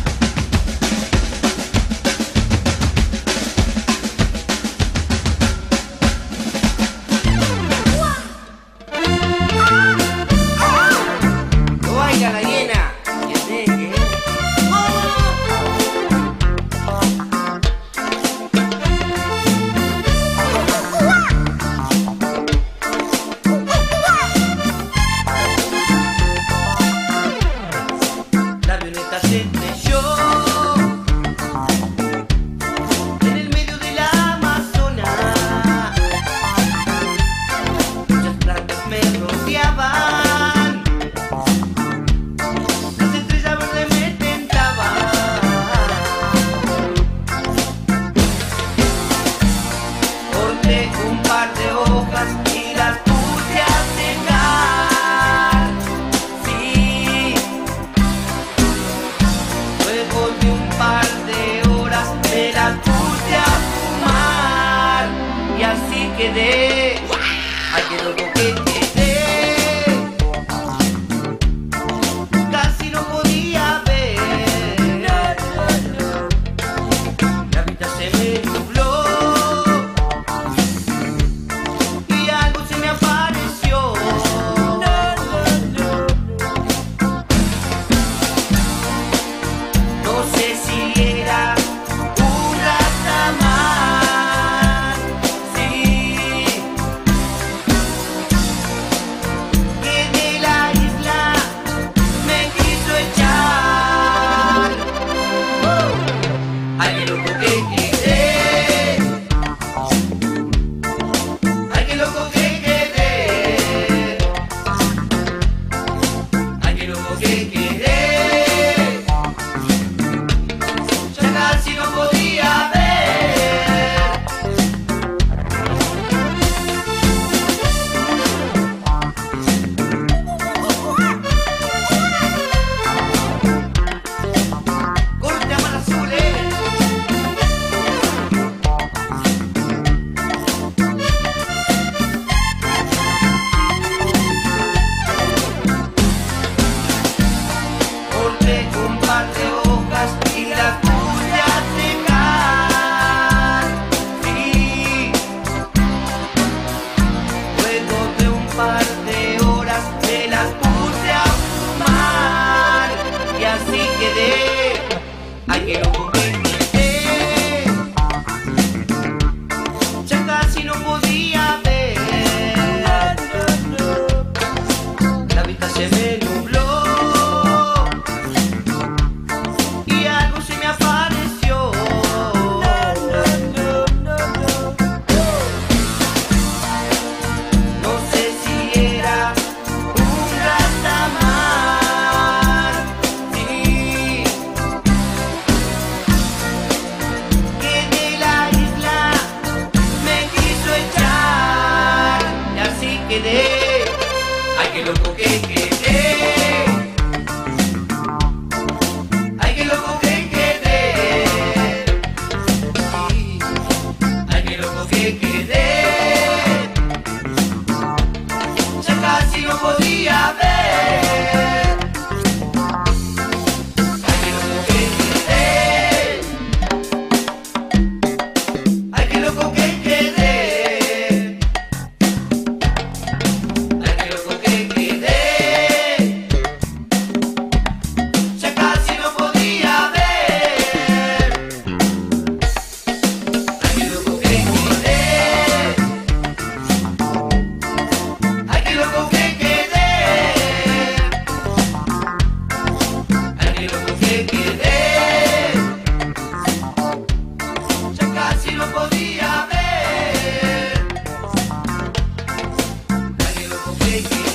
No vaya la hiena. hey, hey.